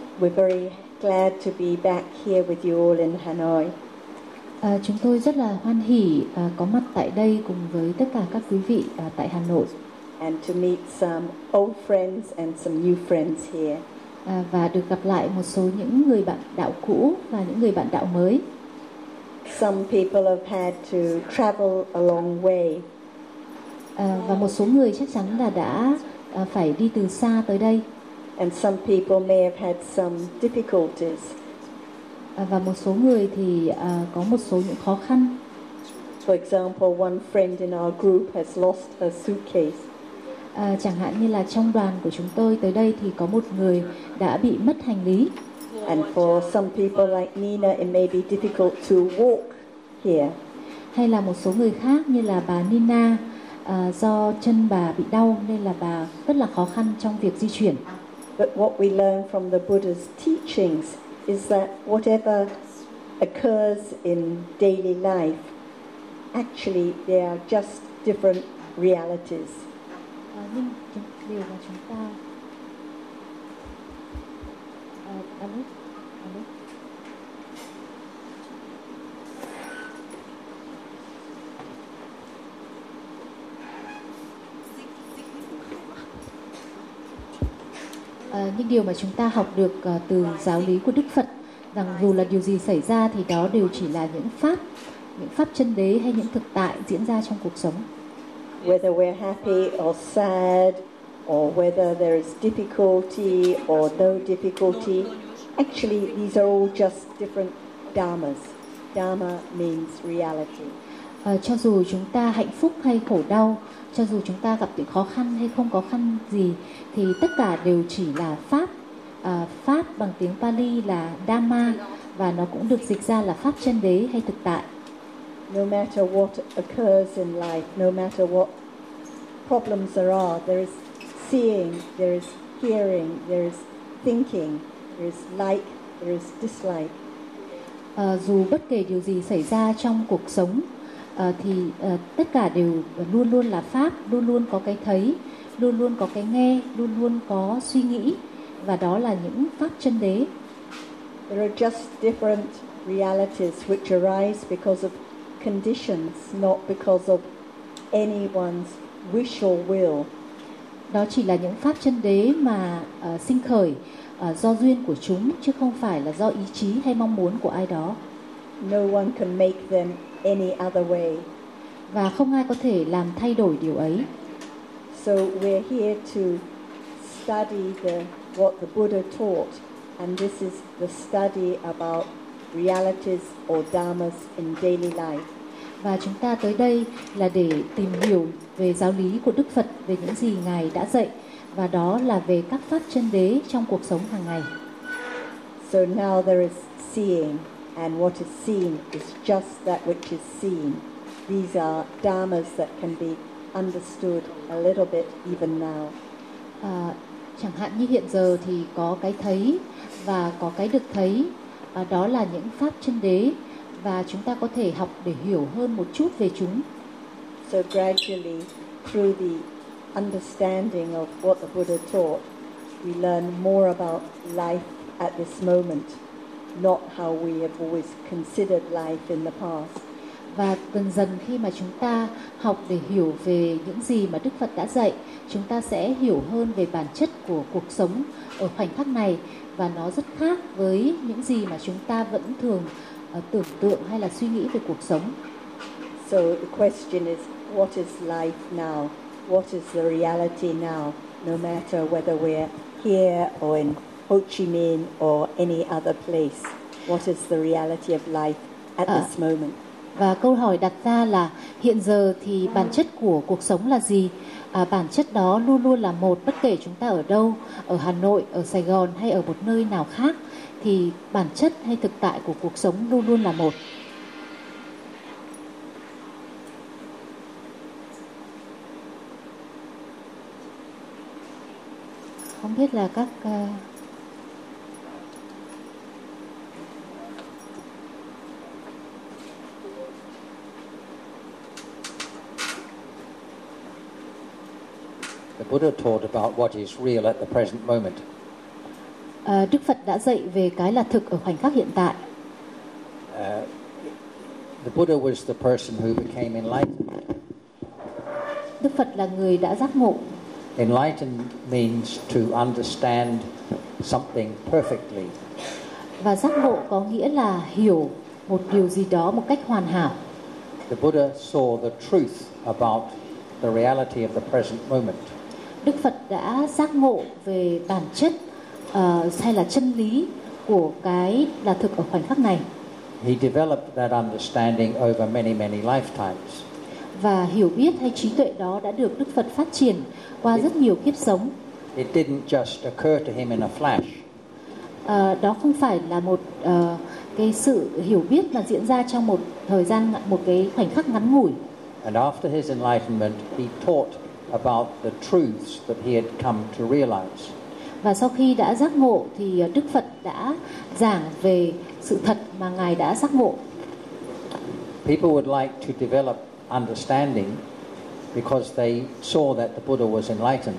We're very glad to be back here with you all in Hanoi. Chúng tôi rất là hoan hỉ có mặt tại đây cùng với tất cả các quý vị tại Hà Nội. And to meet some old friends and some new friends here. Và được gặp lại một số những người bạn đạo cũ và những người bạn đạo mới. Some people have had to travel a long way. Và một số người chắc chắn là đã phải đi từ xa tới đây. And some people may have had some difficulties. Và một số người thì có một số những khó khăn. For example, one friend in our group has lost her suitcase. Chẳng hạn như là trong đoàn của chúng tôi tới đây thì có một người đã bị mất hành lý. And for some people like Nina, it may be difficult to walk here. Hay là một số người khác như là bà Nina, do chân bà bị đau nên là bà rất là khó khăn trong việc di chuyển. But what we learn from the Buddha's teachings is that whatever occurs in daily life, actually they are just different realities. Nhưng điều mà chúng ta những điều mà chúng ta học được từ giáo lý của Đức Phật, rằng dù là điều gì xảy ra thì đó đều chỉ là những pháp chân đế hay những thực tại diễn ra trong cuộc sống. Whether we're happy or sad, or whether there is difficulty or no difficulty, actually these are all just different dharmas. Dharma means reality. Cho dù chúng ta hạnh phúc hay khổ đau, cho dù chúng ta gặp những khó khăn hay không khó khăn gì, thì tất cả đều chỉ là pháp. Pháp bằng tiếng Pali là Dhamma, và nó cũng được dịch ra là pháp chân đế hay thực tại. No matter what occurs in life, no matter what problems there is seeing, there is hearing, there is thinking, there is like, there is dislike. Dù bất kể điều gì xảy ra trong cuộc sống, thì tất cả đều luôn luôn là pháp, luôn luôn có cái thấy, luôn luôn có cái nghe, luôn luôn có suy nghĩ, và đó là những pháp chân đế. There are just different realities which arise because of conditions, not because of anyone's wish or will. Đó chỉ là những pháp chân đế mà sinh khởi do duyên của chúng, chứ không phải là do ý chí hay mong muốn của ai đó. No one can make them any other way. Và không ai có thể làm thay đổi điều ấy. So we're here to study what the Buddha taught, and this is the study about realities or dharmas in daily life. Và chúng ta tới đây là để tìm hiểu về giáo lý của Đức Phật, về những gì Ngài đã dạy, và đó là về các pháp chân đế trong cuộc sống hàng ngày. So now there is seeing, and what is seen is just that which is seen. These are dharmas that can be understood a little bit even now. Chẳng hạn như hiện giờ thì có cái thấy và có cái được thấy, đó là những pháp chân đế, và chúng ta có thể học để hiểu hơn một chút về chúng. So gradually, through the understanding of what the Buddha taught, we learn more about life at this moment, not how we have always considered life in the past. Và dần dần khi mà chúng ta học để hiểu về những gì mà Đức Phật đã dạy, chúng ta sẽ hiểu hơn về bản chất của cuộc sống ở khoảnh khắc này, và nó rất khác với những gì mà chúng ta vẫn thường tưởng tượng hay là suy nghĩ về cuộc sống. So the question is, what is life now? What is the reality now? No matter whether we're here or in Ho Chi Minh or any other place, what is the reality of life at this moment? Và câu hỏi đặt ra là hiện giờ thì bản chất của cuộc sống là gì? Bản chất đó luôn luôn là một, bất kể chúng ta ở đâu, ở Hà Nội, ở Sài Gòn hay ở một nơi nào khác, thì bản chất hay thực tại của cuộc sống luôn luôn là một. Không biết là các The Buddha taught about what is real at the present moment. Đức Phật đã dạy về cái là thực ở khoảnh khắc hiện tại. The Buddha was the person who became enlightened. Đức Phật là người đã giác ngộ. Enlightened means to understand something perfectly. Và giác ngộ có nghĩa là hiểu một điều gì đó một cách hoàn hảo. The Buddha saw the truth about the reality of the present moment. Đức Phật đã giác ngộ về bản chất hay là chân lý của cái là thực ở khoảnh khắc này. He developed that understanding over many, many lifetimes. Và hiểu biết hay trí tuệ đó đã được Đức Phật phát triển qua rất nhiều kiếp sống. It didn't just occur to him in a flash. Đó không phải là một cái sự hiểu biết mà diễn ra trong một thời gian, một cái khoảnh khắc ngắn ngủi. And after his enlightenment, he taught about the truths that he had come to realize. Và sau khi đã giác ngộ thì Đức Phật đã giảng về sự thật mà Ngài đã giác ngộ. People would like to develop understanding because they saw that the Buddha was enlightened.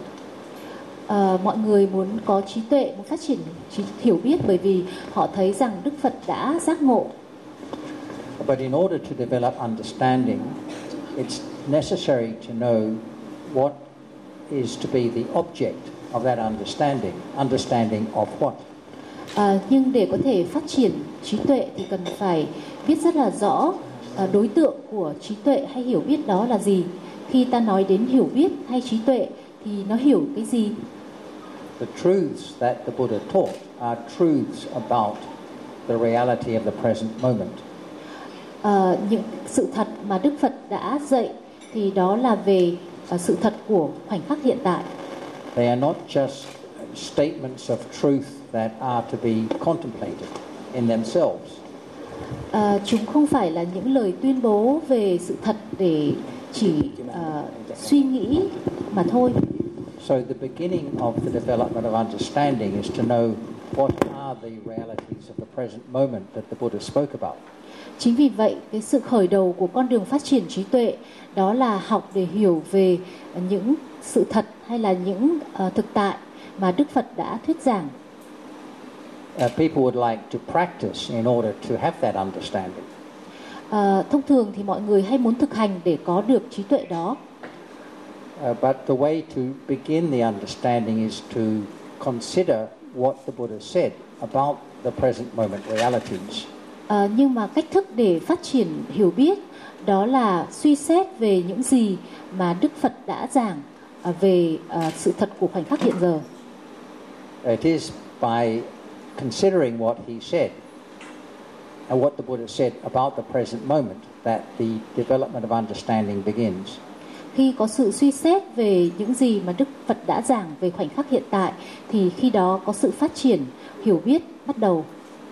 Mọi người muốn có trí tuệ, muốn phát triển hiểu biết bởi vì họ thấy rằng Đức Phật đã giác ngộ. But in order to develop understanding, it's necessary to know what is to be the object of that understanding. Understanding of what? Nhưng để có thể phát triển trí tuệ thì cần phải biết rất là rõ đối tượng của trí tuệ hay hiểu biết đó là gì. Khi ta nói đến hiểu biết hay trí tuệ thì nó hiểu cái gì? The truths that the Buddha taught are truths about the reality of the present moment. Những sự thật mà Đức Phật đã dạy thì đó là về sự thật của khoảnh khắc hiện tại. They are not just statements of truth that are to be contemplated in themselves. Chúng không phải là những lời tuyên bố về sự thật để chỉ suy nghĩ mà thôi. So the beginning of the development of understanding is to know what are the realities of the present moment that the Buddha spoke about. Chính vì vậy, cái sự khởi đầu của con đường phát triển trí tuệ đó là học để hiểu về những sự thật hay là những thực tại mà Đức Phật đã thuyết giảng. People would like to practice in order to have that understanding. Thông thường thì mọi người hay muốn thực hành để có được trí tuệ đó. But the way to begin the understanding is to consider what the Buddha said about the present moment realities. Nhưng mà cách thức để phát triển hiểu biết đó là suy xét về những gì mà Đức Phật đã giảng về sự thật của khoảnh khắc hiện giờ. It is by considering what he said and what the Buddha said about the present moment that the development of understanding begins. Khi có sự suy xét về những gì mà Đức Phật đã giảng về khoảnh khắc hiện tại thì khi đó có sự phát triển hiểu biết bắt đầu.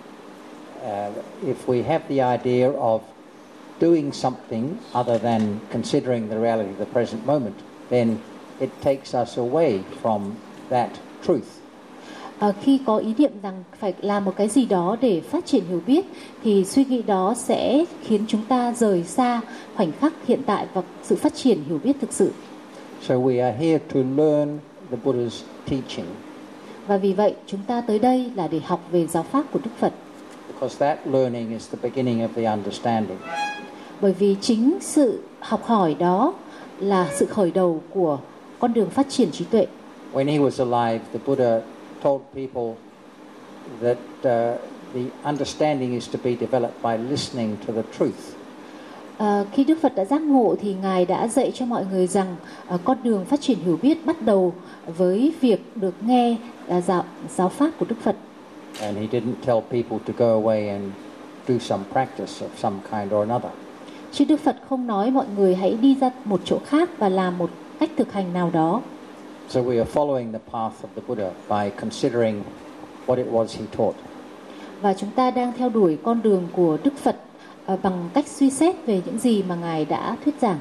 If we have the idea of doing something other than considering the reality of the present moment, then it takes us away from that truth. Khi có ý niệm rằng phải làm một cái gì đó để phát triển hiểu biết thì suy nghĩ đó sẽ khiến chúng ta rời xa khoảnh khắc hiện tại và sự phát triển hiểu biết thực sự. So we are here to learn the Buddha's teaching. Và vì vậy chúng ta tới đây là để học về giáo pháp của Đức Phật. Because that learning is the beginning of the understanding. Bởi vì chính sự học hỏi đó là sự khởi đầu của con đường phát triển trí tuệ. When he was alive, the Buddha told people that the understanding is to be developed by listening to the truth. Khi Đức Phật đã giác ngộ thì Ngài đã dạy cho mọi người rằng con đường phát triển hiểu biết bắt đầu với việc được nghe giáo pháp của Đức Phật. And he didn't tell people to go away and do some practice of some kind or another. Chứ Đức Phật không nói mọi người hãy đi ra một chỗ khác và làm một cách thực hành nào đó. So we are following the path of the Buddha by considering what it was he taught. Và chúng ta đang theo đuổi con đường của Đức Phật bằng cách suy xét về những gì mà Ngài đã thuyết giảng.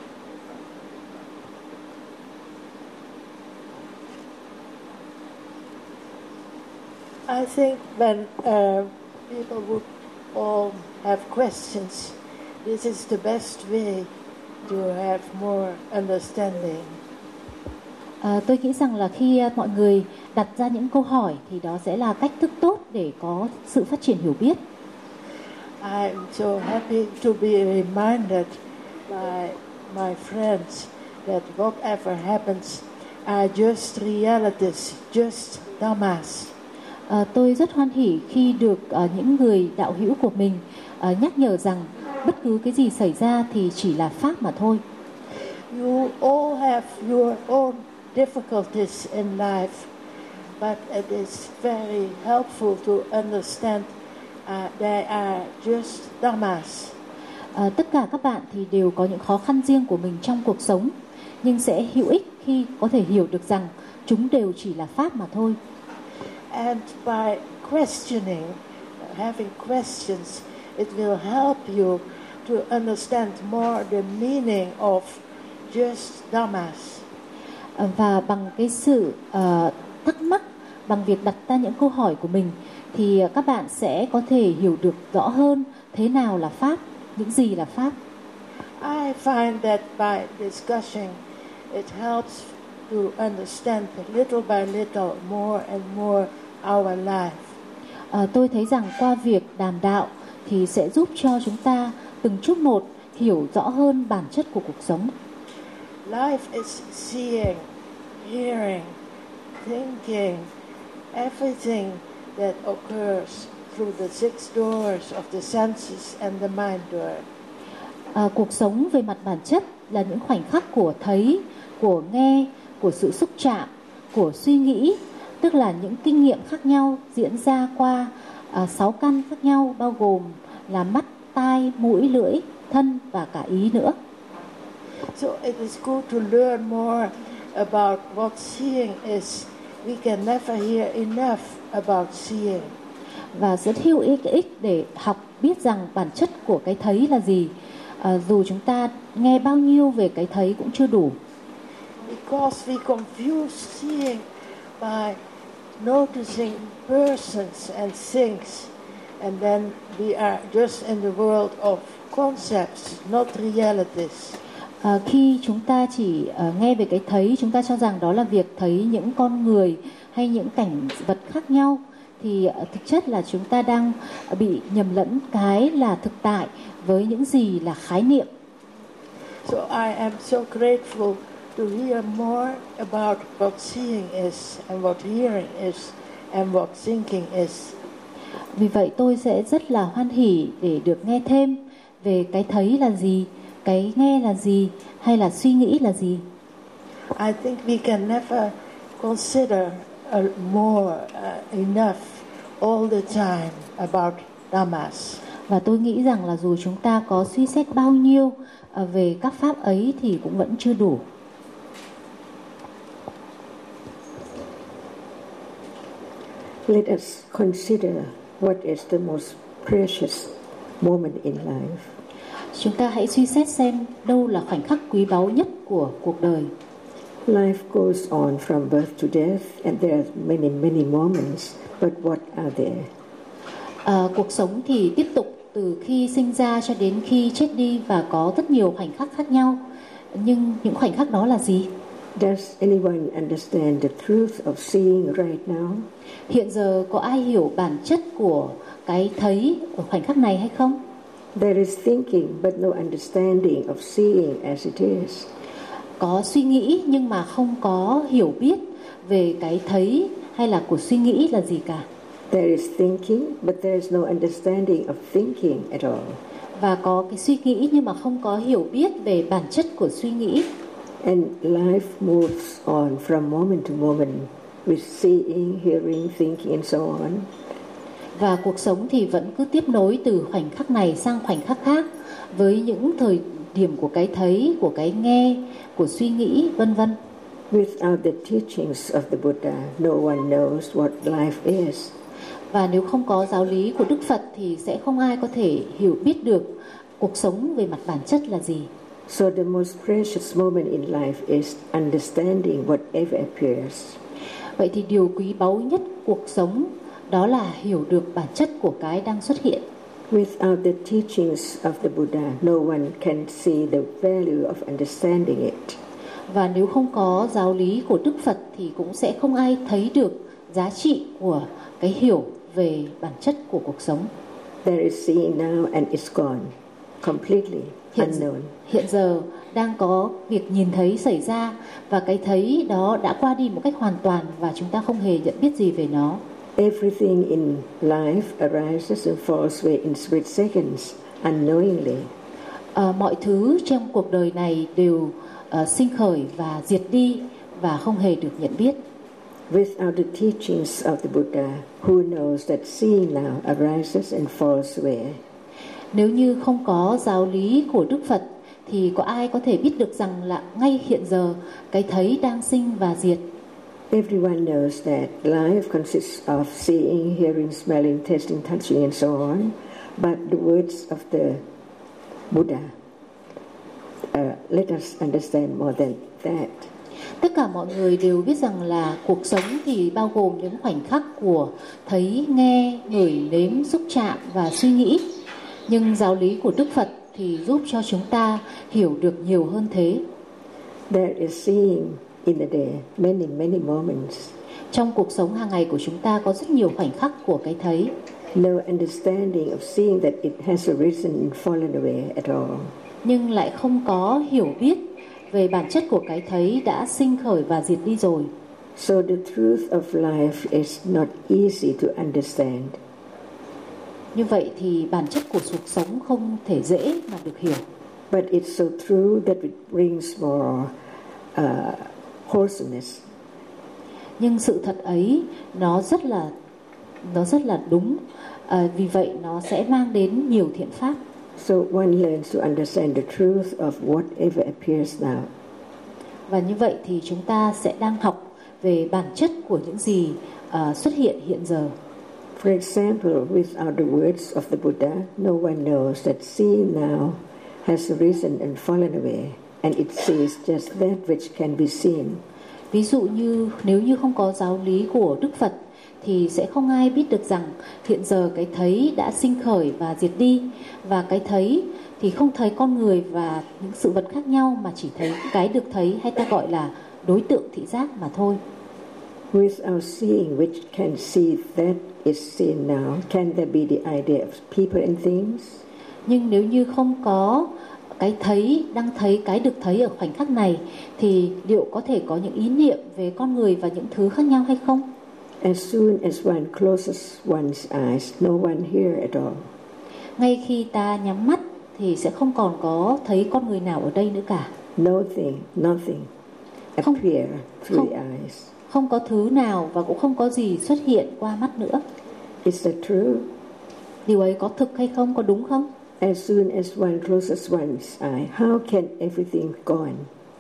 I think when people would all have questions, this is the best way to have more understanding. Tôi nghĩ rằng là khi mọi người đặt ra những câu hỏi thì đó sẽ là cách thức tốt để có sự phát triển hiểu biết. I'm so happy to be reminded by my friends that whatever happens are just realities, just dhammas. Tôi rất hoan hỉ khi được những người đạo hữu của mình nhắc nhở rằng bất cứ cái gì xảy ra thì chỉ là pháp mà thôi. You all have your own difficulties in life, but it is very helpful to understand they are just dhammas. Tất cả các bạn thì đều có những khó khăn riêng của mình trong cuộc sống, nhưng sẽ hữu ích khi có thể hiểu được rằng chúng đều chỉ là pháp mà thôi. And by questioning, having questions, it will help you to understand more the meaning of just dhammas. Và bằng cái sự thắc mắc, bằng việc đặt ra những câu hỏi của mình thì các bạn sẽ có thể hiểu được rõ hơn thế nào là pháp, những gì là pháp. I find that by discussing, it helps to understand little by little more and more our life. Tôi thấy rằng qua việc đàm đạo thì sẽ giúp cho chúng ta từng chút một hiểu rõ hơn bản chất của cuộc sống. Life is seeing, hearing, thinking, everything that occurs through the six doors of the senses and the mind door. Cuộc sống về mặt bản chất là những khoảnh khắc của thấy, của nghe, của sự xúc chạm, của suy nghĩ, tức là những kinh nghiệm khác nhau diễn ra qua 6 căn khác nhau, bao gồm là mắt, tai, mũi, lưỡi, thân và cả ý nữa. So it is good to learn more about what seeing is. We can never hear enough about seeing. Và rất hữu ích để học biết rằng bản chất của cái thấy là gì. Dù chúng ta nghe bao nhiêu về cái thấy cũng chưa đủ. Because we confuse seeing by noticing persons and things, and then we are just in the world of concepts, not realities. Khi chúng ta chỉ nghe về cái thấy, chúng ta cho rằng đó là việc thấy những con người hay những cảnh vật khác nhau, thì thực chất là chúng ta đang bị nhầm lẫn cái là thực tại với những gì là khái niệm. So I am so grateful to hear more about what seeing is and what hearing is and what thinking is. Vì vậy tôi sẽ rất là hoan hỉ để được nghe thêm về cái thấy là gì, cái nghe là gì, hay là suy nghĩ là gì. I think we can never consider more enough all the time about dhammas. Và tôi nghĩ rằng là dù chúng ta có suy xét bao nhiêu về các pháp ấy thì cũng vẫn chưa đủ. Let us consider what is the most precious moment in life. Chúng ta hãy suy xét xem đâu là khoảnh khắc quý báu nhất của cuộc đời. Life goes on from birth to death, and there are many, many moments, but what are they? Cuộc sống thì tiếp tục từ khi sinh ra cho đến khi chết đi và có rất nhiều khoảnh khắc khác nhau. Nhưng những khoảnh khắc đó là gì? Does anyone understand the truth of seeing right now? Hiện giờ có ai hiểu bản chất của cái thấy ở khoảnh khắc này hay không? There is thinking, but no understanding of seeing as it is. Có suy nghĩ nhưng mà không có hiểu biết về cái thấy hay là của suy nghĩ là gì cả. There is thinking, but there is no understanding of thinking at all. Và có cái suy nghĩ nhưng mà không có hiểu biết về bản chất của suy nghĩ. And life moves on from moment to moment with seeing, hearing, thinking and so on. Và cuộc sống thì vẫn cứ tiếp nối từ khoảnh khắc này sang khoảnh khắc khác với những thời điểm của cái thấy, của cái nghe, của suy nghĩ, vân vân. Without the teachings of the Buddha, no one knows what life is. Và nếu không có giáo lý của Đức Phật thì sẽ không ai có thể hiểu biết được cuộc sống về mặt bản chất là gì. So the most precious moment in life is understanding whatever appears. Vậy thì điều quý báu nhất cuộc sống đó là hiểu được bản chất của cái đang xuất hiện. Without the teachings of the Buddha, no one can see the value of understanding it. Và nếu không có giáo lý của Đức Phật thì cũng sẽ không ai thấy được giá trị của cái hiểu về bản chất của cuộc sống. There is seeing now and it's gone, completely unknown. Hiện giờ đang có việc nhìn thấy xảy ra và cái thấy đó đã qua đi một cách hoàn toàn và chúng ta không hề nhận biết gì về nó. Everything in life arises and falls away in split seconds, unknowingly. Mọi thứ trong cuộc đời này đều sinh khởi và diệt đi và không hề được nhận biết. Without the teachings of the Buddha, who knows that seeing now arises and falls away? Nếu như không có giáo lý của Đức Phật thì có ai có thể biết được rằng là ngay hiện giờ cái thấy đang sinh và diệt? Everyone knows that life consists of seeing, hearing, smelling, tasting, touching, and so on. But the words of the Buddha let us understand more than that. Tất cả mọi người đều biết rằng là cuộc sống thì bao gồm những khoảnh khắc của thấy, nghe, ngửi, nếm, xúc chạm và suy nghĩ. Nhưng giáo lý của Đức Phật thì giúp cho chúng ta hiểu được nhiều hơn thế. There is seeing in the day, many moments. Trong cuộc sống hàng ngày của chúng ta có rất nhiều khoảnh khắc của cái thấy. No understanding of seeing that it has arisen and fallen away at all. Nhưng lại không có hiểu biết về bản chất của cái thấy đã sinh khởi và diệt đi rồi. So the truth of life is not easy to understand. Như vậy thì bản chất của cuộc sống không thể dễ mà được hiểu. But it's so true that it brings more wholesomeness. Nhưng sự thật ấy nó rất là đúng. Vì vậy nó sẽ mang đến nhiều thiện pháp. So one learns to understand the truth of whatever appears now. Và như vậy thì chúng ta sẽ đang học về bản chất của những gì xuất hiện hiện giờ. For example, without the words of the Buddha, no one knows that seeing now has arisen and fallen away, and it sees just that which can be seen. Ví dụ như nếu như không có giáo lý của Đức Phật thì sẽ không ai biết được rằng hiện giờ cái thấy đã sinh khởi và diệt đi, và cái thấy thì không thấy con người và những sự vật khác nhau mà chỉ thấy cái được thấy, hay ta gọi là đối tượng thị giác mà thôi. Without seeing which can see that is seen now, can there be the idea of people and things? Nhưng nếu như không có cái thấy, đang thấy cái được thấy ở khoảnh khắc này thì liệu có thể có những ý niệm về con người và những thứ khác nhau hay không? As soon as one closes one's eyes, no one here at all. Ngay khi ta nhắm mắt thì sẽ không còn có thấy con người nào ở đây nữa cả. Nothing appear through the eyes. Không có thứ nào và cũng không có gì xuất hiện qua mắt nữa. Is that true? Điều ấy có thực hay không, có đúng không? As soon as one closes one's eye, how can everything gone?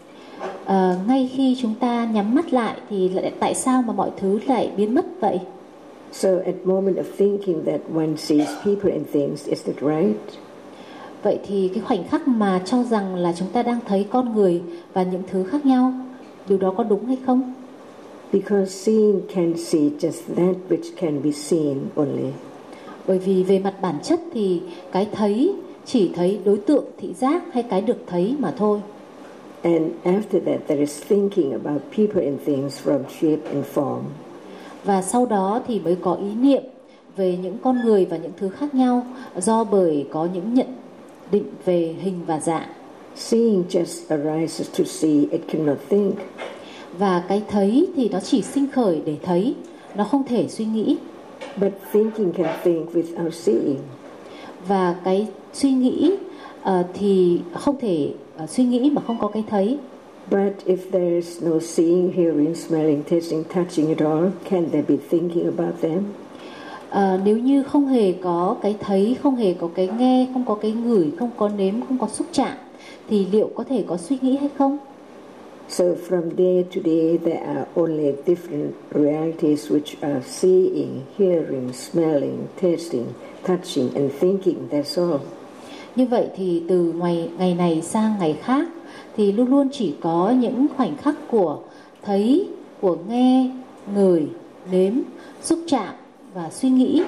Ngay khi chúng ta nhắm mắt lại thì tại sao mà mọi thứ lại biến mất vậy? So at moment of thinking that one sees people and things, is that right? Vậy thì cái khoảnh khắc mà cho rằng là chúng ta đang thấy con người và những thứ khác nhau, điều đó có đúng hay không? Because seeing can see just that which can be seen only. Bởi vì về mặt bản chất thì cái thấy chỉ thấy đối tượng thị giác hay cái được thấy mà thôi. And after that there is thinking about people and things from shape and form. Và sau đó thì mới có ý niệm về những con người và những thứ khác nhau do bởi có những nhận định về hình và dạng. Seeing just arises to see, it cannot think. Và cái thấy thì nó chỉ sinh khởi để thấy, nó không thể suy nghĩ. But thinking can think without seeing. Và cái suy nghĩ thì không thể suy nghĩ mà không có cái thấy. But if there is no seeing, hearing, smelling, tasting, touching at all, can there be thinking about them? Nếu như không hề có cái thấy, không hề có cái nghe, không có cái ngửi, không có nếm, không có xúc chạm, thì liệu có thể có suy nghĩ hay không? So from day to day there are only different realities which are seeing, hearing, smelling, tasting, touching and thinking, that's all. Như vậy thì từ ngày này sang ngày khác thì luôn luôn chỉ có những khoảnh khắc của thấy, của nghe, ngửi, nếm, xúc chạm và suy nghĩ.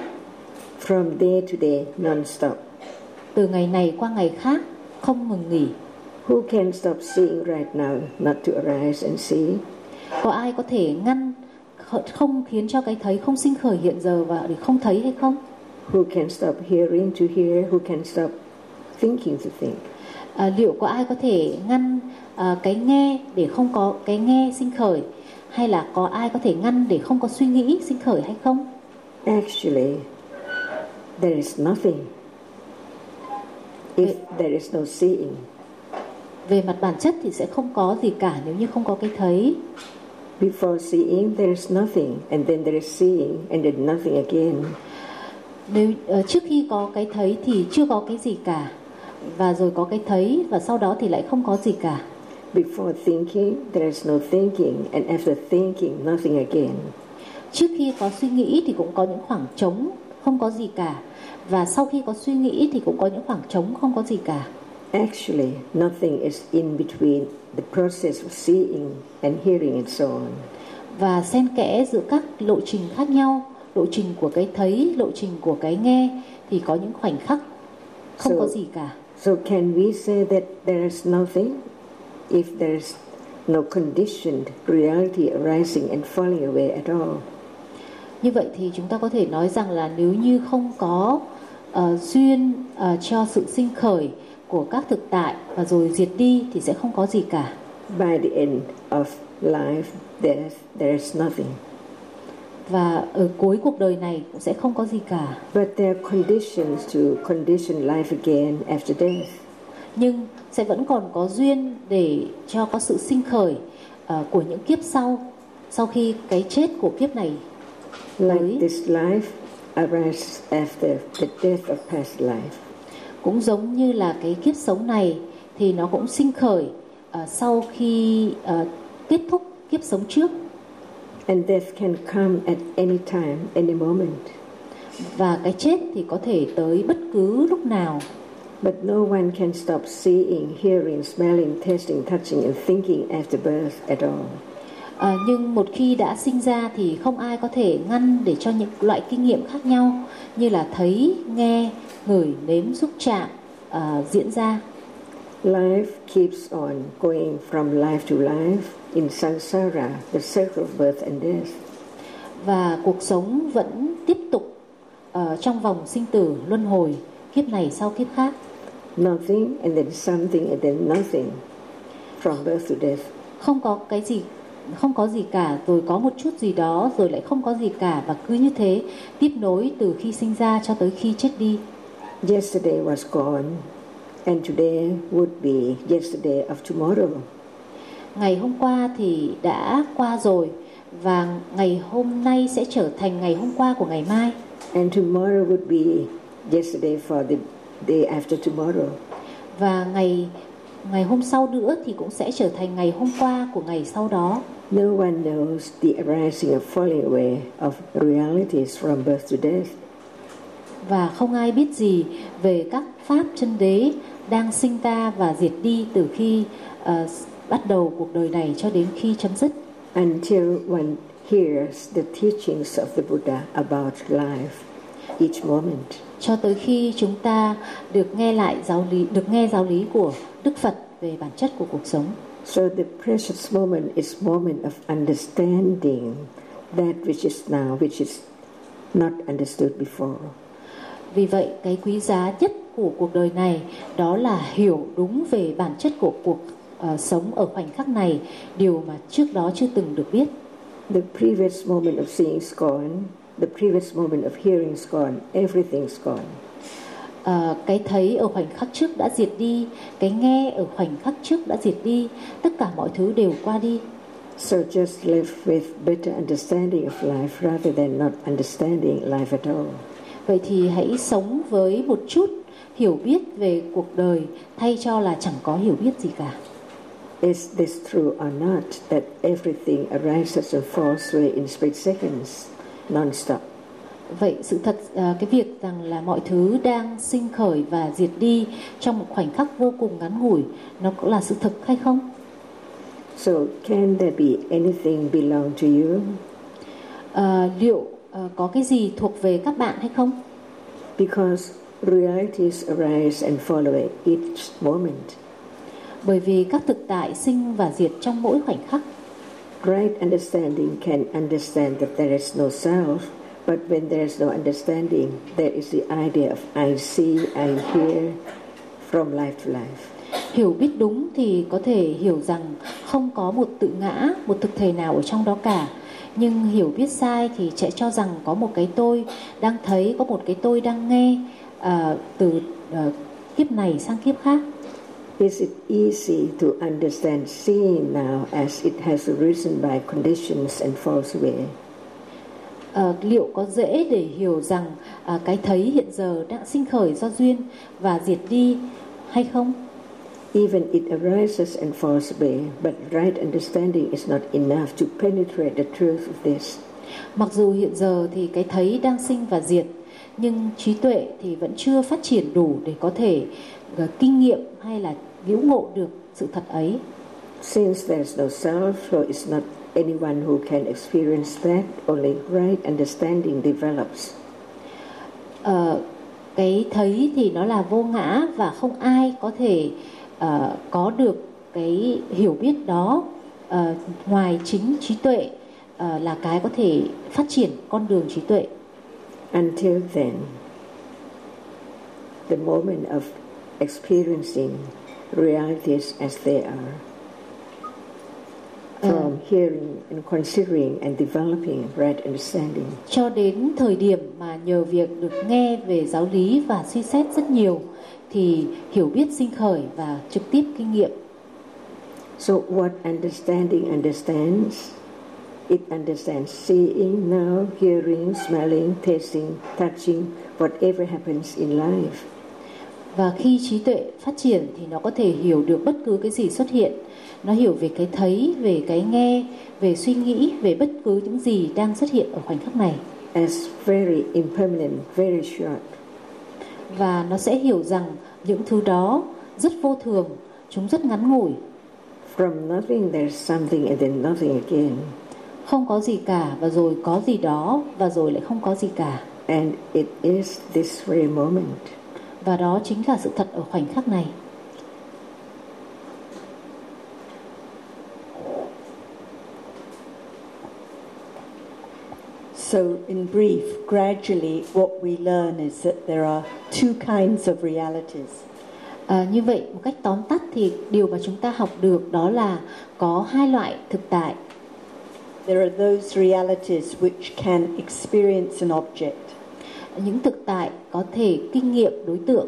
From day to day, non-stop. Từ ngày này qua ngày khác, không ngừng nghỉ. Who can stop seeing right now, not to arise and see? Có ai có thể ngăn không khiến cho cái thấy không sinh khởi hiện giờ và để không thấy hay không? Who can stop hearing to hear? Who can stop thinking to think? Liệu có ai có thể ngăn cái nghe để không có cái nghe sinh khởi, hay là có ai có thể ngăn để không có suy nghĩ sinh khởi hay không? Actually, there is nothing if there is no seeing. Về mặt bản chất thì sẽ không có gì cả nếu như không có cái thấy. Before seeing, there is nothing, and then there is seeing, and then nothing again. Nếu trước khi có cái thấy thì chưa có cái gì cả, và rồi có cái thấy và sau đó thì lại không có gì cả. Before thinking, there is no thinking, and after thinking, nothing again. Trước khi có suy nghĩ thì cũng có những khoảng trống không có gì cả, và sau khi có suy nghĩ thì cũng có những khoảng trống không có gì cả. Actually, nothing is in between the process of seeing and hearing and so on. Và xen kẽ giữa các lộ trình khác nhau, lộ trình của cái thấy, lộ trình của cái nghe, thì có những khoảnh khắc không có gì cả. So can we say that there is nothing if there is no conditioned reality arising and falling away at all? Như vậy thì chúng ta có thể nói rằng là nếu như không có duyên cho sự sinh khởi của các thực tại và rồi diệt đi thì sẽ không có gì cả. By the end of life, there is nothing. Và ở cuối cuộc đời này cũng sẽ không có gì cả. But there are conditions to condition life again after death. Nhưng sẽ vẫn còn có duyên để cho có sự sinh khởi của những kiếp sau khi cái chết của kiếp này. Like this life arises after the death of past life. Cũng giống như là cái kiếp sống này thì nó cũng sinh khởi sau khi kết thúc kiếp sống trước. And death can come at any time, any moment. Và cái chết thì có thể tới bất cứ lúc nào. But no one can stop seeing, hearing, smelling, tasting, touching and thinking after birth at all. Nhưng một khi đã sinh ra thì không ai có thể ngăn để cho những loại kinh nghiệm khác nhau như là thấy, nghe, ngửi, nếm, xúc chạm diễn ra. Life keeps on going from life to life in samsara, the circle of birth and death. Và cuộc sống vẫn tiếp tục trong vòng sinh tử luân hồi, kiếp này sau kiếp khác. Nothing and then something and then nothing, from birth to death. Không có cái gì, không có gì cả, rồi có một chút gì đó, rồi lại không có gì cả, và cứ như thế tiếp nối từ khi sinh ra cho tới khi chết đi. Yesterday was gone, and today would be yesterday of tomorrow. Ngày hôm qua thì đã qua rồi, và ngày hôm nay sẽ trở thành ngày hôm qua của ngày mai. And tomorrow would be yesterday for the day after tomorrow. Và ngày hôm sau nữa thì cũng sẽ trở thành ngày hôm qua của ngày sau đó. No one knows the arising or falling away of realities from birth to death. Và không ai biết gì về các pháp chân đế đang sinh ra và diệt đi từ khi bắt đầu cuộc đời này cho đến khi chấm dứt. Until one hears the teachings of the Buddha about life each moment. Cho tới khi chúng ta được nghe giáo lý của Đức Phật về bản chất của cuộc sống. So the precious moment is moment of understanding that which is now, which is not understood before. Vì vậy, cái quý giá nhất của cuộc đời này đó là hiểu đúng về bản chất của cuộc sống ở khoảnh khắc này, điều mà trước đó chưa từng được biết. The previous moment of seeing is gone. The previous moment of hearing is gone. Everything's gone. Cái thấy ở khoảnh khắc trước đã diệt đi, cái nghe ở khoảnh khắc trước đã diệt đi, tất cả mọi thứ đều qua đi. So just live with better understanding of life rather than not understanding life at all. Vậy thì hãy sống với một chút hiểu biết về cuộc đời thay cho là chẳng có hiểu biết gì cả. Is this true or not that everything arises and falls away in split seconds, non-stop? Vậy sự thật cái việc rằng là mọi thứ đang sinh khởi và diệt đi trong một khoảnh khắc vô cùng ngắn ngủi, nó cũng là sự thực hay không? So can there be anything belong to you? Liệu có cái gì thuộc về các bạn hay không? Because realities arise and fall away each moment. bởi vì các thực tại sinh và diệt trong mỗi khoảnh khắc. Right understanding can understand that there is no self, but when there is no understanding, there is the idea of I see, I hear from life to life. Hiểu biết đúng thì có thể hiểu rằng không có một tự ngã, một thực thể nào ở trong đó cả. Nhưng hiểu biết sai thì sẽ cho rằng có một cái tôi đang thấy, có một cái tôi đang nghe từ kiếp này sang kiếp khác. Is it easy to understand seeing now as it has arisen by conditions and falls away? Liệu có dễ để hiểu rằng cái thấy hiện giờ đã sinh khởi do duyên và diệt đi hay không? Even it arises and falls away, but right understanding is not enough to penetrate the truth of this. Mặc dù hiện giờ thì cái thấy đang sinh và diệt, nhưng trí tuệ thì vẫn chưa phát triển đủ để có thể kinh nghiệm hay là liễu ngộ được sự thật ấy. Since there is no self, so it's not anyone who can experience that, only right understanding develops. Cái thấy thì nó là vô ngã và không ai có thể có được cái hiểu biết đó ngoài chính trí tuệ là cái có thể phát triển con đường trí tuệ. Until then, the moment of experiencing realities as they are, from hearing and considering and developing right understanding. Cho đến thời điểm mà nhờ việc được nghe về giáo lý và suy xét rất nhiều thì hiểu biết sinh khởi và trực tiếp kinh nghiệm. So what understanding understands? It understands seeing now, hearing, smelling, tasting, touching, whatever happens in life. Và khi trí tuệ phát triển thì nó có thể hiểu được bất cứ cái gì xuất hiện. Nó hiểu về cái thấy, về cái nghe, về suy nghĩ, về bất cứ những gì đang xuất hiện ở khoảnh khắc này. As very impermanent, very short. Và nó sẽ hiểu rằng những thứ đó rất vô thường, chúng rất ngắn ngủi. From nothing there's something and then nothing again. Không có gì cả và rồi có gì đó và rồi lại không có gì cả. And it is this very moment. Và đó chính là sự thật ở khoảnh khắc này. So in brief, gradually what we learn is that there are two kinds of realities. Như vậy, một cách tóm tắt thì điều mà chúng ta học được đó là có hai loại thực tại. There are those realities which can experience an object. Những thực tại có thể kinh nghiệm đối tượng.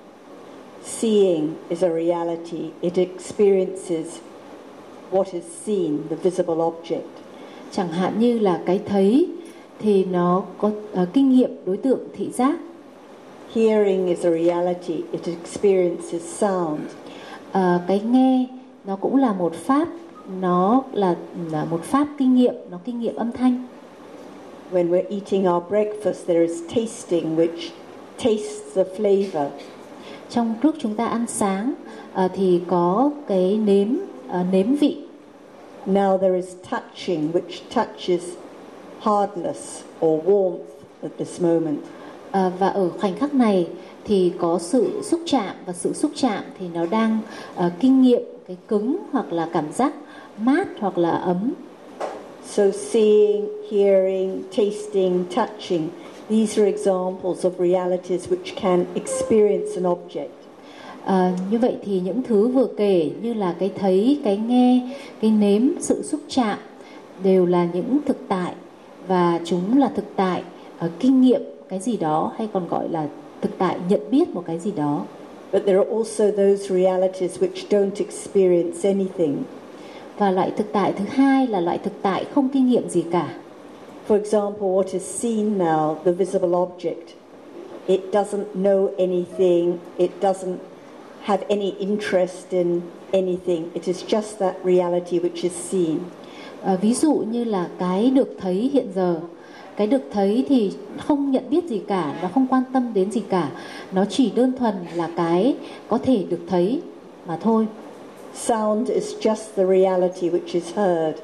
Seeing is a reality. It experiences what is seen, the visible object. Chẳng hạn như là cái thấy thì nó có kinh nghiệm đối tượng thị giác. Hearing is a reality. It experiences sound. Cái nghe nó cũng là một pháp, nó là một pháp kinh nghiệm, nó kinh nghiệm âm thanh. When we're eating our breakfast, there is tasting, which tastes the flavor. Trong lúc chúng ta ăn sáng thì có cái nếm vị. Now there is touching, which touches hardness or warmth at this moment. Và ở khoảnh khắc này thì có sự xúc chạm, và sự xúc chạm thì nó đang kinh nghiệm cái cứng hoặc là cảm giác mát hoặc là ấm. So seeing, hearing, tasting, touching, these are examples of realities which can experience an object. Như vậy thì những thứ vừa kể như là cái thấy, cái nghe, cái nếm, sự xúc chạm đều là những thực tại, và chúng là thực tại kinh nghiệm cái gì đó, hay còn gọi là thực tại nhận biết một cái gì đó. But there are also those realities which don't experience anything. Và loại thực tại thứ hai là loại thực tại không kinh nghiệm gì cả. For example, what is seen now, the visible object, it doesn't know anything, it doesn't have any interest in anything. It is just that reality which is seen. Ví dụ như là cái được thấy hiện giờ, cái được thấy thì không nhận biết gì cả, nó không quan tâm đến gì cả, nó chỉ đơn thuần là cái có thể được thấy mà thôi. Sound is just the reality which is heard.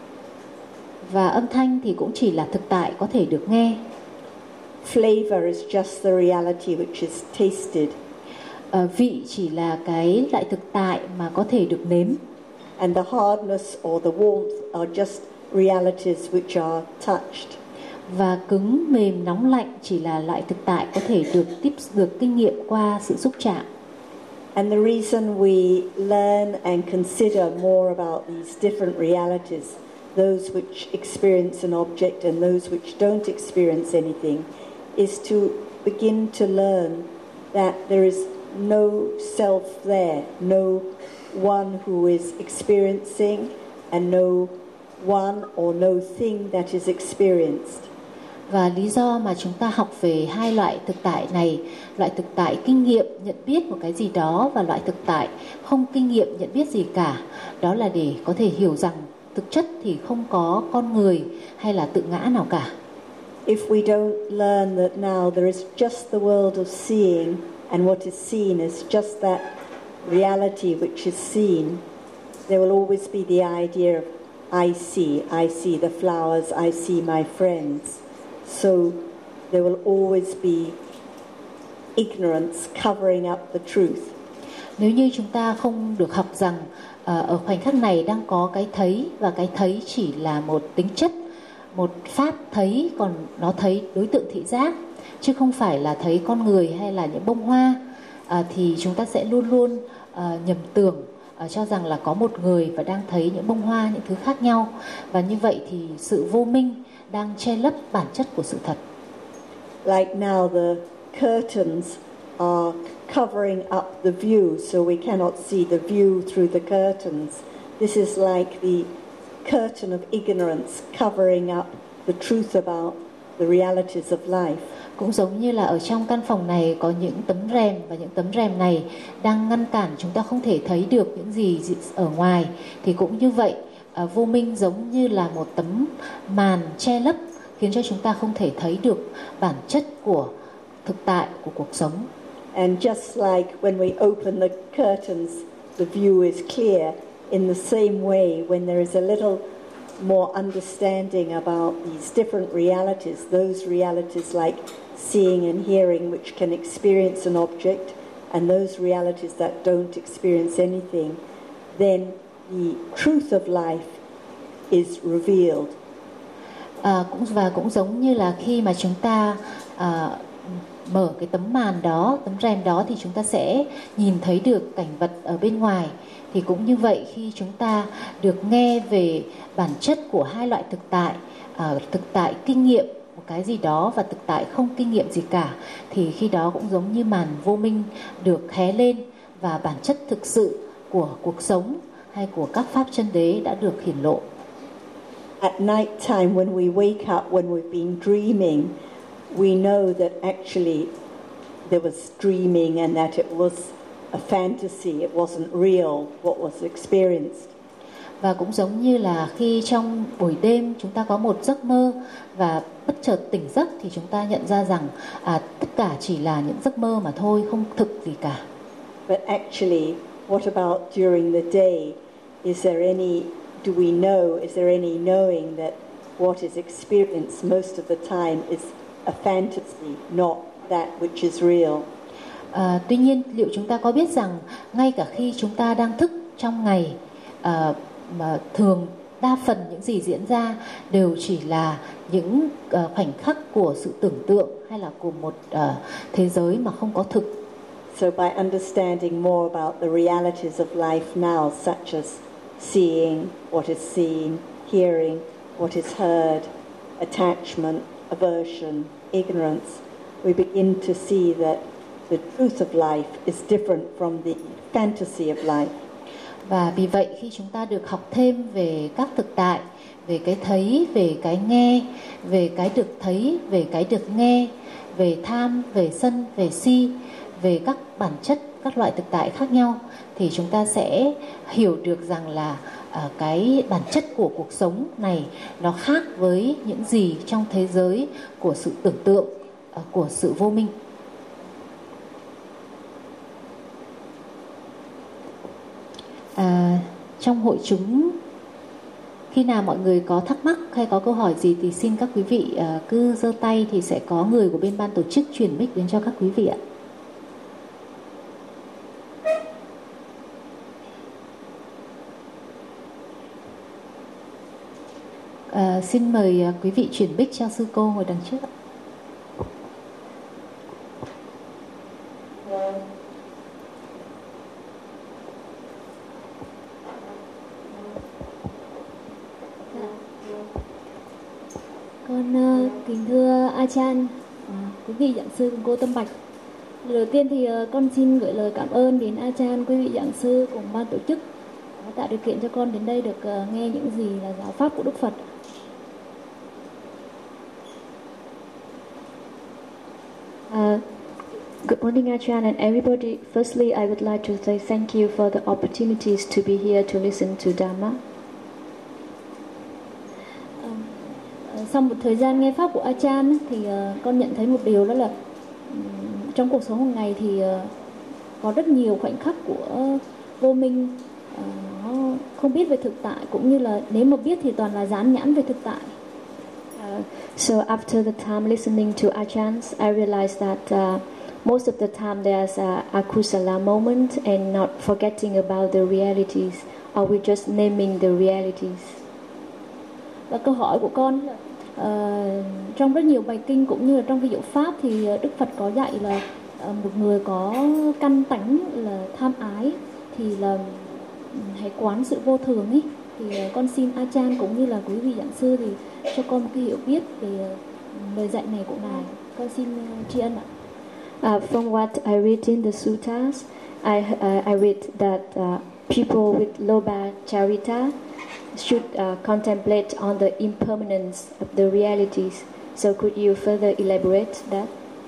Và âm thanh thì cũng chỉ là thực tại có thể được nghe. Flavor is just the reality which is tasted. vị chỉ là cái loại thực tại mà có thể được nếm. And the hardness or the warmth are just realities which are touched. Và cứng, mềm, nóng, lạnh chỉ là loại thực tại có thể được kinh nghiệm qua sự xúc chạm. And the reason we learn and consider more about these different realities, those which experience an object and those which don't experience anything, is to begin to learn that there is no self there, no one who is experiencing and no one or no thing that is experienced. Và lý do mà chúng ta học về hai loại thực tại này, loại thực tại kinh nghiệm nhận biết một cái gì đó và loại thực tại không kinh nghiệm nhận biết gì cả, đó là để có thể hiểu rằng thực chất thì không có con người hay là tự ngã nào cả. If we don't learn that now there is just the world of seeing and what is seen is just that reality which is seen, there will always be the idea of I see the flowers, I see my friends. So there will always be ignorance covering up the truth. Nếu như chúng ta không được học rằng ở khoảnh khắc này đang có cái thấy và cái thấy chỉ là một tính chất, một pháp thấy, còn nó thấy đối tượng thị giác chứ không phải là thấy con người hay là những bông hoa, thì chúng ta sẽ luôn luôn nhầm tưởng cho rằng là có một người và đang thấy những bông hoa, những thứ khác nhau, và như vậy thì sự vô minh đang che lấp bản chất của sự thật. Like now the curtains are covering up the view, so we cannot see the view through the curtains. This is like the curtain of ignorance covering up the truth about the realities of life. Cũng giống như là ở trong căn phòng này có những tấm rèm, và những tấm rèm này đang ngăn cản chúng ta không thể thấy được những gì ở ngoài, thì cũng như vậy, vô minh giống như là một tấm màn che lấp khiến cho chúng ta không thể thấy được bản chất của thực tại của cuộc sống. And just like when we open the curtains, the view is clear. In the same way, when there is a little more understanding about these different realities, those realities like seeing and hearing which can experience an object, and those realities that don't experience anything, then the truth of life is revealed. Cũng giống như là khi mà chúng ta mở cái tấm màn đó, tấm rèm đó, thì chúng ta sẽ nhìn thấy được cảnh vật ở bên ngoài. Thì cũng như vậy, khi chúng ta được nghe về bản chất của hai loại thực tại kinh nghiệm một cái gì đó và thực tại không kinh nghiệm gì cả, thì khi đó cũng giống như màn vô minh được hé lên, và bản chất thực sự của cuộc sống hay của các pháp chân đế đã được hiển lộ. At night time, when we wake up, when we've been dreaming, we know that actually there was dreaming and that it was a fantasy, it wasn't real, what was experienced. Và cũng giống như là khi trong buổi đêm chúng ta có một giấc mơ và bất chợt tỉnh giấc, thì chúng ta nhận ra rằng tất cả chỉ là những giấc mơ mà thôi, không thực gì cả. But actually, what about during the day? Is there any knowing that what is experienced most of the time is a fantasy, not that which is real? Tuy nhiên, liệu chúng ta có biết rằng ngay cả khi chúng ta đang thức trong ngày, mà thường đa phần những gì diễn ra đều chỉ là những khoảnh khắc của sự tưởng tượng hay là của một thế giới mà không có thực. So by understanding more about the realities of life now, such as seeing what is seen, hearing what is heard, attachment, aversion, ignorance, we begin to see that the truth of life is different from the fantasy of life. Và vì vậy, khi chúng ta được học thêm về các thực tại, về cái thấy, về cái nghe, về cái được thấy, về cái được nghe, về tham, về sân, về si, về các bản chất, các loại thực tại khác nhau, thì chúng ta sẽ hiểu được rằng là cái bản chất của cuộc sống này nó khác với những gì trong thế giới của sự tưởng tượng, của sự vô minh. Trong hội chúng, khi nào mọi người có thắc mắc hay có câu hỏi gì thì xin các quý vị cứ giơ tay, thì sẽ có người của bên ban tổ chức chuyển mic đến cho các quý vị ạ. Xin mời quý vị chuyển mic cho sư cô ngồi đằng trước ạ. Con kính thưa Achan, quý vị giảng sư cùng cô Tâm Bạch. Đầu tiên thì con xin gửi lời cảm ơn đến Achan, quý vị giảng sư cùng ban tổ chức đã tạo điều kiện cho con đến đây được nghe những gì là giáo pháp của Đức Phật. Good morning, Achan and everybody. Firstly, I would like to say thank you for the opportunities to be here to listen to Dharma. Sau một thời gian nghe pháp của Achan thì con nhận thấy một điều, đó là trong cuộc sống hàng ngày thì có rất nhiều khoảnh khắc của vô minh, nó không biết về thực tại, cũng như là nếu mà biết thì toàn là dán nhãn về thực tại. So after the time listening to Achan, I realized that most of the time there's a kusala moment and not forgetting about the realities, or we just naming the realities. Và câu hỏi của con là trong rất nhiều bài kinh cũng như là trong ví dụ pháp thì Đức Phật có dạy là một người có căn tánh là tham ái thì là hãy quán sự vô thường ấy. Thì con xin Achan cũng như là quý vị giảng sư thì cho con một cái hiểu biết về lời dạy này của ngài. Con xin tri ân ạ. From what I read in the suttas, I read that people with loba charita should contemplate on the impermanence of the realities. So could you further elaborate that?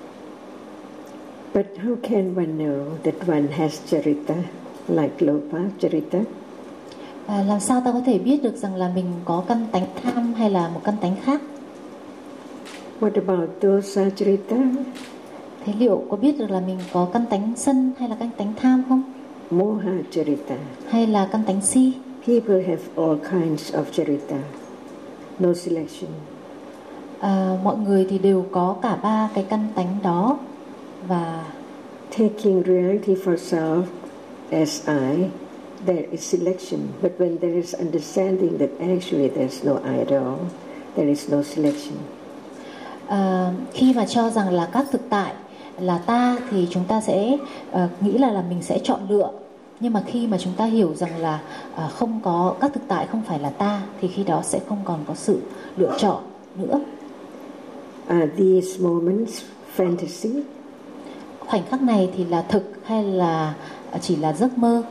But how can one know that one has charita, like lopa charita? Làm sao ta có thể biết được rằng là mình có căn tánh tham hay là một căn tánh khác? What about dosa charita? Thế liệu có biết được là mình có căn tánh sân hay là căn tánh tham không? Moha charita. Hay là căn tánh si? People have all kinds of charita, no selection. Mọi người thì đều có cả ba cái căn tánh đó, và taking reality for self as I, there is selection. But when there is understanding that actually there's no I at all, there is no selection. Khi mà cho rằng là các thực tại là ta thì chúng ta sẽ nghĩ là mình sẽ chọn lựa. Nhưng mà khi mà chúng ta hiểu rằng là không có các thực tại không phải là ta thì khi đó sẽ không còn có sự lựa chọn nữa. Are these moments fantasy? Khoảnh khắc này thì là thực hay là chỉ là giấc mơ?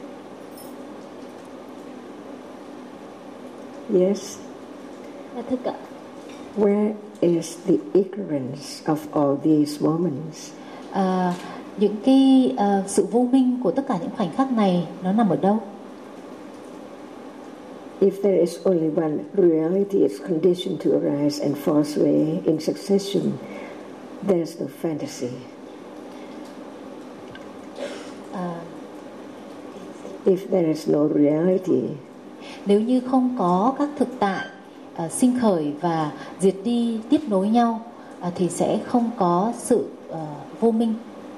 Yes. Là thực ạ. Where is the ignorance of all these moments? Những cái sự vô minh của tất cả những khoảnh khắc này nó nằm ở đâu? If there is only one reality, it's conditioned to arise and falls away in succession. There's no fantasy. If there is no reality, nếu như không có các thực tại sinh khởi và diệt đi tiếp nối nhau thì sẽ không có sự vô minh.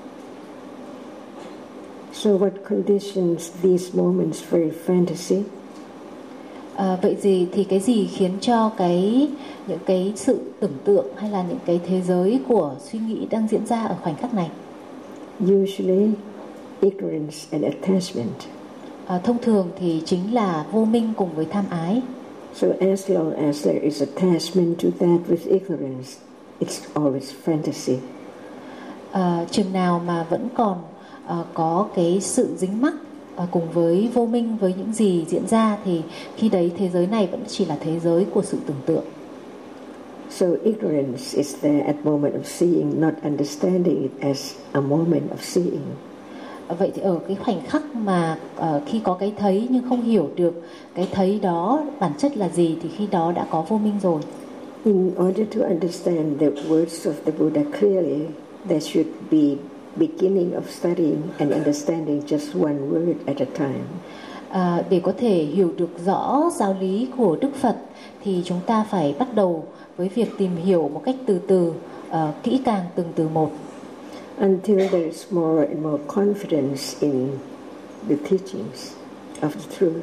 So what conditions these moments very fantasy? Vậy thì cái gì khiến cho những cái sự tưởng tượng hay là những cái thế giới của suy nghĩ đang diễn ra ở khoảnh khắc này? Usually ignorance and attachment. Thông thường thì chính là vô minh cùng với tham ái. So as long as there is attachment to that with ignorance, it's always fantasy. Chừng nào mà vẫn còn có cái sự dính mắc cùng với vô minh với những gì diễn ra thì khi đấy thế giới này vẫn chỉ là thế giới của sự tưởng tượng. So ignorance is there at moment of seeing, not understanding it as a moment of seeing. Vậy thì ở cái khoảnh khắc mà khi có cái thấy nhưng không hiểu được cái thấy đó bản chất là gì thì khi đó đã có vô minh rồi. In order to understand the words of the Buddha clearly, there should be beginning of studying and understanding just one word at a time. Để có thể hiểu được rõ giáo lý của Đức Phật thì chúng ta phải bắt đầu với việc tìm hiểu một cách từ từ, kỹ càng từng từ một. Until there is more and more confidence in the teachings of the truth.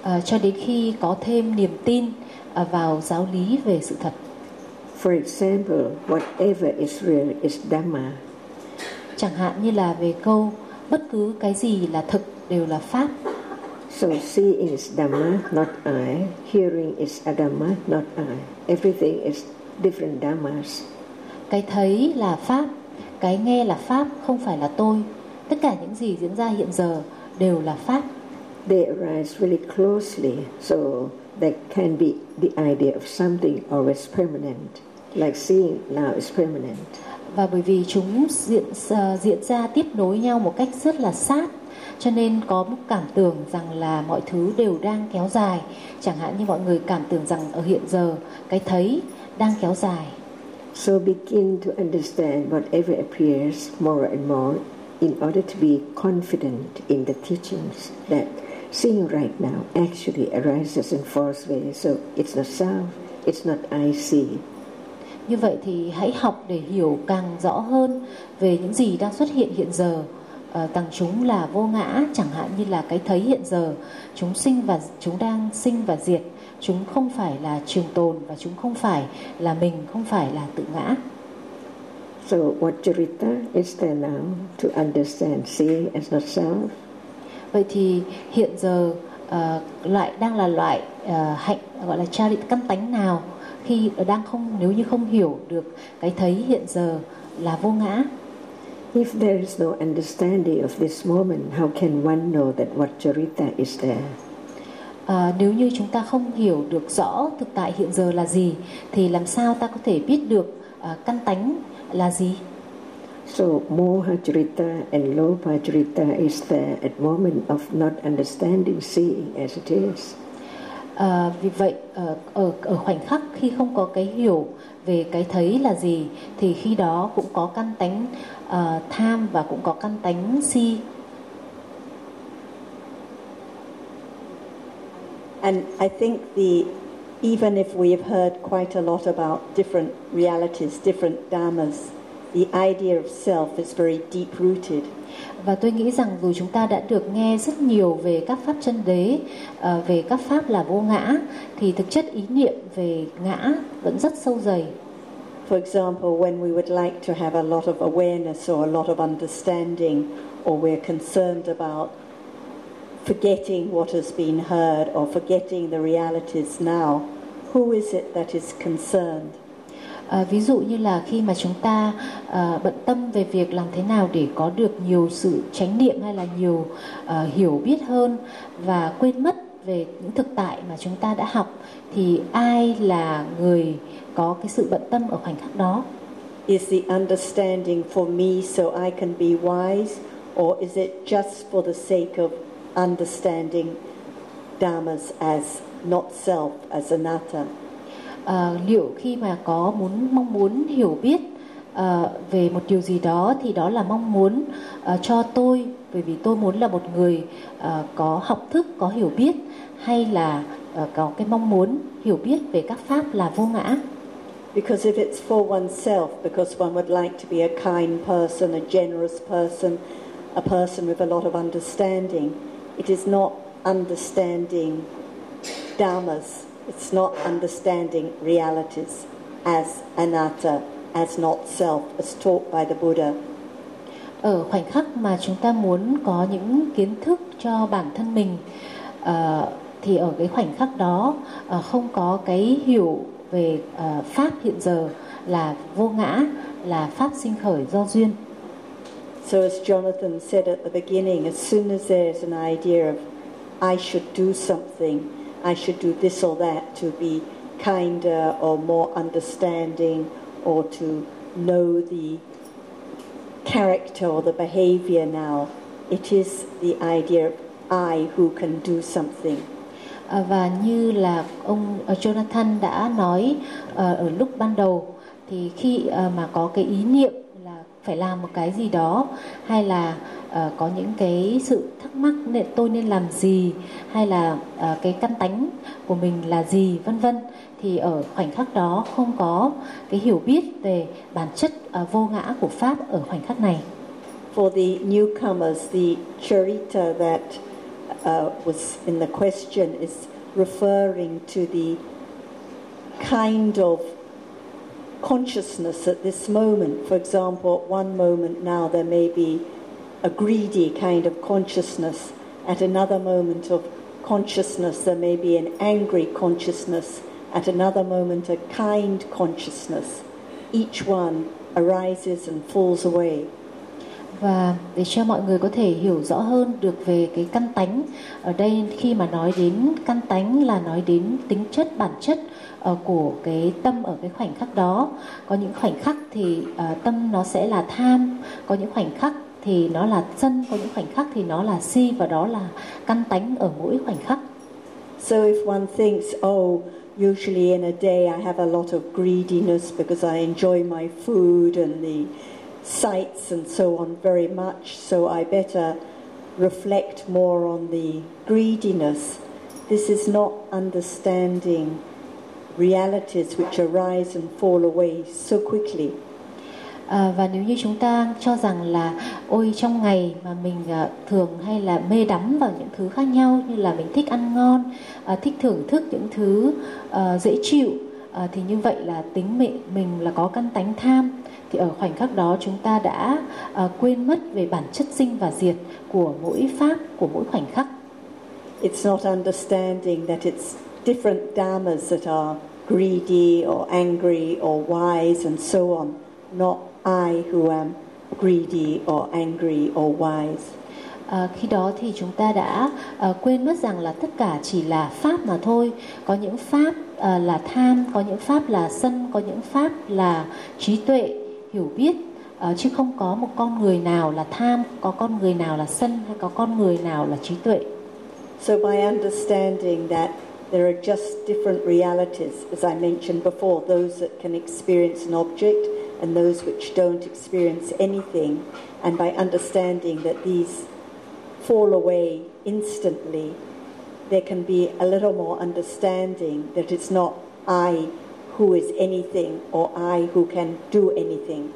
cho đến khi có thêm niềm tin vào giáo lý về sự thật. For example, whatever is real is Dhamma. Chẳng hạn như là về câu bất cứ cái gì là thực đều là pháp. So seeing is Dhamma, not I. Hearing is Adhamma, not I. Everything is different Dhammas. Cái thấy là pháp, cái nghe là pháp, không phải là tôi. Tất cả những gì diễn ra hiện giờ đều là pháp. They arise really closely, so there can be the idea of something always permanent, like seeing now is permanent. Và bởi vì chúng diễn ra tiếp nối nhau một cách rất là sát, cho nên có một cảm tưởng rằng là mọi thứ đều đang kéo dài. Chẳng hạn như mọi người cảm tưởng rằng ở hiện giờ cái thấy đang kéo dài. So begin to understand whatever appears more and more in order to be confident in the teachings that seeing right now actually arises and falls away. So it's not self, it's not I see. Như vậy thì hãy học để hiểu càng rõ hơn về những gì đang xuất hiện hiện giờ. Rằng chúng là vô ngã, chẳng hạn như là cái thấy hiện giờ, chúng đang sinh và diệt, chúng không phải là trường tồn và chúng không phải là mình, không phải là tự ngã. So what Charita is there now to understand seeing as not self? Vậy thì hiện giờ đang là loại hạnh gọi là Charita căn tánh nào khi nếu như không hiểu được cái thấy hiện giờ là vô ngã? If there is no understanding of this moment, how can one know that what Charita is there? Nếu như chúng ta không hiểu được rõ thực tại hiện giờ là gì, thì làm sao ta có thể biết được căn tánh là gì? So Moha Charita and Lopa Charita is there at moment of not understanding seeing as it is. Vì vậy ở khoảnh khắc khi không có cái hiểu về cái thấy là gì, thì khi đó cũng có căn tánh tham và cũng có căn tánh si. And I think even if we have heard quite a lot about different realities, different dhammas, the idea of self is very deep-rooted. Và tôi nghĩ rằng dù chúng ta đã được nghe rất nhiều về các pháp chân đế, về các pháp là vô ngã, thì thực chất ý niệm về ngã vẫn rất sâu dày. For example, when we would like to have a lot of awareness or a lot of understanding, or we're concerned about forgetting what has been heard or forgetting the realities now, who is it that is concerned? Ví dụ như là khi mà chúng ta bận tâm về việc làm thế nào để có được nhiều sự chánh niệm hay là nhiều hiểu biết hơn và quên mất về những thực tại mà chúng ta đã học, thì ai là người có cái sự bận tâm ở khoảnh khắc đó? Is the understanding for me so I can be wise, or is it just for the sake of understanding dhammas as not self, as anatta? Liệu khi mà có mong muốn hiểu biết về một điều gì đó, thì đó là mong muốn cho tôi, bởi vì tôi muốn là một người có học thức, có hiểu biết, hay là có cái mong muốn hiểu biết về các pháp là vô ngã? Because if it's for oneself, because one would like to be a kind person, a generous person, a person with a lot of understanding, it is not understanding dhammas. It's not understanding realities as anatta, as not self, as taught by the Buddha. Ở khoảnh khắc mà chúng ta muốn có những kiến thức cho bản thân mình, thì ở cái khoảnh khắc đó không có cái hiểu về pháp hiện giờ là vô ngã, là pháp sinh khởi do duyên. So as Jonathan said at the beginning, as soon as there's an idea of I should do something, I should do this or that to be kinder or more understanding or to know the character or the behavior now, it is the idea of I who can do something. Và như là ông Jonathan đã nói ở lúc ban đầu, thì khi mà có cái ý niệm là phải làm một cái gì đó, hay là có những cái sự thắc mắc tôi nên làm gì, hay là cái căn tánh của mình là gì, vân vân, thì ở khoảnh khắc đó không có cái hiểu biết về bản chất vô ngã của pháp ở khoảnh khắc này. For the newcomers, the charita that was in the question is referring to the kind of consciousness at this moment. For example, at one moment now there may be a greedy kind of consciousness. At another moment of consciousness there may be an angry consciousness. At another moment a kind consciousness. Each one arises and falls away. Và để cho mọi người có thể hiểu rõ hơn được về cái căn tánh, ở đây khi mà nói đến căn tánh là nói đến tính chất, bản chất của cái tâm ở cái khoảnh khắc đó. Có những khoảnh khắc thì tâm nó sẽ là tham, có những khoảnh khắc thì nó là sân, có những khoảnh khắc thì nó là si, và đó là căn tánh ở mỗi khoảnh khắc. So if one thinks, oh, usually in a day I have a lot of greediness because I enjoy my food and the sights and so on very much, so I better reflect more on the greediness. This is not understanding realities which arise and fall away so quickly. Và nếu như chúng ta cho rằng là ôi trong ngày mà mình thường hay là mê đắm vào những thứ khác nhau, như là mình thích ăn ngon, thích thưởng thức những thứ dễ chịu, thì như vậy là tính mình là có căn tánh tham, thì ở khoảnh khắc đó chúng ta đã quên mất về bản chất sinh và diệt của mỗi pháp, của mỗi khoảnh khắc. It's not understanding that it's different dhammas that are greedy or angry or wise and so on, not I who am greedy or angry or wise. Khi đó thì chúng ta đã quên mất rằng là tất cả chỉ là pháp mà thôi. Có những pháp là tham, có những pháp là sân, có những pháp là trí tuệ, hiểu biết, chứ không có một con người nào là tham, có con người nào là sân, hay có con người nào là trí tuệ. So by understanding that there are just different realities, as I mentioned before, those that can experience an object and those which don't experience anything, and by understanding that these fall away instantly, there can be a little more understanding that it's not I who is anything or I who can do anything.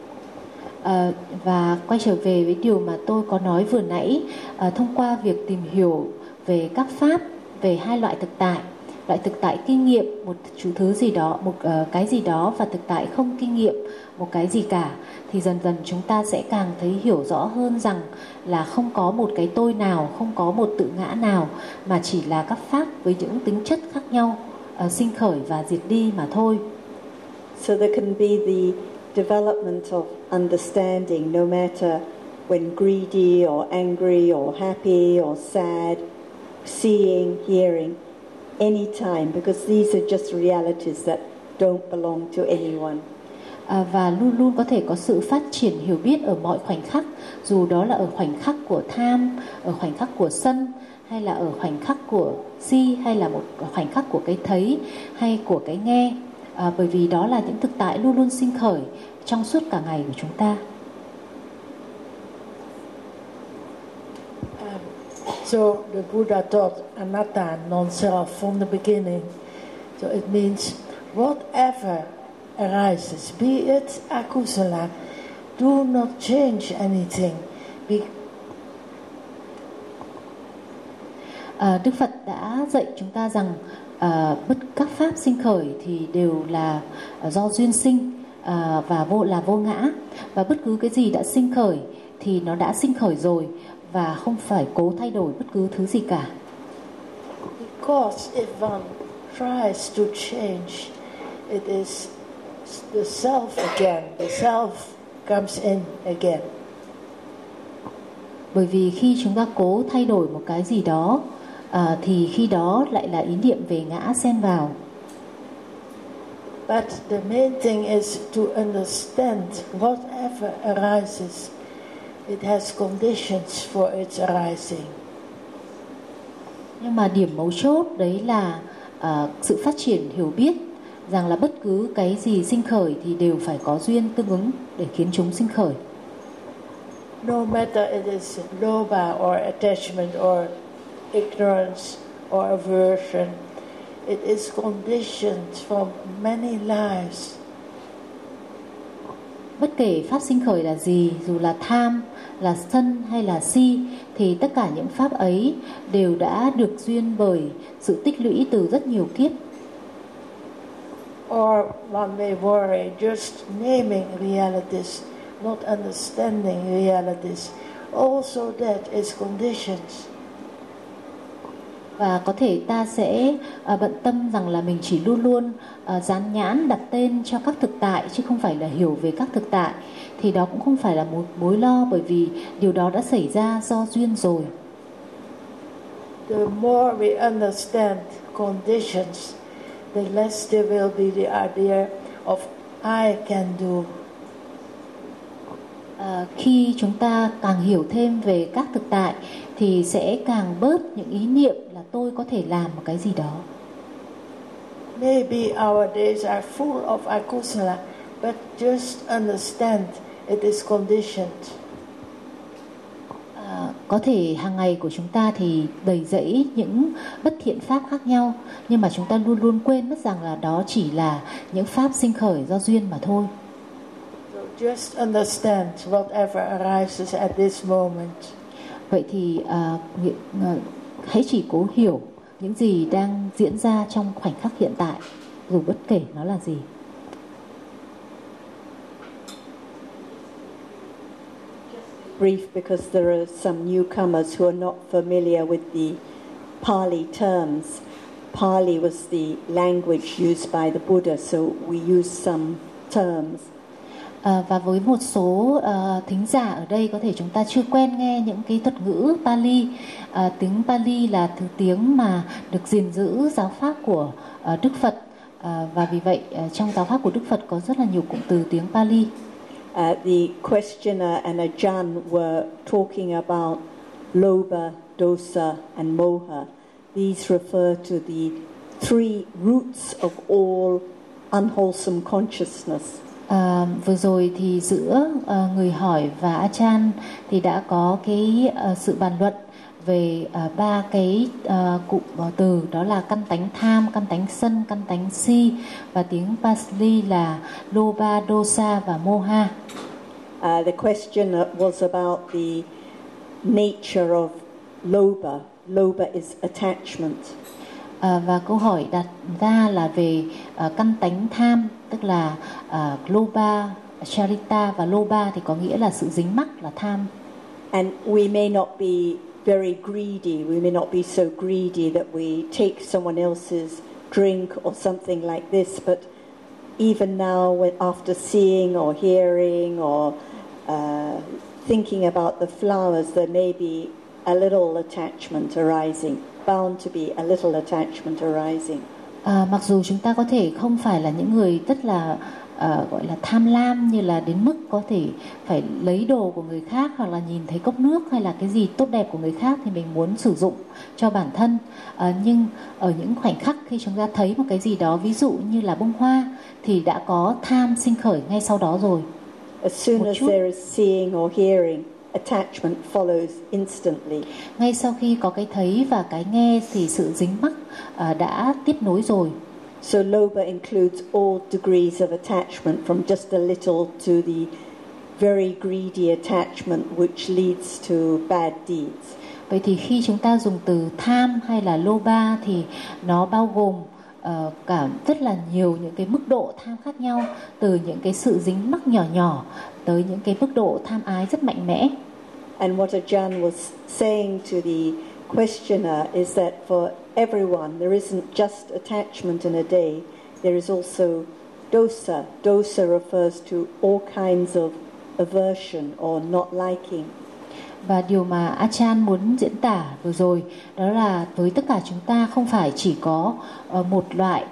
Và quay trở về với điều mà tôi có nói vừa nãy, thông qua việc tìm hiểu về các pháp, về hai loại thực tại. Loại thực tại kinh nghiệm một thứ gì đó, một cái gì đó, và thực tại không kinh nghiệm một cái gì cả, thì dần dần chúng ta sẽ càng thấy hiểu rõ hơn rằng là không có một cái tôi nào, không có một tự ngã nào, mà chỉ là các pháp với những tính chất khác nhau, sinh khởi và diệt đi mà thôi. So there can be the development of understanding no matter when greedy or angry or happy or sad, seeing, hearing, anytime, because these are just realities that don't belong to anyone. Và luôn luôn có thể có sự phát triển hiểu biết ở mọi khoảnh khắc, dù đó là ở khoảnh khắc của tham, ở khoảnh khắc của sân, hay là ở khoảnh khắc của si, hay là một khoảnh khắc của cái thấy hay của cái nghe, bởi vì đó là những thực tại luôn luôn sinh khởi trong suốt cả ngày của chúng ta. So the Buddha taught anatta, non-self, from the beginning. So it means whatever arises, be it akusala, do not change anything. Đức Phật đã dạy chúng ta rằng bất các pháp sinh khởi thì đều là do duyên sinh và vô ngã, và bất cứ cái gì đã sinh khởi thì nó đã sinh khởi rồi, và không phải cố thay đổi bất cứ thứ gì cả. Because if one tries to change, it is the self again. The self comes in again. Bởi vì khi chúng ta cố thay đổi một cái gì đó, thì khi đó lại là ý niệm về ngã xen vào. But the main thing is to understand whatever arises, it has conditions for its arising. Nhưng mà điểm mấu chốt đấy là sự phát triển hiểu biết rằng là bất cứ cái gì sinh khởi thì đều phải có duyên tương ứng để khiến chúng sinh khởi. No matter it is lobha or attachment or ignorance or aversion, it is conditioned from many lives. Bất kể pháp sinh khởi là gì, dù là tham, là sân hay là si, thì tất cả những pháp ấy đều đã được duyên bởi sự tích lũy từ rất nhiều kiếp. Or one may worry just naming realities, not understanding realities. Also that is conditions. Và có thể ta sẽ bận tâm rằng là mình chỉ luôn luôn dán nhãn đặt tên cho các thực tại chứ không phải là hiểu về các thực tại. Thì đó cũng không phải là một mối lo, bởi vì điều đó đã xảy ra do duyên rồi. The more we understand conditions, the less there will be the idea of I can do. Khi chúng ta càng hiểu thêm về các thực tại thì sẽ càng bớt những ý niệm là tôi có thể làm một cái gì đó. Maybe our days are full of akusala, but just understand it is conditioned. Có thể hàng ngày của chúng ta thì đầy rẫy những bất thiện pháp khác nhau, nhưng mà chúng ta luôn luôn quên mất rằng là đó chỉ là những pháp sinh khởi do duyên mà thôi. So just understand whatever arises at this moment. Vậy thì hãy chỉ cố hiểu những gì đang diễn ra trong khoảnh khắc hiện tại, dù bất kể nó là gì. Brief, because there are some newcomers who are not familiar with the Pali terms. Pali was the language used by the Buddha, so we use some terms. Và với một số thính giả ở đây có thể chúng ta chưa quen nghe những cái thuật ngữ Pali. Tiếng Pali là thứ tiếng mà được gìn giữ giáo pháp của Đức Phật, và vì vậy trong giáo pháp của Đức Phật có rất là nhiều cụm từ tiếng Pali. The questioner and Ajahn were talking about Lobha, Dosa and Moha. These refer to the three roots of all unwholesome consciousness. Vừa rồi thì giữa người hỏi và Ajahn thì đã có cái sự bàn luận về ba cái cụm từ, đó là căn tánh tham, căn tánh sân, căn tánh si, và tiếng Pali là Lobha, Dosa và Moha. The question was about the nature of Lobha. Lobha is attachment. Và câu hỏi đặt ra là về căn tánh tham, tức là Lobha, Charita, và Lobha thì có nghĩa là sự dính mắc, là tham. And we may not be very greedy. We may not be so greedy that we take someone else's drink or something like this. But even now, after seeing or hearing or thinking about the flowers, there may be a little attachment arising. Bound to be a little attachment arising. Mặc dù chúng ta có thể không phải là những người rất là gọi là tham lam, như là đến mức có thể phải lấy đồ của người khác, hoặc là nhìn thấy cốc nước hay là cái gì tốt đẹp của người khác thì mình muốn sử dụng cho bản thân. Nhưng ở những khoảnh khắc khi chúng ta thấy một cái gì đó, ví dụ như là bông hoa, thì đã có tham sinh khởi ngay sau đó rồi. As soon as there is seeing or hearing, attachment follows instantly. Ngay sau khi có cái thấy và cái nghe thì sự dính mắc đã tiếp nối rồi. So Lobha includes all degrees of attachment, from just a little to the very greedy attachment which leads to bad deeds. Vậy thì khi chúng ta dùng từ tham hay là Lobha thì nó bao gồm cả rất là nhiều những cái mức độ tham khác nhau, từ những cái sự dính mắc nhỏ nhỏ tới những cái mức độ tham ái rất mạnh mẽ. And what Ajahn was saying to the questioner is that for everyone, there isn't just attachment in a day, there is also dosa. Dosa refers to all kinds of aversion or not liking. Và điều mà Ajahn muốn diễn tả vừa rồi đó là với tất cả chúng ta không phải chỉ có một loại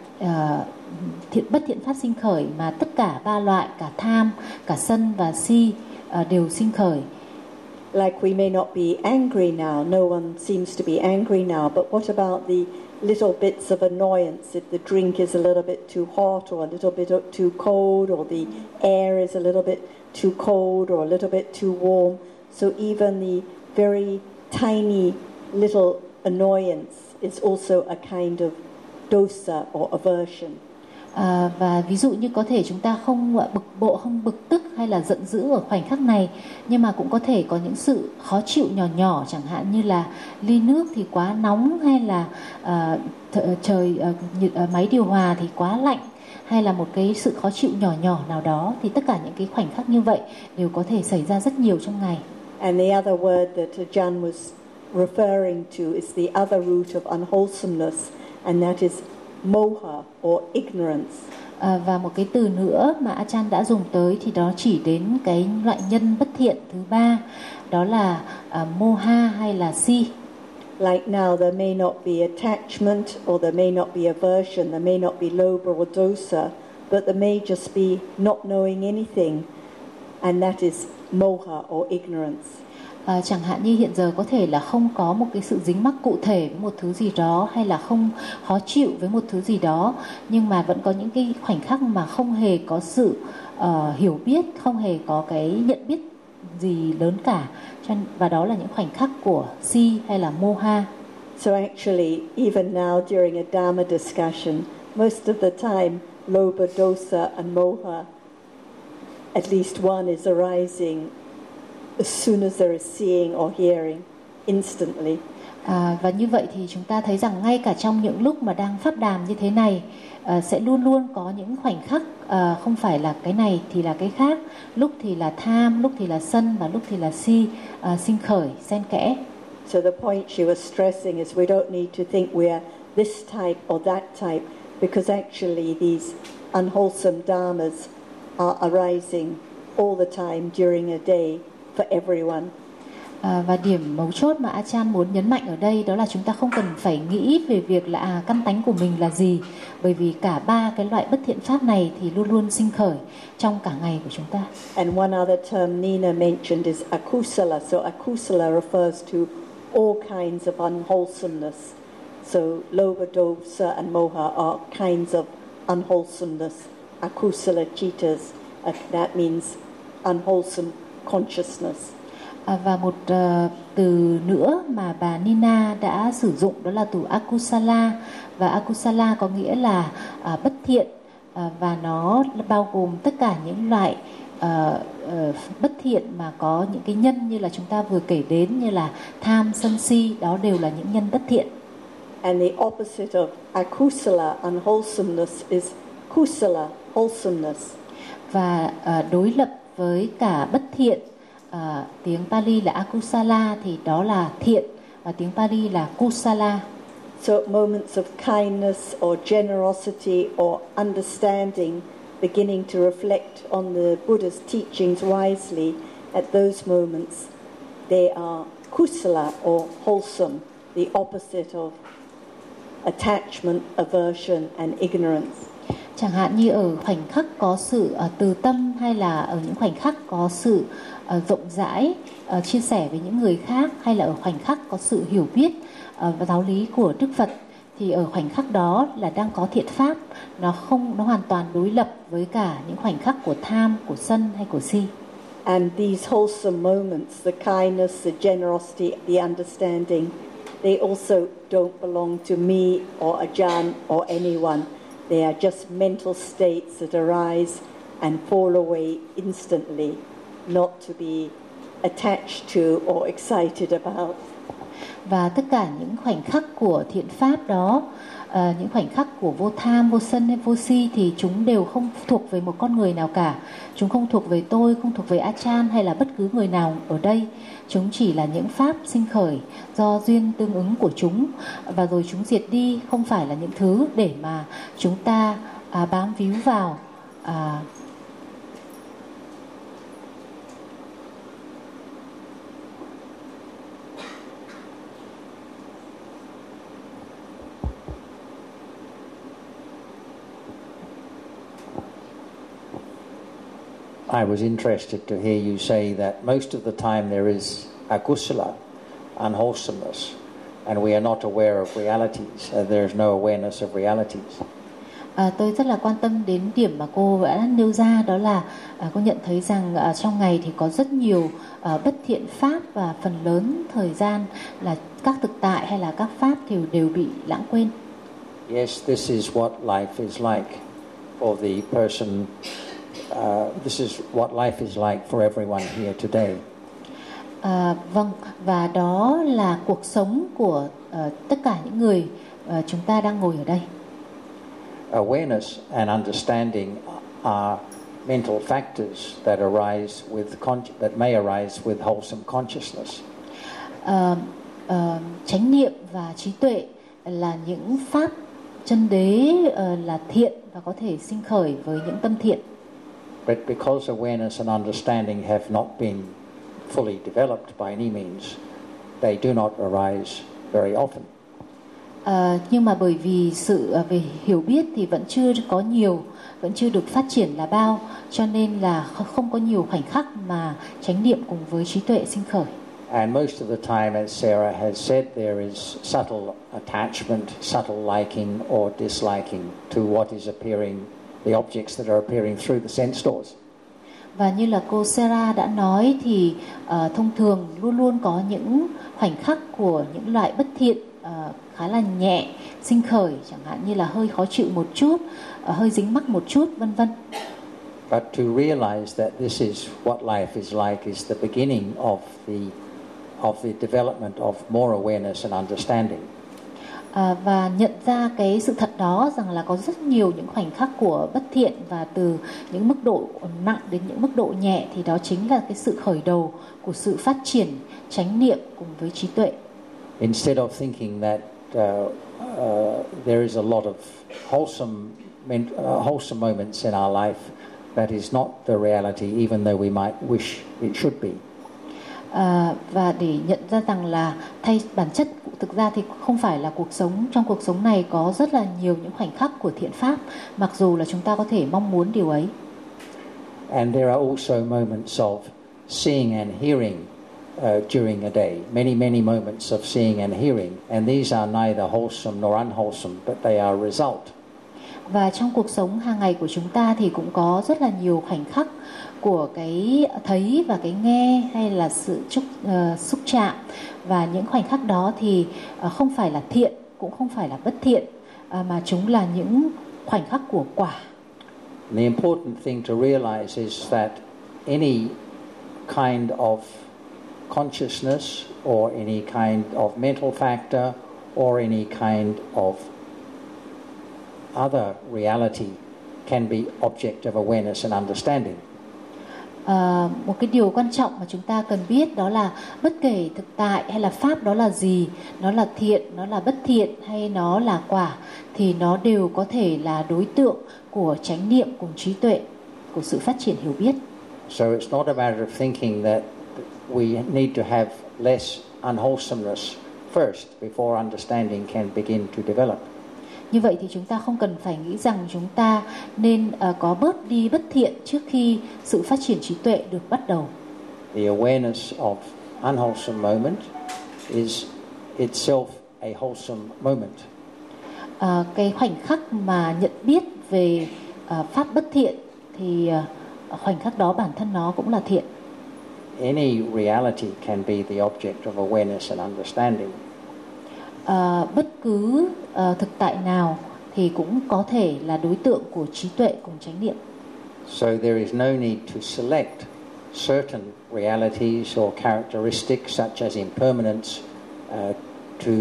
bất thiện pháp sinh khởi, mà tất cả ba loại, cả tham, cả sân và si đều sinh khởi. Like we may not be angry now, no one seems to be angry now, but what about the little bits of annoyance if the drink is a little bit too hot or a little bit too cold, or the air is a little bit too cold or a little bit too warm? So even the very tiny little annoyance is also a kind of dosa or aversion. Và ví dụ như có thể chúng ta không bực bội, không bực tức hay là giận dữ ở khoảnh khắc này, nhưng mà cũng có thể có những sự khó chịu nhỏ nhỏ, chẳng hạn như là ly nước thì quá nóng, hay là máy điều hòa thì quá lạnh, hay là một cái sự khó chịu nhỏ nhỏ nào đó. Thì tất cả những cái khoảnh khắc như vậy đều có thể xảy ra rất nhiều trong ngày. And the other word that Ajahn was referring to is the other root of unwholesomeness, and that is moha or ignorance. Và một cái từ nữa mà Ajahn đã dùng tới thì đó chỉ đến cái loại nhân bất thiện thứ ba, đó là moha hay là si. Like now, there may not be attachment, or there may not be aversion, there may not be lobha or dosa, but there may just be not knowing anything, and that is moha or ignorance. Chẳng hạn như hiện giờ có thể là không có một cái sự dính mắc cụ thể với một thứ gì đó, hay là không khó chịu với một thứ gì đó, nhưng mà vẫn có những cái khoảnh khắc mà không hề có sự hiểu biết, không hề có cái nhận biết gì lớn cả, và đó là những khoảnh khắc của si hay là moha. So actually, even now during a Dhamma discussion, most of the time, lobha, dosa and moha, at least one is arising as soon as there is seeing or hearing, instantly. Và như vậy thì chúng ta thấy rằng ngay cả trong những lúc mà đang pháp đàm như thế này, sẽ luôn luôn có những khoảnh khắc không phải là cái này thì là cái khác, lúc thì là tham, lúc thì là sân, và lúc thì là si sinh khởi, xen kẽ. So the point she was stressing is we don't need to think we are this type or that type, because actually these unwholesome dharmas are arising all the time during a day for everyone. Và điểm mấu chốt mà Ajahn muốn nhấn mạnh ở đây đó là chúng ta không cần phải nghĩ về việc là căn tánh của mình là gì, bởi vì cả ba cái loại bất thiện pháp này thì luôn luôn sinh khởi trong cả ngày của chúng ta. And one other term Nina mentioned is akusala. So akusala refers to all kinds of unwholesomeness. So lobha, dosa and moha are kinds of unwholesomeness. Akusala chittas, that means unwholesome consciousness. Và một từ nữa mà bà Nina đã sử dụng đó là từ akusala, và akusala có nghĩa là bất thiện, và nó bao gồm tất cả những loại bất thiện mà có những cái nhân như là chúng ta vừa kể đến, như là tham, sân, si, đó đều là những nhân bất thiện. And the opposite of akusala, unwholesomeness, is kusala, wholesomeness. Và đối lập với cả bất thiện, tiếng Pali là akusala thì đó là thiện, và tiếng Pali là kusala. So at moments of kindness or generosity or understanding, beginning to reflect on the Buddha's teachings wisely, at those moments they are kusala or wholesome, the opposite of attachment, aversion and ignorance. Chẳng hạn như ở khoảnh khắc có sự từ tâm, hay là ở những khoảnh khắc có sự rộng rãi, chia sẻ với những người khác, hay là ở khoảnh khắc có sự hiểu biết và giáo lý của Đức Phật, thì ở khoảnh khắc đó là đang có thiện pháp, nó hoàn toàn đối lập với cả những khoảnh khắc của tham, của sân hay của si. And these wholesome moments, the kindness, the generosity, the understanding, they also don't belong to me or Ajahn or anyone. They are just mental states that arise and fall away instantly, not to be attached to or excited about. Và tất cả những khoảnh khắc của thiện pháp đó, những khoảnh khắc của vô tham, vô sân hay vô si, thì chúng đều không thuộc về một con người nào cả. Chúng không thuộc về tôi, không thuộc về Ajahn hay là bất cứ người nào ở đây. Chúng chỉ là những pháp sinh khởi do duyên tương ứng của chúng, và rồi chúng diệt đi, không phải là những thứ để mà chúng ta bám víu vào. I was interested to hear you say that most of the time there is akusala, unwholesomeness, and we are not aware of realities. There is no awareness of realities. Tôi rất là quan tâm đến điểm mà cô đã nêu ra, đó là cô nhận thấy rằng trong ngày thì có rất nhiều bất thiện pháp, và phần lớn thời gian là các thực tại hay là các pháp đều bị lãng quên. Yes, this is what life is like. for the person. This is what life is like for everyone here today. Vâng, và đó là cuộc sống của tất cả những người chúng ta đang ngồi ở đây. Awareness and understanding are mental factors that may arise with wholesome consciousness. Chánh niệm và trí tuệ là những pháp chân đế là thiện và có thể sinh khởi với những tâm thiện. But because awareness and understanding have not been fully developed by any means, they do not arise very often. Nhưng mà bởi vì sự về hiểu biết thì vẫn chưa được phát triển là bao, cho nên là không có nhiều khoảnh khắc mà chánh niệm cùng với trí tuệ sinh khởi. And most of the time, as Sarah has said, there is subtle attachment, subtle liking or disliking to what is appearing, the objects that are appearing through the sense doors. Và như là cô Sarah đã nói thì thông thường luôn luôn có những khoảnh khắc của những loại bất thiện khá là nhẹ sinh khởi, chẳng hạn như là hơi khó chịu một chút, hơi dính mắc một chút, vân vân. But to realize that this is what life is like is the beginning of the development of more awareness and understanding. Và nhận ra cái sự thật đó rằng là có rất nhiều những khoảnh khắc của bất thiện, và từ những mức độ nặng đến những mức độ nhẹ thì đó chính là cái sự khởi đầu của sự phát triển chánh niệm cùng với trí tuệ. Instead of thinking that there is a lot of wholesome moments in our life, that is not the reality, even though we might wish it should be. Và để nhận ra rằng là thay bản chất thực ra thì không phải là trong cuộc sống này có rất là nhiều những khoảnh khắc của thiện pháp, mặc dù là chúng ta có thể mong muốn điều ấy. And there are also moments of seeing and hearing during a day, many moments of seeing and hearing, and these are neither wholesome nor unwholesome, but they are a result. Và trong cuộc sống hàng ngày của chúng ta thì cũng có rất là nhiều khoảnh khắc của cái thấy và cái nghe, hay là sự xúc chạm, và những khoảnh khắc đó thì không phải là thiện cũng không phải là bất thiện, mà chúng là những khoảnh khắc của quả. The important thing to realize is that any kind of consciousness or any kind of mental factor or any kind of other reality can be object of awareness and understanding. Một cái điều quan trọng mà chúng ta cần biết đó là bất kể thực tại hay là pháp đó là gì, nó là thiện, nó là bất thiện hay nó là quả, thì nó đều có thể là đối tượng của chánh niệm cùng trí tuệ, của sự phát triển hiểu biết. So it's not a matter of thinking that we need to have less unwholesomeness first before understanding can begin to develop. Như vậy thì chúng ta không cần phải nghĩ rằng chúng ta nên có bớt đi bất thiện trước khi sự phát triển trí tuệ được bắt đầu. The awareness of unwholesome moment is itself a wholesome moment. Cái khoảnh khắc mà nhận biết về pháp bất thiện thì khoảnh khắc đó bản thân nó cũng là thiện. Any reality can be the object of awareness and understanding. Bất cứ thực tại nào thì cũng có thể là đối tượng của trí tuệ cùng chánh niệm. So there is no need to select certain realities or characteristics such as impermanence to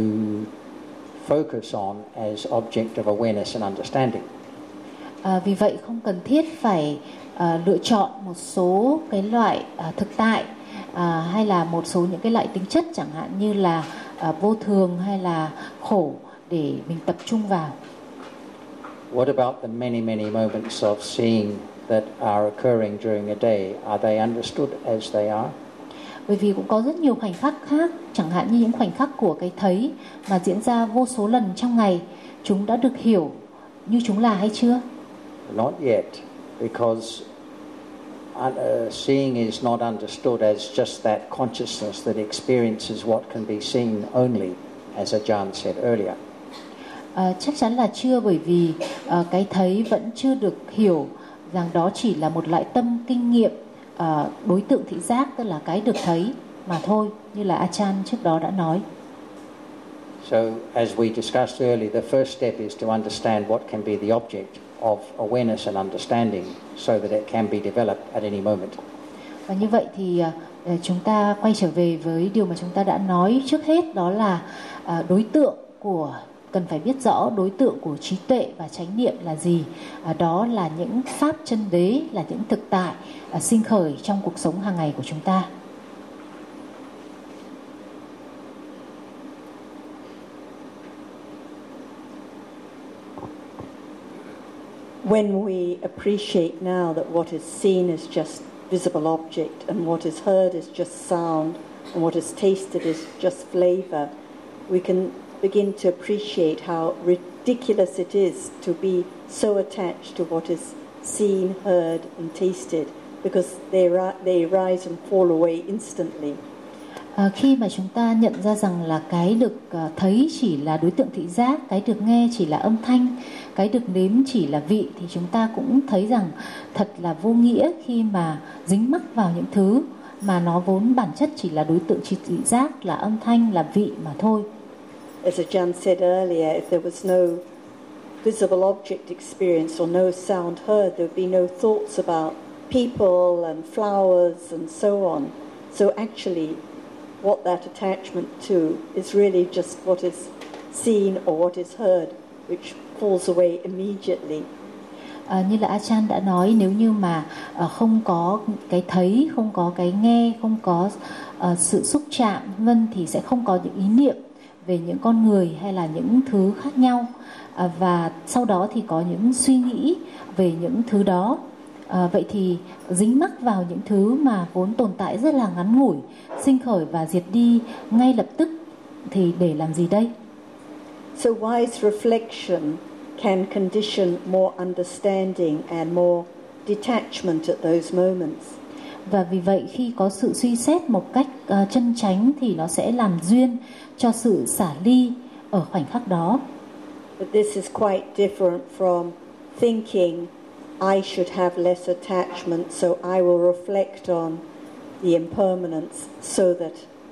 focus on as object of awareness and understanding. Vì vậy không cần thiết phải lựa chọn một số cái loại thực tại hay là một số những cái loại tính chất, chẳng hạn như là vô thường hay là khổ để mình tập trung vào. What about the many moments of seeing that are occurring during a day? Are they understood as they are? Bởi vì cũng có rất nhiều khoảnh khắc khác, chẳng hạn như những khoảnh khắc của cái thấy mà diễn ra vô số lần trong ngày, chúng đã được hiểu như chúng là hay chưa? Not yet, because seeing is not understood as just that consciousness that experiences what can be seen only, as Ajahn said earlier. Chắc chắn là chưa, bởi vì cái thấy vẫn chưa được hiểu rằng đó chỉ là một loại tâm kinh nghiệm đối tượng thị giác, tức là cái được thấy mà thôi, như là Ajahn trước đó đã nói. So, as we discussed earlier, the first step is to understand what can be the object, of awareness and understanding so that it can be developed at any moment. Và như vậy thì chúng ta quay trở về với điều mà chúng ta đã nói trước hết, đó là đối tượng của, cần phải biết rõ đối tượng của trí tuệ và chánh niệm là gì. Đó là những pháp chân đế, là những thực tại sinh khởi trong cuộc sống hàng ngày của chúng ta. When we appreciate now that what is seen is just visible object and what is heard is just sound and what is tasted is just flavor, we can begin to appreciate how ridiculous it is to be so attached to what is seen, heard and tasted, because they rise and fall away instantly. Khi mà chúng ta nhận ra rằng là cái được thấy chỉ là đối tượng thị giác, cái được nghe chỉ là âm thanh, cái được nếm chỉ là vị, thì chúng ta cũng thấy rằng thật là vô nghĩa khi mà dính mắc vào những thứ mà nó vốn bản chất chỉ là đối tượng thị giác, là âm thanh, là vị mà thôi. As Ajahn said earlier, if there was no visible object experience or no sound heard, there would be no thoughts about people and flowers and so on. So actually, what that attachment to is really just what is seen or what is heard, which falls away immediately. Như là Ajahn đã nói, nếu như mà không có cái thấy, không có cái nghe, không có sự xúc chạm vân, thì sẽ không có những ý niệm về những con người hay là những thứ khác nhau, và sau đó thì có những suy nghĩ về những thứ đó. Vậy thì dính mắc vào những thứ mà vốn tồn tại rất là ngắn ngủi, sinh khởi và diệt đi ngay lập tức, thì để làm gì đây? So wise reflection can condition more understanding and more detachment at those moments. Và vì vậy khi có sự suy xét một cách chân chánh thì nó sẽ làm duyên cho sự xả ly ở khoảnh khắc đó. But this is quite different from thinking I should have less attachment, so I will reflect on the impermanence so that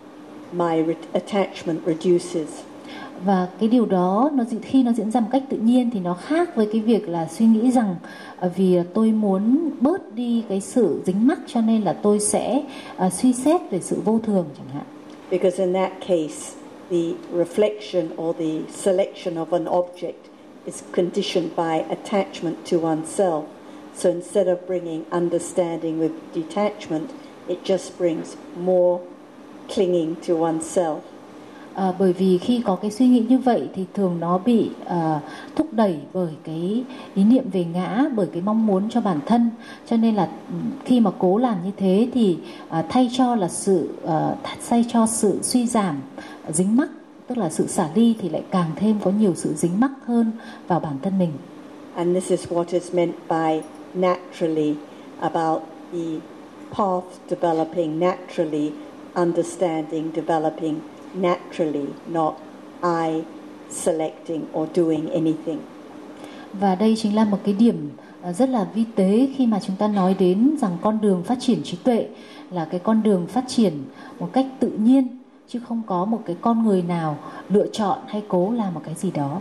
my attachment reduces. Và cái điều đó khi nó diễn ra một cách tự nhiên thì nó khác với cái việc là suy nghĩ rằng vì tôi muốn bớt đi cái sự dính mắc cho nên là tôi sẽ suy xét về sự vô thường chẳng hạn. Because in that case, the reflection or the selection of an object is conditioned by attachment to oneself. So instead of bringing understanding with detachment, it just brings more clinging to oneself. Bởi vì khi có cái suy nghĩ như vậy thì thường nó bị thúc đẩy bởi cái ý niệm về ngã, bởi cái mong muốn cho bản thân. Cho nên là khi mà cố làm như thế thì thay cho sự suy giảm dính mắc, tức là sự xả ly, thì lại càng thêm có nhiều sự dính mắc hơn vào bản thân mình. And this is what is meant by naturally, about the path developing naturally, understanding developing naturally, not I selecting or doing anything. Và đây chính là một cái điểm rất là vi tế khi mà chúng ta nói đến rằng con đường phát triển trí tuệ là cái con đường phát triển một cách tự nhiên, chứ không có một cái con người nào lựa chọn hay cố làm một cái gì đó.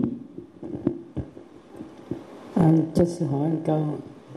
Cho sư hỏi một câu.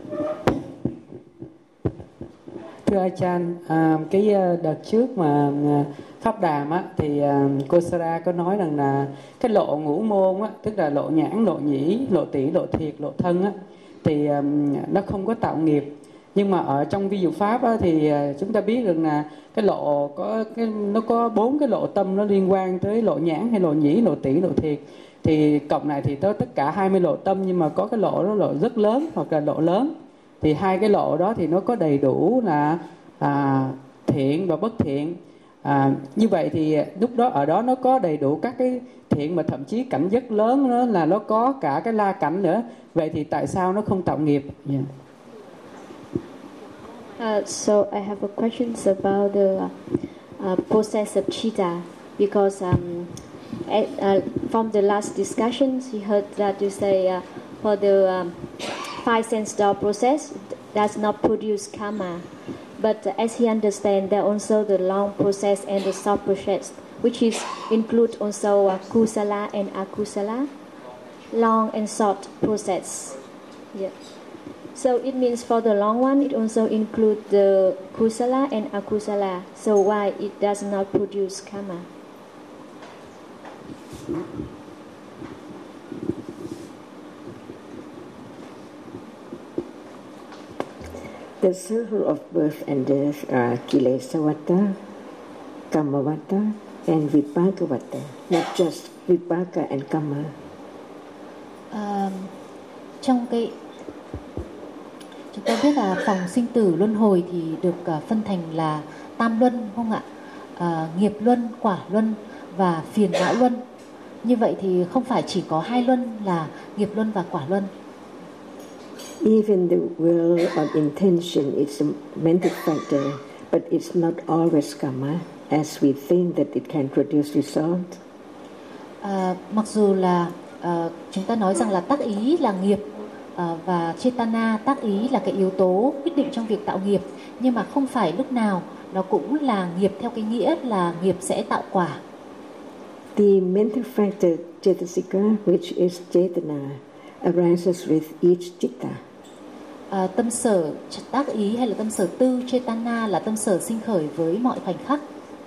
Thưa Ajahn, cái đợt trước mà pháp đàm á, thì cô Sara có nói rằng là cái lộ ngũ môn á, tức là lộ nhãn, lộ nhĩ, lộ tỷ, lộ thiệt, lộ thân á, thì nó không có tạo nghiệp. Nhưng mà ở trong vi dụ pháp á, thì chúng ta biết rằng là cái lộ nó có 4 cái lộ tâm nó liên quan tới lộ nhãn hay lộ nhĩ, lộ tỷ, lộ thiệt. Thì cộng lại thì tới tất cả 20 lộ tâm, nhưng mà có cái lộ đó lộ rất lớn hoặc là lộ lớn. Thì hai cái lộ đó thì nó có đầy đủ là thiện và bất thiện. Như vậy thì lúc đó ở đó nó có đầy đủ các cái thiện, mà thậm chí cảnh giới lớn đó là nó có cả cái la cảnh nữa. Vậy thì tại sao nó không tạo nghiệp? So I have a question about the process of chitta, because from the last discussions we heard that you say for the five sense door process does not produce karma. But as he understands, there also the long process and the short process, which is include also kusala and akusala, long and short process. Yeah. So it means for the long one, it also includes the kusala and akusala. So why it does not produce karma? The circle of birth and death are kilesavata, kamavata, and vipakavata, not just vipaka and kama. Trong cái chúng ta biết là phòng sinh tử luân hồi thì được phân thành là tam luân, không ạ? Nghiệp luân, quả luân và phiền não luân. Như vậy thì không phải chỉ có hai luân là nghiệp luân và quả luân. Even the will of intention is a mental factor, but it's not always karma, as we think that it can produce result. Mặc dù là chúng ta nói rằng là tác ý là nghiệp và chetana, tác ý là cái yếu tố quyết định trong việc tạo nghiệp, nhưng mà không phải lúc nào nó cũng là nghiệp theo cái nghĩa là nghiệp sẽ tạo quả. The mental factor cetasika, which is chetana, arises with each chitta. Tâm sở tác ý hay là tâm sở tư chetana là tâm sở sinh khởi với mọi khoảnh khắc.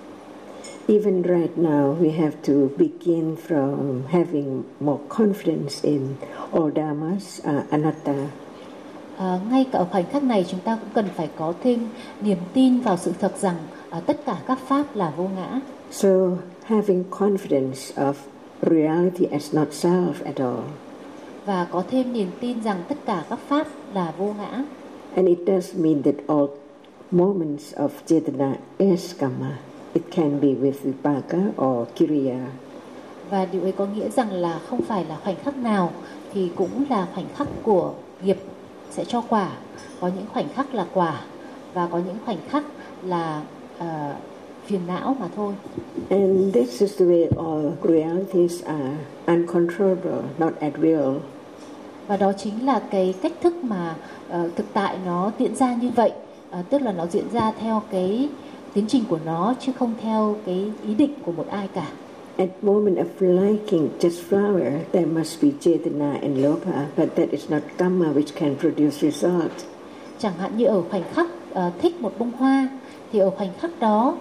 Even right now, we have to begin from having more confidence in all dhammas are anatta. Ngay cả ở khoảnh khắc này chúng ta cũng cần phải có thêm niềm tin vào sự thật rằng tất cả các pháp là vô ngã. So having confidence of reality as not self at all. Và có thêm niềm tin rằng tất cả các pháp là vô ngã. And it does mean that all moments of chetana is karma. It can be with vipaka or kiriya. Và điều ấy có nghĩa rằng là không phải là khoảnh khắc nào thì cũng là khoảnh khắc của nghiệp sẽ cho quả. Có những khoảnh khắc là quả và có những khoảnh khắc là phiền não mà thôi. And this is the way all realities are uncontrollable, not at will. Và đó chính là cái cách thức mà thực tại nó diễn ra như vậy, tức là nó diễn ra theo cái tiến trình của nó chứ không theo cái ý định của một ai cả. At moment of liking just flower, there must be chetana and lopa, but that is not karma which can produce result. Chẳng hạn như ở khoảnh khắc thích một bông hoa thì ở khoảnh khắc đó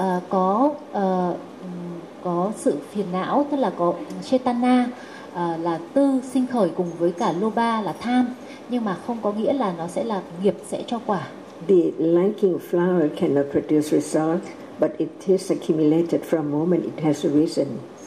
có sự phiền não, tức là có chetana là tư sinh khởi cùng với cả loba là tham, nhưng mà không có nghĩa là nó sẽ là nghiệp sẽ cho quả. The liking flower cannot produce result, but it is accumulated from moment it has arisen.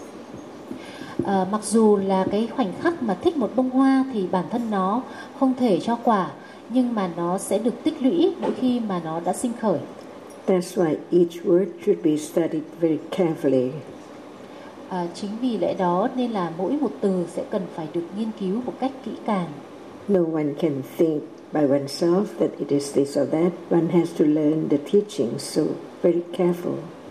Mặc dù là cái khoảnh khắc mà thích một bông hoa thì bản thân nó không thể cho quả, nhưng mà nó sẽ được tích lũy mỗi khi mà nó đã sinh khởi. That's why each word should be studied very carefully. Chính vì lẽ đó nên là mỗi một từ sẽ cần phải được nghiên cứu một cách kỹ càng. No one can think by oneself that it is this or that. One has to learn the teaching, so very careful.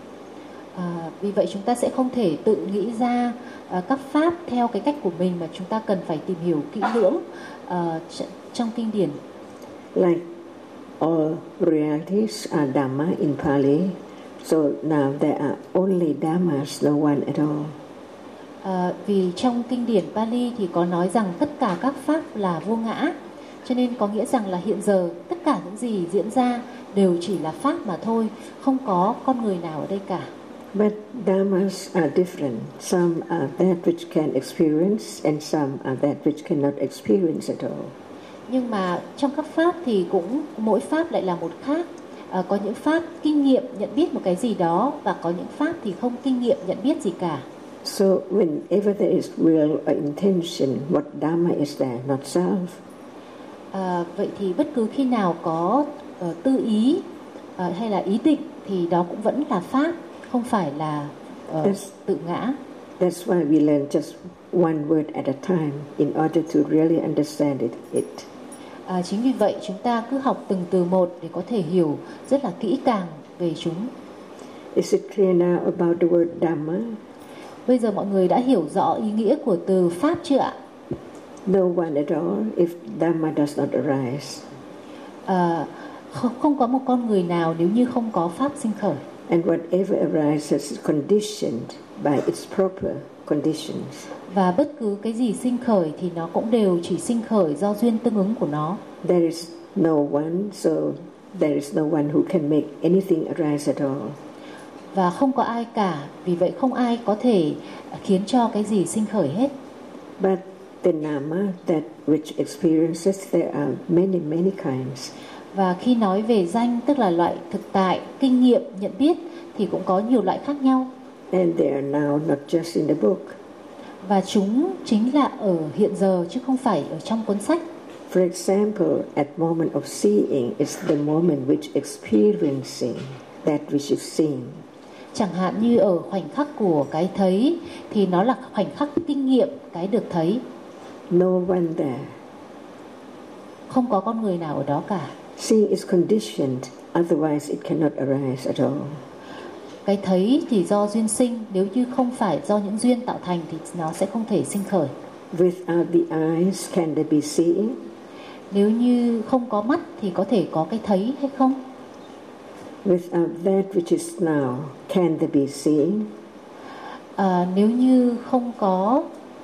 Vì vậy chúng ta sẽ không thể tự nghĩ ra các pháp theo cái cách của mình, mà chúng ta cần phải tìm hiểu kỹ lưỡng trong kinh điển. Like all realities are dhamma in Pali, so now there are only dhammas, no one at all. Vì trong kinh điển Pali thì có nói rằng tất cả các pháp là vô ngã, cho nên có nghĩa rằng là hiện giờ tất cả những gì diễn ra đều chỉ là pháp mà thôi, không có con người nào ở đây cả. But dhammas are different. Some are that which can experience and some are that which cannot experience at all. Nhưng mà trong các pháp thì cũng mỗi pháp lại là một khác. Có những pháp kinh nghiệm nhận biết một cái gì đó, và có những pháp thì không kinh nghiệm nhận biết gì cả. So whenever there is will or intention, what dhamma is there, not self? Vậy thì bất cứ khi nào có tư ý hay là ý định thì đó cũng vẫn là pháp, không phải là tự ngã. That's why we learn just one word at a time in order to really understand it. Chính vì vậy chúng ta cứ học từng từ một để có thể hiểu rất là kỹ càng về chúng. Is it clear now about the word dhamma? Bây giờ mọi người đã hiểu rõ ý nghĩa của từ pháp chưa ạ? No one at all if dhamma does not arise. Không có một con người nào nếu như không có pháp sinh khởi. And whatever arises is conditioned by its proper conditions. Và bất cứ cái gì sinh khởi thì nó cũng đều chỉ sinh khởi do duyên tương ứng của nó. There is no one, so there is no one who can make anything arise at all. Và không có ai cả, vì vậy không ai có thể khiến cho cái gì sinh khởi hết. But the nama, that which experiences, there are many, many kinds. Và khi nói về danh, tức là loại thực tại, kinh nghiệm, nhận biết, thì cũng có nhiều loại khác nhau. And they are now not just in the book. Và chúng chính là ở hiện giờ chứ không phải ở trong cuốn sách. For example, at moment of seeing is the moment which experiencing that which is seen. Chẳng hạn như ở khoảnh khắc của cái thấy thì nó là khoảnh khắc kinh nghiệm cái được thấy. No one there. Không có con người nào ở đó cả. Seeing is conditioned, otherwise it cannot arise at all. Cái thấy thì do duyên sinh, nếu như không phải do những duyên tạo thành thì nó sẽ không thể sinh khởi. Without the eyes, can there be seeing? Nếu như không có mắt thì có thể có cái thấy hay không? Without that which is now, can there be seeing? Nếu như không có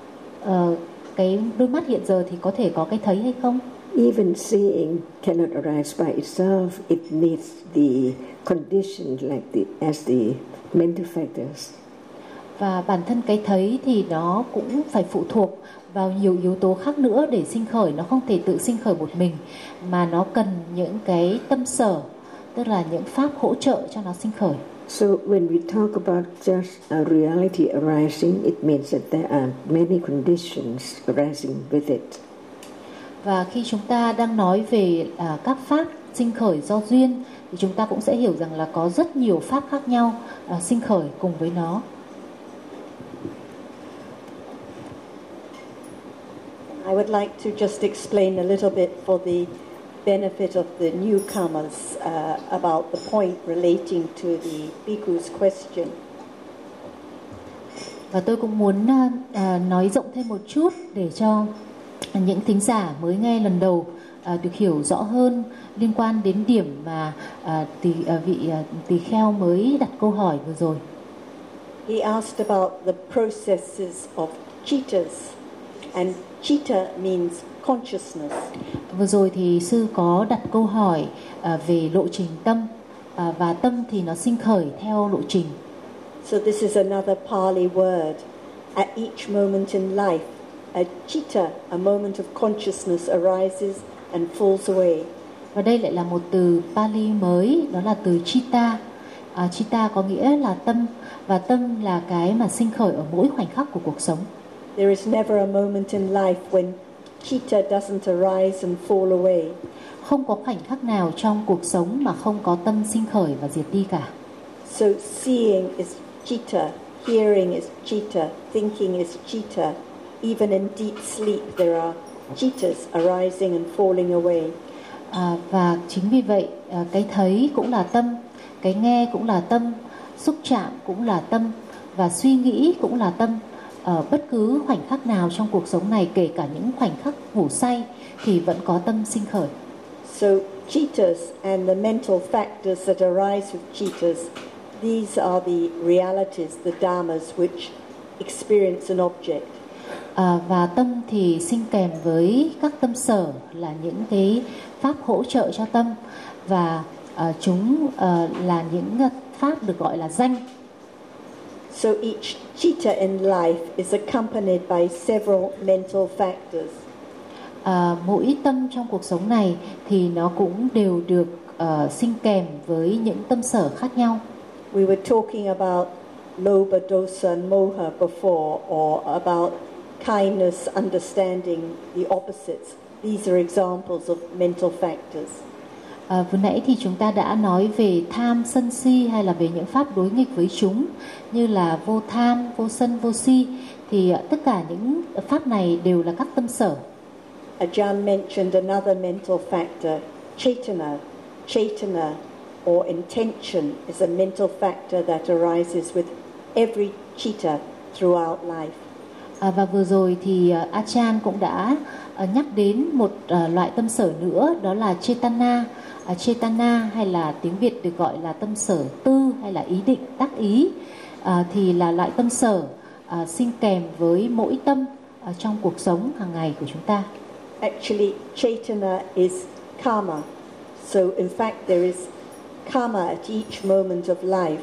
cái đôi mắt hiện giờ thì có thể có cái thấy hay không? Even seeing cannot arise by itself. It needs the condition as the mental factors. Và bản thân cái thấy thì nó cũng phải phụ thuộc vào nhiều yếu tố khác nữa để sinh khởi. Nó không thể tự sinh khởi một mình, mà nó cần những cái tâm sở, tức là những pháp hỗ trợ cho nó sinh khởi. So when we talk about just a reality arising, it means that there are many conditions arising with it. Và khi chúng ta đang nói về các pháp sinh khởi do duyên thì chúng ta cũng sẽ hiểu rằng là có rất nhiều pháp khác nhau sinh khởi cùng với nó. I would like to just explain a little bit for the benefit of the newcomers about the point relating to the bhikkhu's question. Và tôi cũng muốn nói rộng thêm một chút để cho những thính giả mới nghe lần đầu được hiểu rõ hơn liên quan đến điểm mà vị tỳ kheo mới đặt câu hỏi vừa rồi. He asked about the processes of cittas, and citta means consciousness. Vừa rồi thì sư có đặt câu hỏi về lộ trình tâm, và tâm thì nó sinh khởi theo lộ trình. So this is another Pali word. At each moment in life, a citta, a moment of consciousness, arises and falls away. Và đây lại là một từ Pali mới, đó là từ citta. Citta có nghĩa là tâm, và tâm là cái mà sinh khởi ở mỗi khoảnh khắc của cuộc sống. There is never a moment in life when citta doesn't arise and fall away. Không có khoảnh khắc nào trong cuộc sống mà không có tâm sinh khởi và diệt đi cả. So seeing is citta, hearing is citta, thinking is citta. Even in deep sleep there are cittas arising and falling away. Và chính vì vậy cái thấy cũng là tâm, cái nghe cũng là tâm, xúc chạm cũng là tâm, và suy nghĩ cũng là tâm. Ở bất cứ khoảnh khắc nào trong cuộc sống này, kể cả những khoảnh khắc ngủ say, thì vẫn có tâm sinh khởi. So cittas and the mental factors that arise with cittas, these are the realities, the dhammas which experience an object. Và tâm thì sinh kèm với các tâm sở là những cái pháp hỗ trợ cho tâm, và chúng là những pháp được gọi là danh. So each citta in life is accompanied by several mental factors. Mỗi tâm trong cuộc sống này thì nó cũng đều được sinh kèm với những tâm sở khác nhau. We were talking about lobha, dosa and moha before, or about kindness, understanding, the opposites. These are examples of mental factors. Vừa nãy thì chúng ta đã nói về tham, sân, si, hay là về những pháp đối nghịch với chúng, như là vô tham, vô sân, vô si. Thì tất cả những pháp này đều là các tâm sở. Ajahn mentioned another mental factor, chaitana. Chaitana or intention is a mental factor that arises with every citta throughout life. Và vừa rồi thì Ajahn cũng đã nhắc đến một loại tâm sở nữa, đó là Chetana. Chetana hay là tiếng Việt được gọi là tâm sở tư hay là ý định tác ý thì là loại tâm sở sinh kèm với mỗi tâm trong cuộc sống hàng ngày của chúng ta. Actually, Chaitana is karma. So in fact there is karma at each moment of life.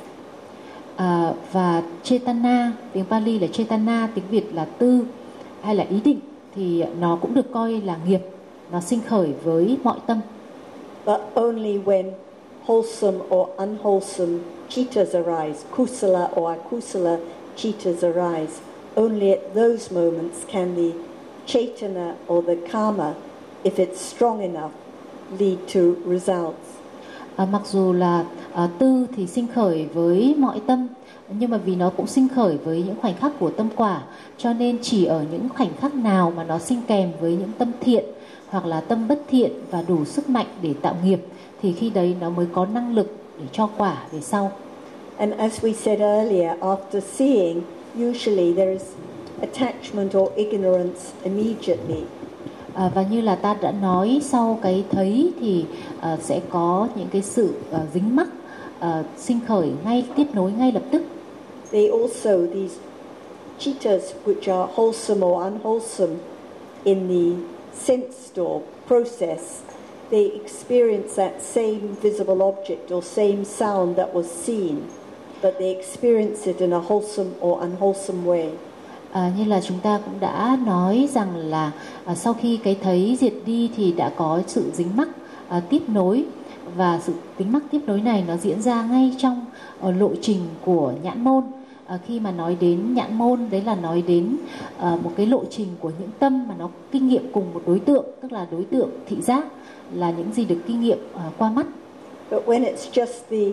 Và Chaitana, tiếng Pali là Chaitana, tiếng Việt là tư hay là ý định, thì nó cũng được coi là nghiệp, nó sinh khởi với mọi tâm. But only when wholesome or unwholesome chittas arise, kusala or akusala chittas arise, only at those moments can the Chaitana or the karma, if it's strong enough, lead to results. Mặc dù là tư thì sinh khởi với mọi tâm, nhưng mà vì nó cũng sinh khởi với những khoảnh khắc của tâm quả, cho nên chỉ ở những khoảnh khắc nào mà nó sinh kèm với những tâm thiện hoặc là tâm bất thiện và đủ sức mạnh để tạo nghiệp, thì khi đấy nó mới có năng lực để cho quả về sau. And as we said earlier, after seeing, usually there is attachment or ignorance immediately. Và như là ta đã nói, sau cái thấy thì sẽ có những cái sự dính mắc sinh khởi ngay, tiếp nối ngay lập tức. They also, these chittas which are wholesome or unwholesome in the sense door process, they experience that same visible object or same sound that was seen, but they experience it in a wholesome or unwholesome way. Như là chúng ta cũng đã nói rằng là sau khi cái thấy diệt đi thì đã có sự dính mắc tiếp nối, và sự dính mắc tiếp nối này nó diễn ra ngay trong lộ trình của nhãn môn. Khi mà nói đến nhãn môn, đấy là nói đến một cái lộ trình của những tâm mà nó kinh nghiệm cùng một đối tượng, tức là đối tượng thị giác là những gì được kinh nghiệm qua mắt. But when it's just the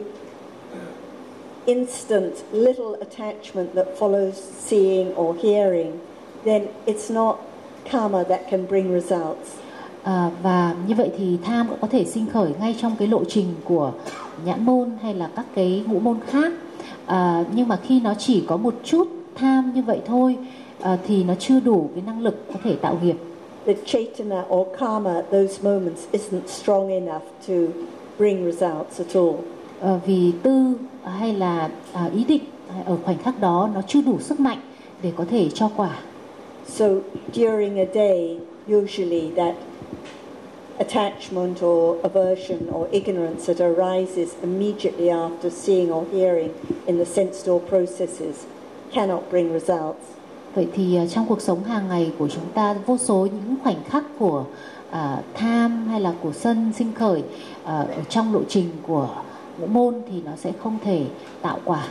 instant little attachment that follows seeing or hearing, then it's not karma that can bring results. Và như vậy thì tham cũng có thể sinh khởi ngay trong cái lộ trình của nhãn môn hay là các cái ngũ môn khác. Nhưng mà khi nó chỉ có một chút tham như vậy thôi thì nó chưa đủ cái năng lực có thể tạo nghiệp. The chaitana or karma at those moments isn't strong enough to bring results at all. Vì tư hay là ý định ở khoảnh khắc đó nó chưa đủ sức mạnh để có thể cho quả. So during a day, usually that attachment or aversion or ignorance that arises immediately after seeing or hearing in the sense door processes cannot bring results. Vậy thì trong cuộc sống hàng ngày của chúng ta, vô số những khoảnh khắc của tham hay là của sân sinh khởi ở trong lộ trình của ngũ môn thì nó sẽ không thể tạo quả.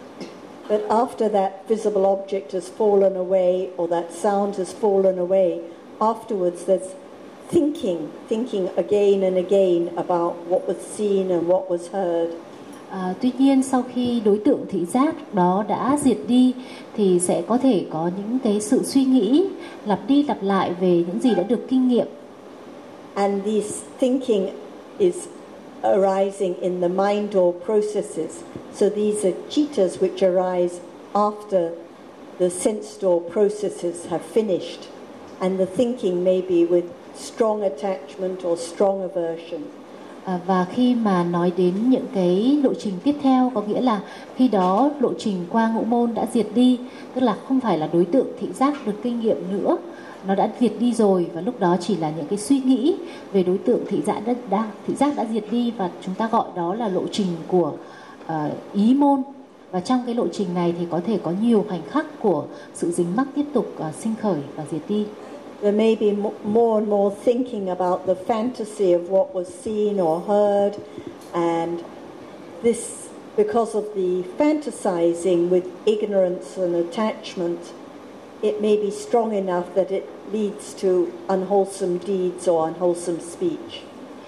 But after that visible object has fallen away or that sound has fallen away, afterwards there's thinking again and again about what was seen and what was heard. Tuy nhiên sau khi đối tượng thị giác đó đã diệt đi thì sẽ có thể có những cái sự suy nghĩ lặp đi lặp lại về những gì đã được kinh nghiệm. And this thinking is arising in the mind or processes. So these are chittas which arise after the sense door processes have finished. And the thinking may be with strong attachment or strong aversion. Và khi mà nói đến những cái lộ trình tiếp theo, có nghĩa là khi đó lộ trình qua ngũ môn đã diệt đi, tức là không phải là đối tượng thị giác được kinh nghiệm nữa, nó đã diệt đi rồi, và lúc đó chỉ là những cái suy nghĩ về đối tượng thị giác đã diệt đi, và chúng ta gọi đó là lộ trình của ý môn. Và trong cái lộ trình này thì có thể có nhiều khoảnh khắc của sự dính mắc tiếp tục sinh khởi và diệt đi. There may be more and more thinking about the fantasy of what was seen or heard, and this, because of the fantasizing with ignorance and attachment, it may be strong enough that it leads to unwholesome deeds or unwholesome speech.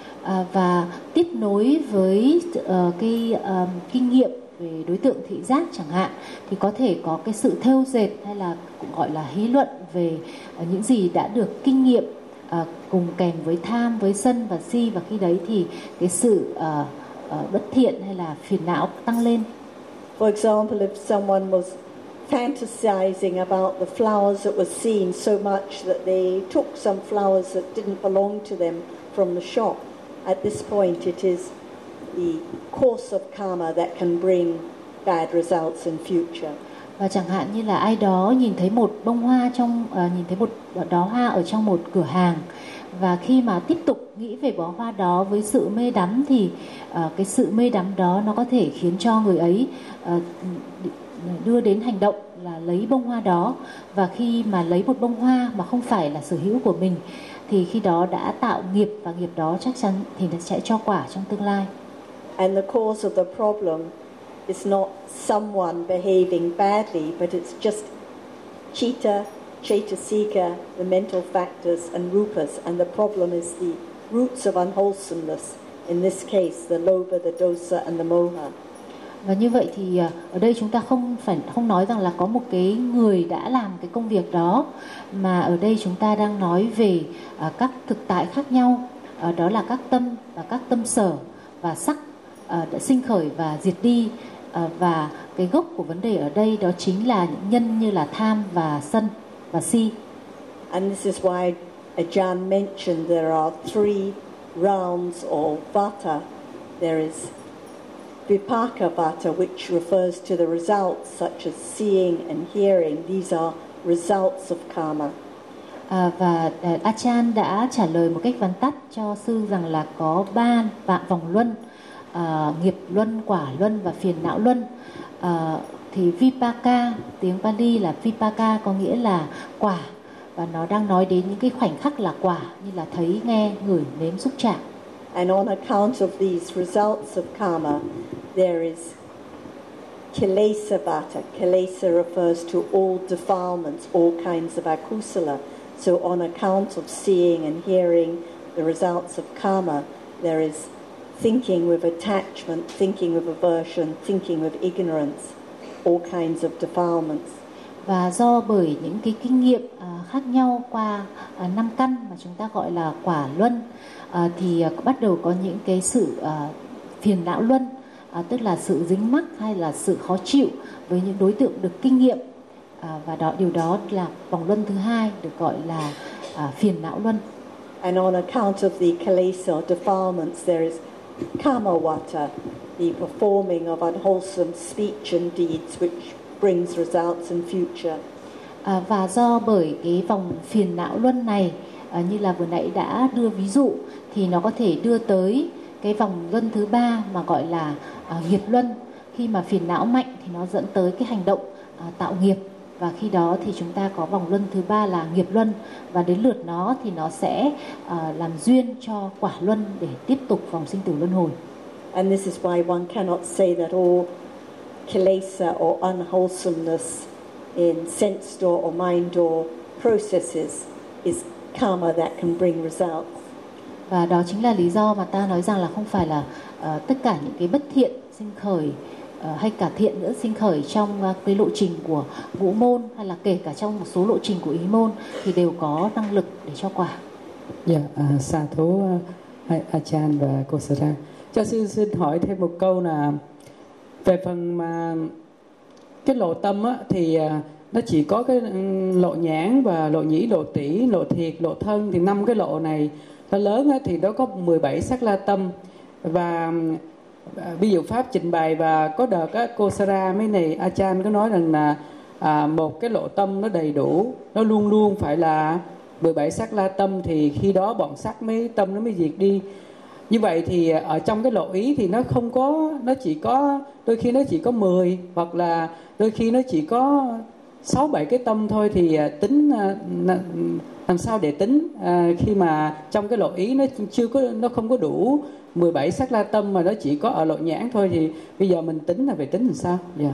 Và tiếp nối với cái kinh nghiệm về đối tượng thị giác chẳng hạn, thì có thể có cái sự thêu dệt hay là cũng gọi là hí luận về những gì đã được kinh nghiệm cùng kèm với tham, với sân và si, và khi đấy thì cái sự bất thiện hay là phiền não tăng lên. For example, if someone was fantasizing about the flowers that were seen so much that they took some flowers that didn't belong to them from the shop, at this point it is the course of karma that can bring bad results in future. Và chẳng hạn như là ai đó nhìn thấy một bông hoa nhìn thấy một đóa hoa ở trong một cửa hàng, và khi mà tiếp tục nghĩ về bó hoa đó với sự mê đắm thì cái sự mê đắm đó nó có thể khiến cho người ấy đưa đến hành động là lấy bông hoa đó, và khi mà lấy một bông hoa mà không phải là sở hữu của mình thì khi đó đã tạo nghiệp, và nghiệp đó chắc chắn thì nó sẽ cho quả trong tương lai. And the cause of the problem is not someone behaving badly, but it's just chitta, Chaitasika, the mental factors, and rupas. And the problem is the roots of unwholesomeness. In this case, the lobha, the dosa, and the moha. Và như vậy thì ở đây chúng ta không nói rằng là có một cái người đã làm cái công việc đó, mà ở đây chúng ta đang nói về các thực tại khác nhau, đó là các tâm và các tâm sở và sắc đã sinh khởi và diệt đi, và cái gốc của vấn đề ở đây đó chính là những nhân như là tham và sân và si. And this is why Ajahn mentioned there are 3 rounds or vata. There is Vipaka vata, which refers to the results such as seeing and hearing. These are results of karma. Và Ajahn đã trả lời một cách vắn tắt cho sư rằng là có 3 vòng luân, nghiệp luân, quả luân và phiền não luân. Thì Vipaka, tiếng Pali là Vipaka có nghĩa là quả, và nó đang nói đến những cái khoảnh khắc là quả như là thấy, nghe, ngửi, nếm, xúc chạm. And on account of these results of karma, there is kilesa vata. Kilesa refers to all defilements, all kinds of akusala. So on account of seeing and hearing the results of karma, there is thinking with attachment, thinking with aversion, thinking with ignorance, all kinds of defilements. Và do bởi những cái kinh nghiệm khác nhau qua 5 căn mà chúng ta gọi là quả luân, thì bắt đầu có những cái sự phiền não luân, tức là sự dính mắc hay là sự khó chịu với những đối tượng được kinh nghiệm, và điều đó là vòng luân thứ 2 được gọi là phiền não luân. And on account of the kilesa or defilements, there is kama vata, the performing of unwholesome speech and deeds which brings results in future. Và do bởi cái vòng phiền não luân này, như là vừa nãy đã đưa ví dụ, thì nó có thể đưa tới cái vòng luân thứ 3 mà gọi là nghiệp luân. Khi mà phiền não mạnh thì nó dẫn tới cái hành động tạo nghiệp, và khi đó thì chúng ta có vòng luân thứ 3 là nghiệp luân, và đến lượt nó thì nó sẽ làm duyên cho quả luân để tiếp tục vòng sinh tử luân hồi. And this is why one cannot say that all kilesa or unwholesomeness in sense door or mind door processes is karma that can bring results. Và đó chính là lý do mà ta nói rằng là không phải là tất cả những cái bất thiện sinh khởi hay cả thiện nữa sinh khởi trong cái lộ trình của ngũ môn, hay là kể cả trong một số lộ trình của ý môn thì đều có năng lực để cho quả. Dạ, sa thú Ajahn và cô Sara. Cho sư xin hỏi thêm một câu là về phần mà cái lộ tâm á, thì nó chỉ có cái lộ nhãn và lộ nhĩ, lộ tỷ, lộ thiệt, lộ thân, thì 5 cái lộ này nó lớn á, thì nó có 17 sắc la tâm. Và ví dụ pháp trình bày, và có đợt á, cô Sara mấy này Ajahn có nói rằng là một cái lộ tâm nó đầy đủ, nó luôn luôn phải là 17 sắc la tâm, thì khi đó bọn sắc mấy tâm nó mới diệt đi. Như vậy thì ở trong cái lộ ý thì nó không có, nó chỉ có, đôi khi nó chỉ có 10, hoặc là đôi khi nó chỉ có 6-7 cái tâm thôi, thì tính làm sao để tính khi mà trong cái lộ ý nó không có đủ 17 sắc la tâm, mà nó chỉ có ở lộ nhãn thôi, thì bây giờ mình tính là phải tính làm sao? Yeah.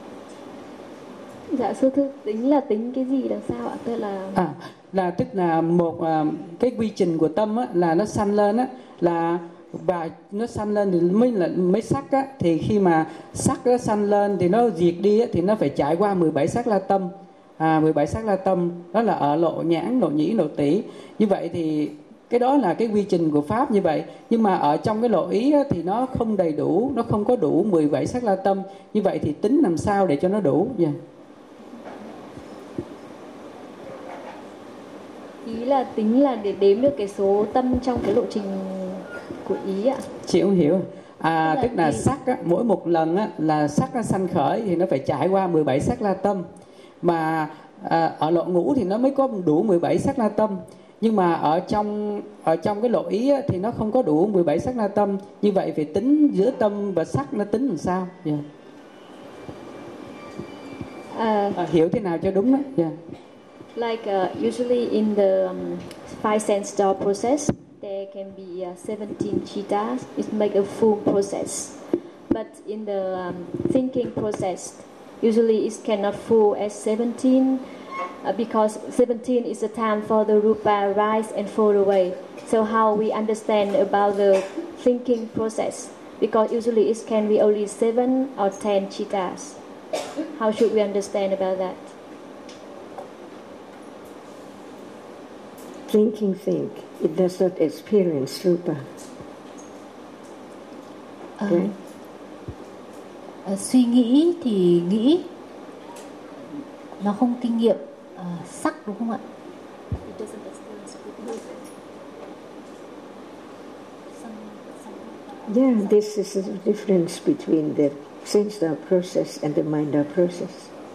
Dạ sư thưa, tính là tính cái gì là sao ạ? Tức là tức là một cái quy trình của tâm á, là nó sanh lên á, là và nó sanh lên thì mới sắc á, thì khi mà sắc nó sanh lên thì nó diệt đi á, thì nó phải trải qua 17 sắc la tâm. 17 sắc la tâm đó là ở lộ nhãn, lộ nhĩ, lộ tỷ. Như vậy thì cái đó là cái quy trình của pháp như vậy. Nhưng mà ở trong cái lộ ý á, thì nó không đầy đủ, nó không có đủ 17 sắc la tâm. Như vậy thì tính làm sao để cho nó đủ? Yeah. ý là tính là để đếm được cái số tâm trong cái lộ trình của ý ạ. Chị không hiểu. Tức là sắc á, mỗi một lần á, là sắc nó sanh khởi thì nó phải trải qua 17 sắc la tâm. Mà ở lộ ngũ thì nó mới có đủ 17 sắc la tâm. Nhưng mà ở trong cái lộ ý á, thì nó không có đủ 17 sắc la tâm. Như vậy phải tính giữa tâm và sắc nó tính làm sao? Hiểu thế nào cho đúng đó. Like usually in the five sense door process, there can be 17 chitas. It make a full process. But in the thinking process, usually it cannot full as 17 because 17 is the time for the rupa rise and fall away. So how we understand about the thinking process? Because usually it can be only 7 or 10 chitas. How should we understand about that? Thinking think, it does not experience rupa. Okay? Suy nghĩ thì nghĩ, nó không kinh nghiệm sắc, đúng không ạ? Yeah, this is the difference between the sense door process and the mind door process.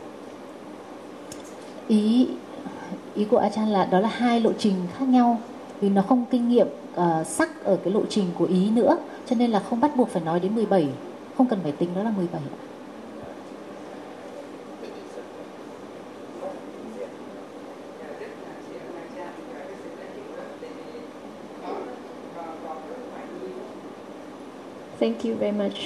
Ý của Ajahn là đó là hai lộ trình khác nhau, vì nó không kinh nghiệm sắc ở cái lộ trình của ý nữa, cho nên là không bắt buộc phải nói đến 17, không cần phải tính đó là 17. Thank you very much.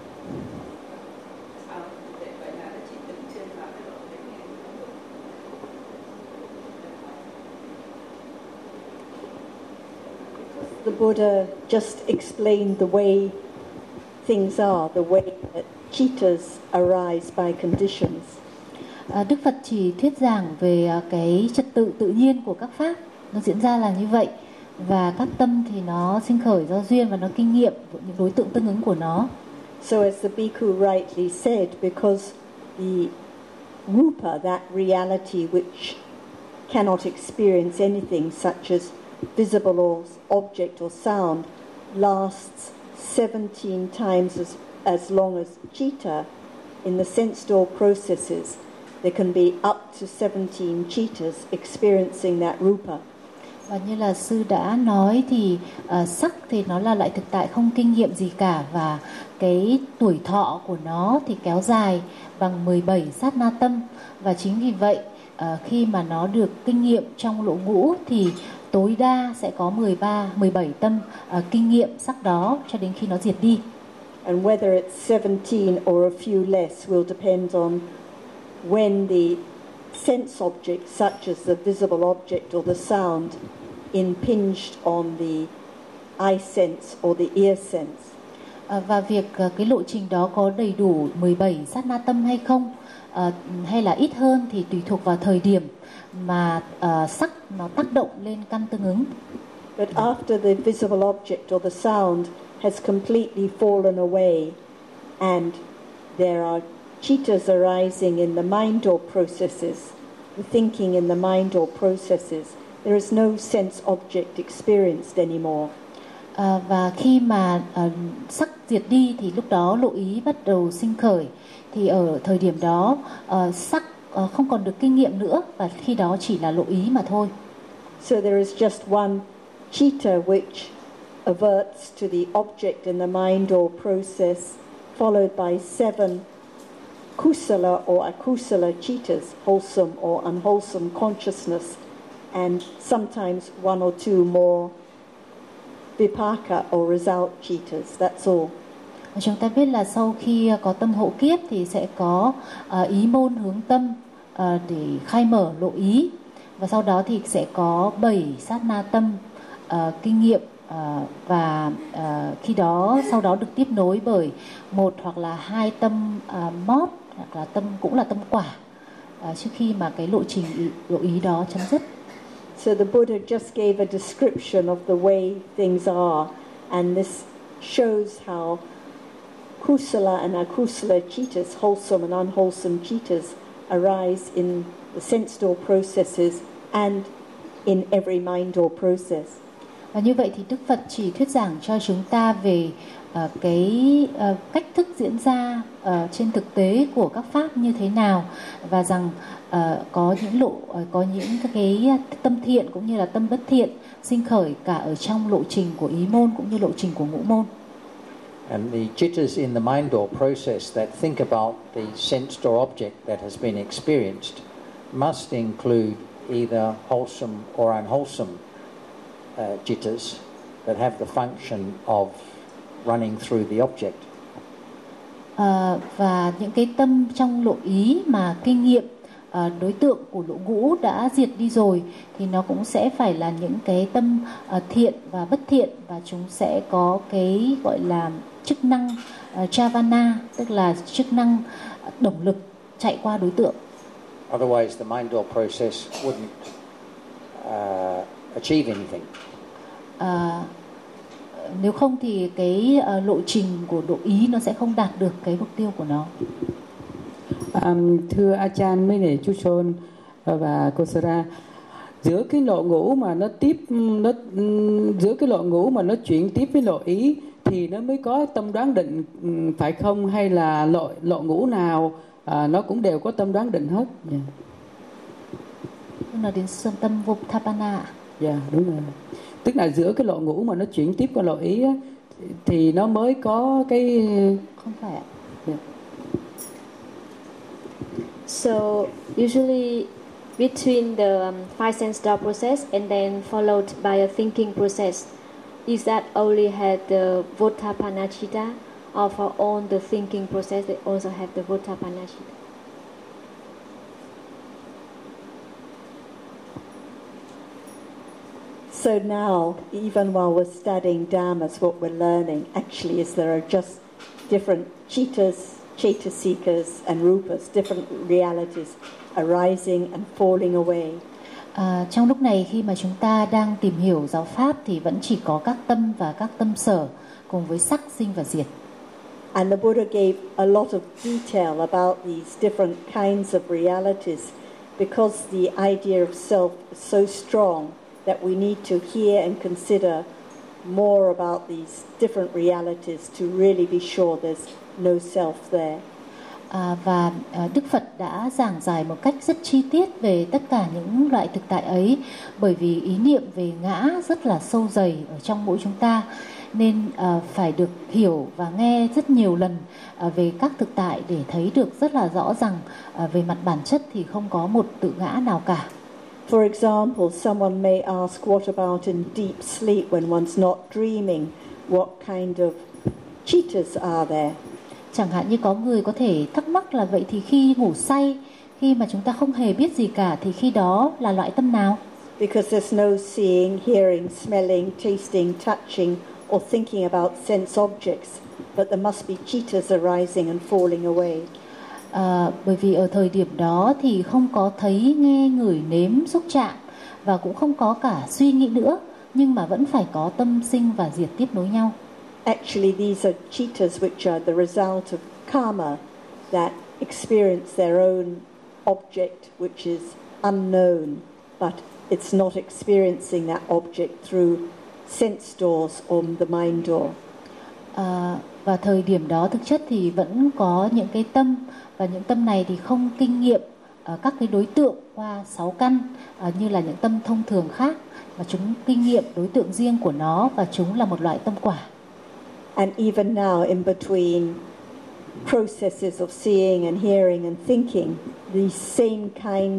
The Buddha just explained the way things are, the way that chitas arise by conditions. Đức Phật chỉ thuyết giảng về cái trật tự tự nhiên của các pháp, nó diễn ra là như vậy, và các tâm thì nó sinh khởi do duyên và nó kinh nghiệm những đối tượng tương ứng của nó. So as the bhikkhu rightly said, because the rupa, that reality which cannot experience anything such as visible or object or sound, lasts 17 times as long as chitta. In the sense door processes, there can be up to 17 chittas experiencing that rupa. Và như là sư đã nói thì sắc thì nó là loại thực tại không kinh nghiệm gì cả, và cái tuổi thọ của nó thì kéo dài bằng 17 sát na tâm. Và chính vì vậy khi mà nó được kinh nghiệm trong lộ ngũ thì tối đa sẽ có 17 tâm kinh nghiệm sắc đó cho đến khi nó diệt đi. And whether it's 17 or a few less will depend on when the sense object, such as the visible object or the sound, impinged on the eye sense or the ear sense. Và việc cái lộ trình đó có đầy đủ 17 sát na tâm hay không, hay là ít hơn thì tùy thuộc vào thời điểm mà sắc nó tác động lên căn tương ứng. But after the visible object or the sound has completely fallen away and there are chittas arising in the mind or processes, the thinking in the mind or processes, there is no sense object experienced anymore. Và khi mà sắc diệt đi thì lúc đó lộ ý bắt đầu sinh khởi, thì ở thời điểm đó sắc không còn được kinh nghiệm nữa, và khi đó chỉ là lộ ý mà thôi. So there is just one chitta which averts to the object in the mind or process, followed by 7 kusala or akusala chittas, wholesome or unwholesome consciousness, and sometimes one or two more vipaka or result chittas. That's all. Chúng ta biết là sau khi có tâm hộ kiếp thì sẽ có ý môn hướng tâm để khai mở lộ ý, và sau đó thì sẽ có 7 sát na tâm kinh nghiệm, và khi đó sau đó được tiếp nối bởi 1 hoặc là 2 tâm mót, hoặc là tâm cũng là tâm quả, trước khi mà cái lộ trình lộ ý đó chấm dứt. So the Buddha just gave a description of the way things are, and this shows how kusala and akusala chittas, wholesome and unwholesome chittas, arise in the sense door processes and in every mind door process. Và như vậy thì Đức Phật chỉ thuyết giảng cho chúng ta về cách thức diễn ra trên thực tế của các pháp như thế nào, và rằng có những cái tâm thiện cũng như là tâm bất thiện sinh khởi cả ở trong lộ trình của ý môn cũng như lộ trình của ngũ môn. And the jittas in the mind door process that think about the sensed or object that has been experienced must include either wholesome or unwholesome jittas that have the function of running through the object. Và những cái tâm trong lộ ý mà kinh nghiệm đối tượng của lộ ngũ đã diệt đi rồi thì nó cũng sẽ phải là những cái tâm thiện và bất thiện, và chúng sẽ có cái gọi là chức năng chavana, tức là chức năng động lực chạy qua đối tượng. Otherwise, the mind door process wouldn't achieve anything. Nếu không thì cái lộ trình của độ ý nó sẽ không đạt được cái mục tiêu của nó. Thưa Achan với lại chú Son và cô Sara, giữa cái lộ ngũ mà nó chuyển tiếp với lộ ý thì nó mới có tâm đoán định, phải không, hay là lộ ngũ nào nó cũng đều có tâm đoán định hết? Nói đến tâm Vopthapana. Dạ, đúng rồi. Tức là giữa cái lộ ngũ mà nó chuyển tiếp qua lộ ý á, thì nó mới có cái... Không phải ạ. Yeah. So usually between the five sense door process and then followed by a thinking process, is that only had the Votapana Chitta, or for all the thinking process they also have the Votapana Chitta? So now, even while we're studying Dhammas, what we're learning actually is there are just different chittas, Chaitasikas and Rupas, different realities arising and falling away. Trong lúc này khi mà chúng ta đang tìm hiểu giáo pháp thì vẫn chỉ có các tâm và các tâm sở cùng với sắc sinh và diệt. And the Buddha gave a lot of detail about these different kinds of realities because the idea of self is so strong that we need to hear and consider more about these different realities to really be sure there's no self there. Và Đức Phật đã giảng giải một cách rất chi tiết về tất cả những loại thực tại ấy, bởi vì ý niệm về ngã rất là sâu dày ở trong mỗi chúng ta, nên phải được hiểu và nghe rất nhiều lần về các thực tại để thấy được rất là rõ rằng về mặt bản chất thì không có một tự ngã nào cả. For example, someone may ask, what about in deep sleep when one's not dreaming? What kind of chittas are there? Chẳng hạn như có người có thể thắc mắc là vậy thì khi ngủ say, khi mà chúng ta không hề biết gì cả thì khi đó là loại tâm nào? Because there's no seeing, hearing, smelling, tasting, touching or thinking about sense objects, but there must be chittas arising and falling away. Bởi vì ở thời điểm đó thì không có thấy, nghe, ngửi, nếm, xúc chạm và cũng không có cả suy nghĩ nữa, nhưng mà vẫn phải có tâm sinh và diệt tiếp nối nhau. Actually, these are chittas which are the result of karma that experience their own object which is unknown, but it's not experiencing that object through sense doors or the mind door. Và thời điểm đó thực chất thì vẫn có những cái tâm, và những tâm này thì không kinh nghiệm các cái đối tượng qua 6 căn như là những tâm thông thường khác, mà chúng kinh nghiệm đối tượng riêng của nó và chúng là một loại tâm quả. And even now, in between processes of seeing and hearing and thinking, the same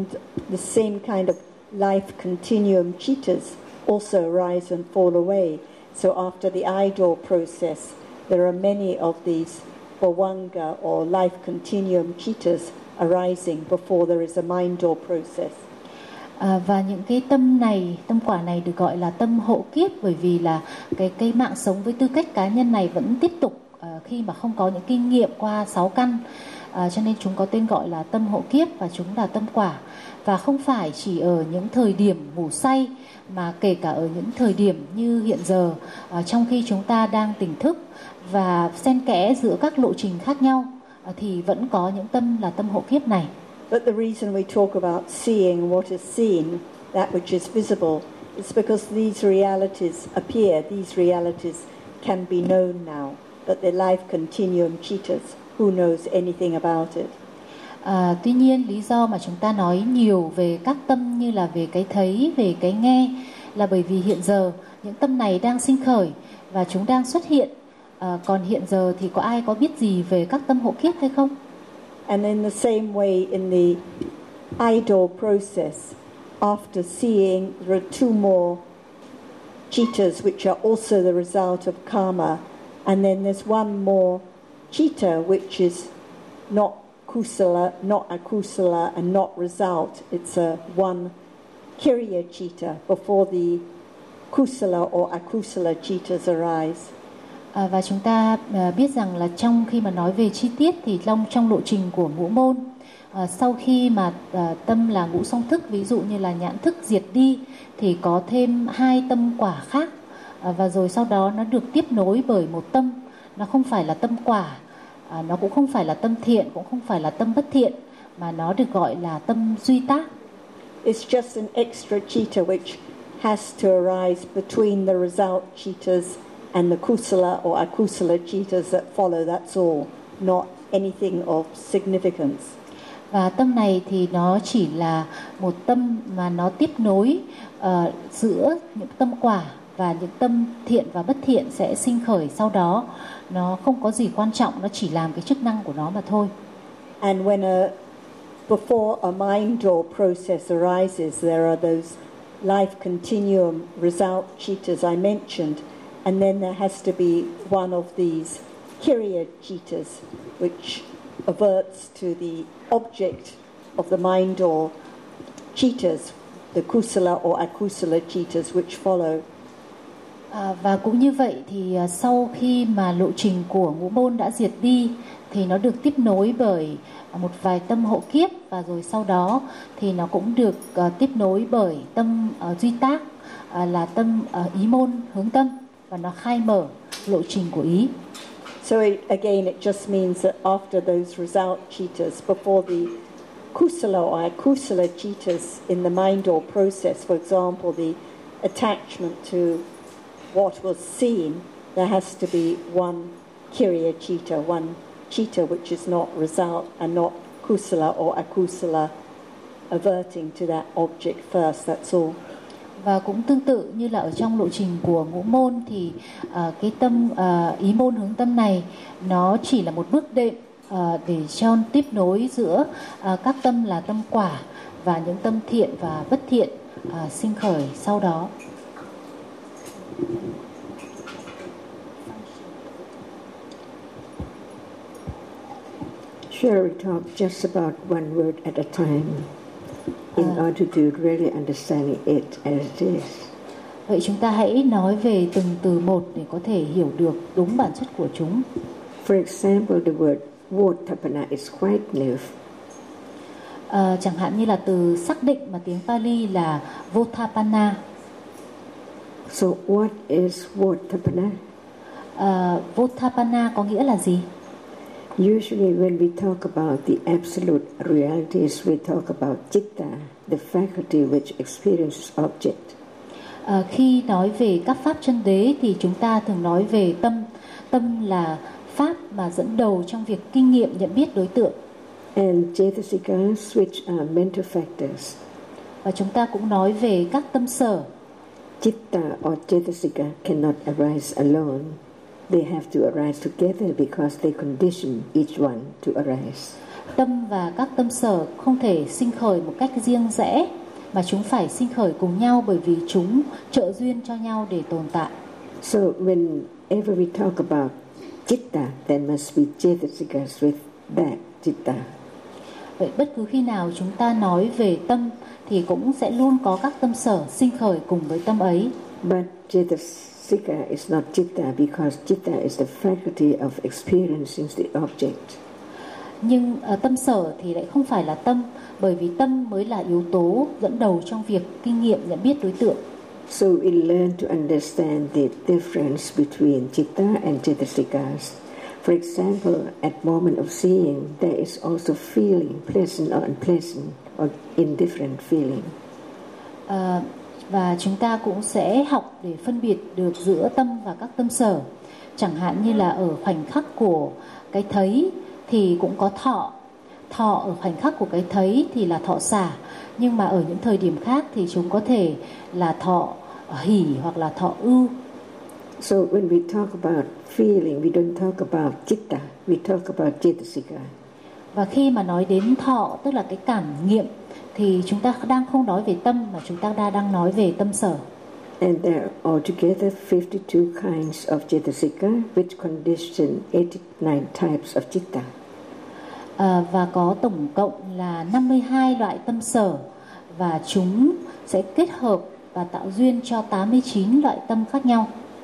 kind of life continuum chittas also arise and fall away. So after the I-door process, there are many of these bhavanga or life continuum chittas arising before there is a mind door process. Và những cái tâm này, tâm quả này được gọi là tâm hộ kiếp, bởi vì là cái mạng sống với tư cách cá nhân này vẫn tiếp tục khi mà không có những kinh nghiệm qua 6 căn, cho nên chúng có tên gọi là tâm hộ kiếp và chúng là tâm quả. Và không phải chỉ ở những thời điểm ngủ say, mà kể cả ở những thời điểm như hiện giờ, trong khi chúng ta đang tỉnh thức và xen kẽ giữa các lộ trình khác nhau, thì vẫn có những tâm là tâm hộ kiếp này. But the reason we talk about seeing what is seen, that which is visible, is because these realities appear, these realities can be known now. but the life continuum citas, who knows anything about it? Tuy nhiên lý do mà chúng ta nói nhiều về các tâm như là về cái thấy, về cái nghe là bởi vì hiện giờ những tâm này đang sinh khởi và chúng đang xuất hiện. Còn hiện giờ thì có ai có biết gì về các tâm hộ kiếp hay không? And in the same way, in the idol process, after seeing there are two more citas which are also the result of karma, and then there's one more citta which is not kusala, not akusala, and not result. It's a one kiriya citta before the kusala or akusala cittas arise. Và chúng ta biết rằng là trong khi mà nói về chi tiết thì trong lộ trình của ngũ môn, sau khi mà tâm là ngũ song thức, ví dụ như là nhãn thức diệt đi, thì có thêm hai tâm quả khác, và rồi sau đó nó được tiếp nối bởi một tâm, nó không phải là tâm quả, nó cũng không phải là tâm thiện, cũng không phải là tâm bất thiện, mà nó được gọi là tâm duy tác. It's just an extra citta which has to arise between the result cittas and the kusala or akusala cittas that follow, that's all, not anything of significance. Và tâm này thì nó chỉ là một tâm mà nó tiếp nối giữa những tâm quả và những tâm thiện và bất thiện sẽ sinh khởi sau đó. Nó không có gì quan trọng, nó chỉ làm cái chức năng của nó mà thôi. And when before a mind or process arises, there are those life continuum result cittas I mentioned, and then there has to be one of these kiriya cittas which averts to the object of the mind or cittas, the kusala or akusala cittas which follow. Và cũng như vậy thì sau khi mà lộ trình của ngũ môn đã diệt đi thì nó được tiếp nối bởi một vài tâm hộ kiếp, và rồi sau đó thì nó cũng được tiếp nối bởi tâm duy tác, là tâm ý môn hướng tâm, và nó khai mở lộ trình của ý. So again, it just means that after those result cittas, before the kusala or akusala cittas in the mind or process, for example, the attachment to what was seen, there has to be one kiriya citta, one citta which is not result and not kusala or akusala, averting to that object first, that's all. Và cũng tương tự như là ở trong lộ trình của ngũ môn thì cái tâm ý môn hướng tâm này nó chỉ là một bước đệm để cho tiếp nối giữa các tâm là tâm quả và những tâm thiện và bất thiện sinh khởi sau đó. Shall we talk just about one word at a time in order to really understand it as it is? Vậy chúng ta hãy nói về từng từ một để có thể hiểu được đúng bản chất của chúng. For example, the word Votapana is quite new. Chẳng hạn như là từ xác định mà tiếng Pali là Votapana. So what is Votapana? Votapana có nghĩa là gì? Usually when we talk about the absolute realities, we talk about citta, the faculty which experiences object. Khi nói về các pháp chân đế thì chúng ta thường nói về tâm. Tâm là pháp mà dẫn đầu trong việc kinh nghiệm nhận biết đối tượng. And cetasikas, which are mental factors. Và chúng ta cũng nói về các tâm sở. Citta or cetasika cannot arise alone. They have to arise together because they condition each one to arise. Tâm và các tâm sở không thể sinh khởi một cách riêng rẽ, mà chúng phải sinh khởi cùng nhau bởi vì chúng trợ duyên cho nhau để tồn tại. So whenever we talk about citta, there must be cetasikas with that citta. Vậy bất cứ khi nào chúng ta nói về tâm thì cũng sẽ luôn có các tâm sở sinh khởi cùng với tâm ấy. But cetasika is not citta because citta is the faculty of experiencing the object. Nhưng tâm sở thì lại không phải là tâm, bởi vì tâm mới là yếu tố dẫn đầu trong việc kinh nghiệm nhận biết đối tượng. So we learn to understand the difference between citta and cetasikas. For example, at moment of seeing, there is also feeling, pleasant or unpleasant, or indifferent feeling. Và chúng ta cũng sẽ học để phân biệt được giữa tâm và các tâm sở. Chẳng hạn như là ở khoảnh khắc của cái thấy thì cũng có thọ. Thọ ở khoảnh khắc của cái thấy thì là thọ xả. Nhưng mà ở những thời điểm khác thì chúng có thể là thọ hỷ hoặc là thọ ưu. So when we talk about feeling, we don't talk about citta, we talk about cetasika. Và khi mà nói đến thọ, tức là cái cảm nghiệm, thì chúng ta đang không nói về tâm mà chúng ta đang nói về tâm sở. And there are altogether 52 kinds of cetasika which condition 89 types of citta. Và có tổng cộng là 52 loại tâm sở và chúng sẽ kết hợp và tạo duyên cho 89 loại tâm khác nhau.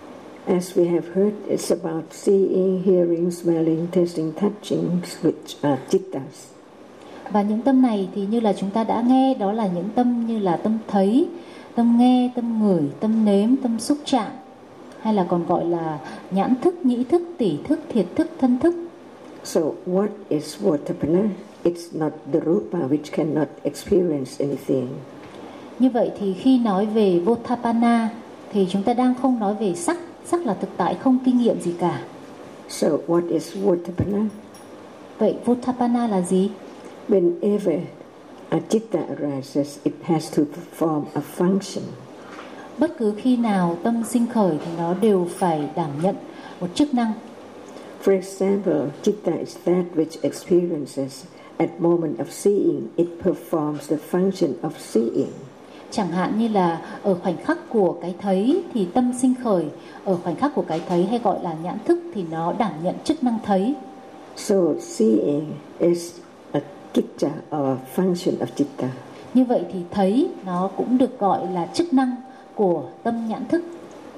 As we have heard, it's about seeing, hearing, smelling, tasting, touching, which are cittas. Và những tâm này thì như là chúng ta đã nghe, đó là những tâm như là tâm thấy, tâm nghe, tâm ngửi, tâm nếm, tâm xúc chạm, hay là còn gọi là nhãn thức, nhĩ thức, tỷ thức, thiệt thức, thân thức. So what is Votapana? It's not the rupa which cannot experience anything. Như vậy thì khi nói về Votapana thì chúng ta đang không nói về sắc. Sắc là thực tại không kinh nghiệm gì cả. So what is Votapana? Vậy Votapana là gì? Whenever a citta arises, it has to perform a function. Bất cứ khi nào tâm sinh khởi thì nó đều phải đảm nhận một chức năng. For example, citta is that which experiences at moment of seeing. It performs the function of seeing. Chẳng hạn như là ở khoảnh khắc của cái thấy thì tâm sinh khởi, ở khoảnh khắc của cái thấy hay gọi là nhãn thức thì nó đảm nhận chức năng thấy. So seeing is a citta or function of citta. Như vậy thì thấy nó cũng được gọi là chức năng của tâm nhãn thức.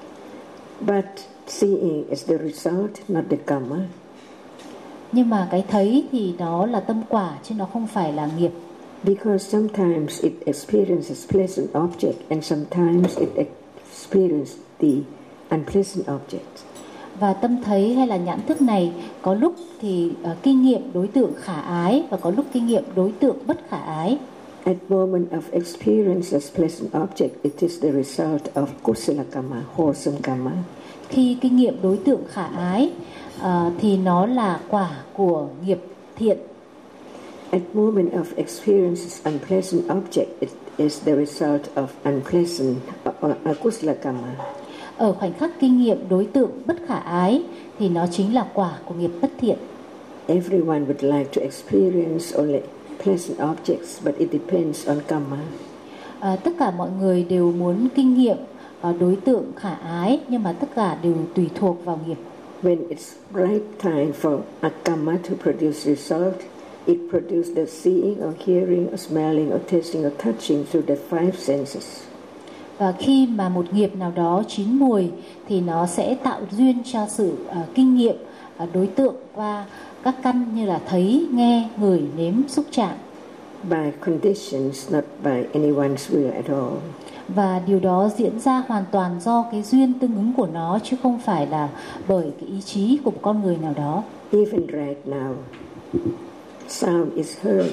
But seeing is the result, not the karma. Nhưng mà cái thấy thì nó là tâm quả chứ nó không phải là nghiệp. Because sometimes it experiences pleasant object and sometimes it experiences the unpleasant object. Và tâm thấy hay là nhãn thức này có lúc thì kinh nghiệm đối tượng khả ái và có lúc kinh nghiệm đối tượng bất khả ái. At moment of experience as pleasant object, it is the result of kusala karma, wholesome karma. Khi kinh nghiệm đối tượng khả ái thì nó là quả của nghiệp thiện. At moment of experience as unpleasant object, it is the result of unpleasant kusala karma. Ở khoảnh khắc kinh nghiệm đối tượng bất khả ái thì nó chính là quả của nghiệp bất thiện. Everyone would like to experience only pleasant objects, but it depends on karma. Tất cả mọi người đều muốn kinh nghiệm đối tượng khả ái, nhưng mà tất cả đều tùy thuộc vào nghiệp. When it's right time for a karma to produce result, it produces the seeing or hearing or smelling or tasting or touching through the five senses. Và khi mà một nghiệp nào đó chín mùi thì nó sẽ tạo duyên cho sự kinh nghiệm đối tượng qua các căn như là thấy, nghe, ngửi, nếm, xúc chạm. By conditions, not by anyone's will at all. Và điều đó diễn ra hoàn toàn do cái duyên tương ứng của nó chứ không phải là bởi cái ý chí của một con người nào đó. Even right now, sound is heard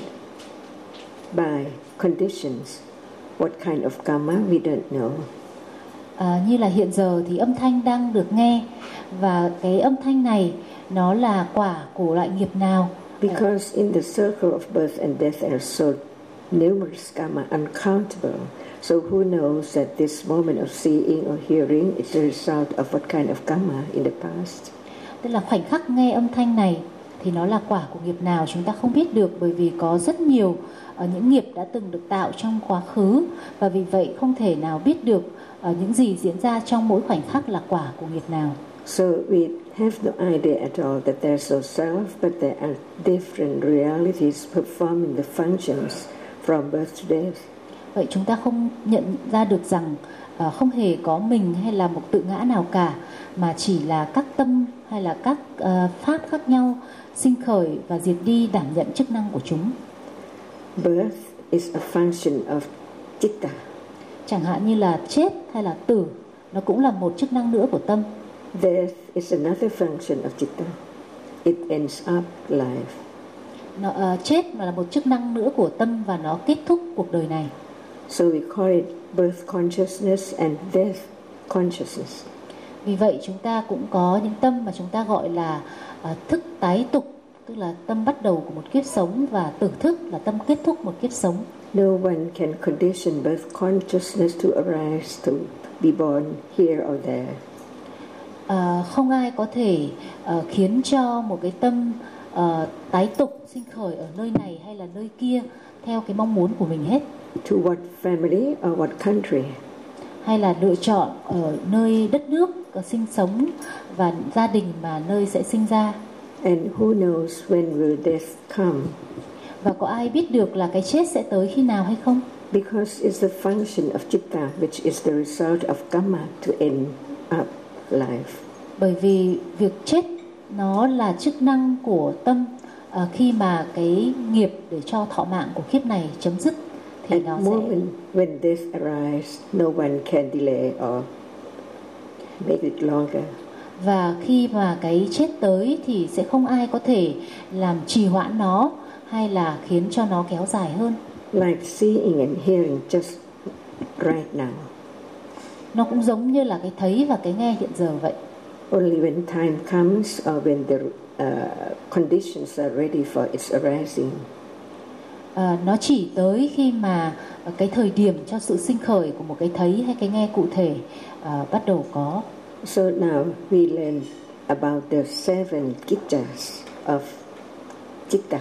by conditions. What kind of karma we don't know. Như là hiện giờ thì âm thanh đang được nghe và cái âm thanh này nó là quả của loại nghiệp nào? Because in the circle of birth and death there are so numerous karma, uncountable. So who knows that this moment of seeing or hearing is the result of what kind of karma in the past? Tức là khoảnh khắc nghe âm thanh này thì nó là quả của nghiệp nào chúng ta không biết được, bởi vì có rất nhiều những nghiệp đã từng được tạo trong quá khứ, và vì vậy không thể nào biết được những gì diễn ra trong mỗi khoảnh khắc là quả của nghiệp nào. So we have no idea at all that there's no self, but there are different realities performing the functions from birth to death. Vậy chúng ta không nhận ra được rằng không hề có mình hay là một tự ngã nào cả, mà chỉ là các tâm hay là các pháp khác nhau sinh khởi và diệt đi đảm nhận chức năng của chúng. Birth is a function of citta. Chẳng hạn như là chết hay là tử, nó cũng là một chức năng nữa của tâm. Death is another function of citta. It ends up life. Chết là một chức năng nữa của tâm và nó kết thúc cuộc đời này. So we call it birth consciousness and death consciousness. Vì vậy chúng ta cũng có những tâm mà chúng ta gọi là thức tái tục, tức là tâm bắt đầu của một kiếp sống, và tử thức là tâm kết thúc một kiếp sống. No one can condition both consciousness to arise, to be born here or there. Không ai có thể khiến cho một cái tâm tái tục sinh khởi ở nơi này hay là nơi kia theo cái mong muốn của mình hết. To what family or what country? Hay là lựa chọn ở nơi đất nước sinh sống và gia đình mà nơi sẽ sinh ra. And who knows when will death come? Và có ai biết được là cái chết sẽ tới khi nào hay không? Because it's the function of citta, which is the result of karma to end up life. Bởi vì việc chết nó là chức năng của tâm khi mà cái nghiệp để cho thọ mạng của kiếp này chấm dứt thì nó sẽ. When death arrives, no one can delay or make it longer. Và khi mà cái chết tới thì sẽ không ai có thể làm trì hoãn nó hay là khiến cho nó kéo dài hơn. Like seeing and hearing just right now. Nó cũng giống như là cái thấy và cái nghe hiện giờ vậy. Only when time comes or when the conditions are ready for its arising. Nó chỉ tới khi mà cái thời điểm cho sự sinh khởi của một cái thấy hay cái nghe cụ thể bắt đầu có. So now we learn about the 7 kittas of citta.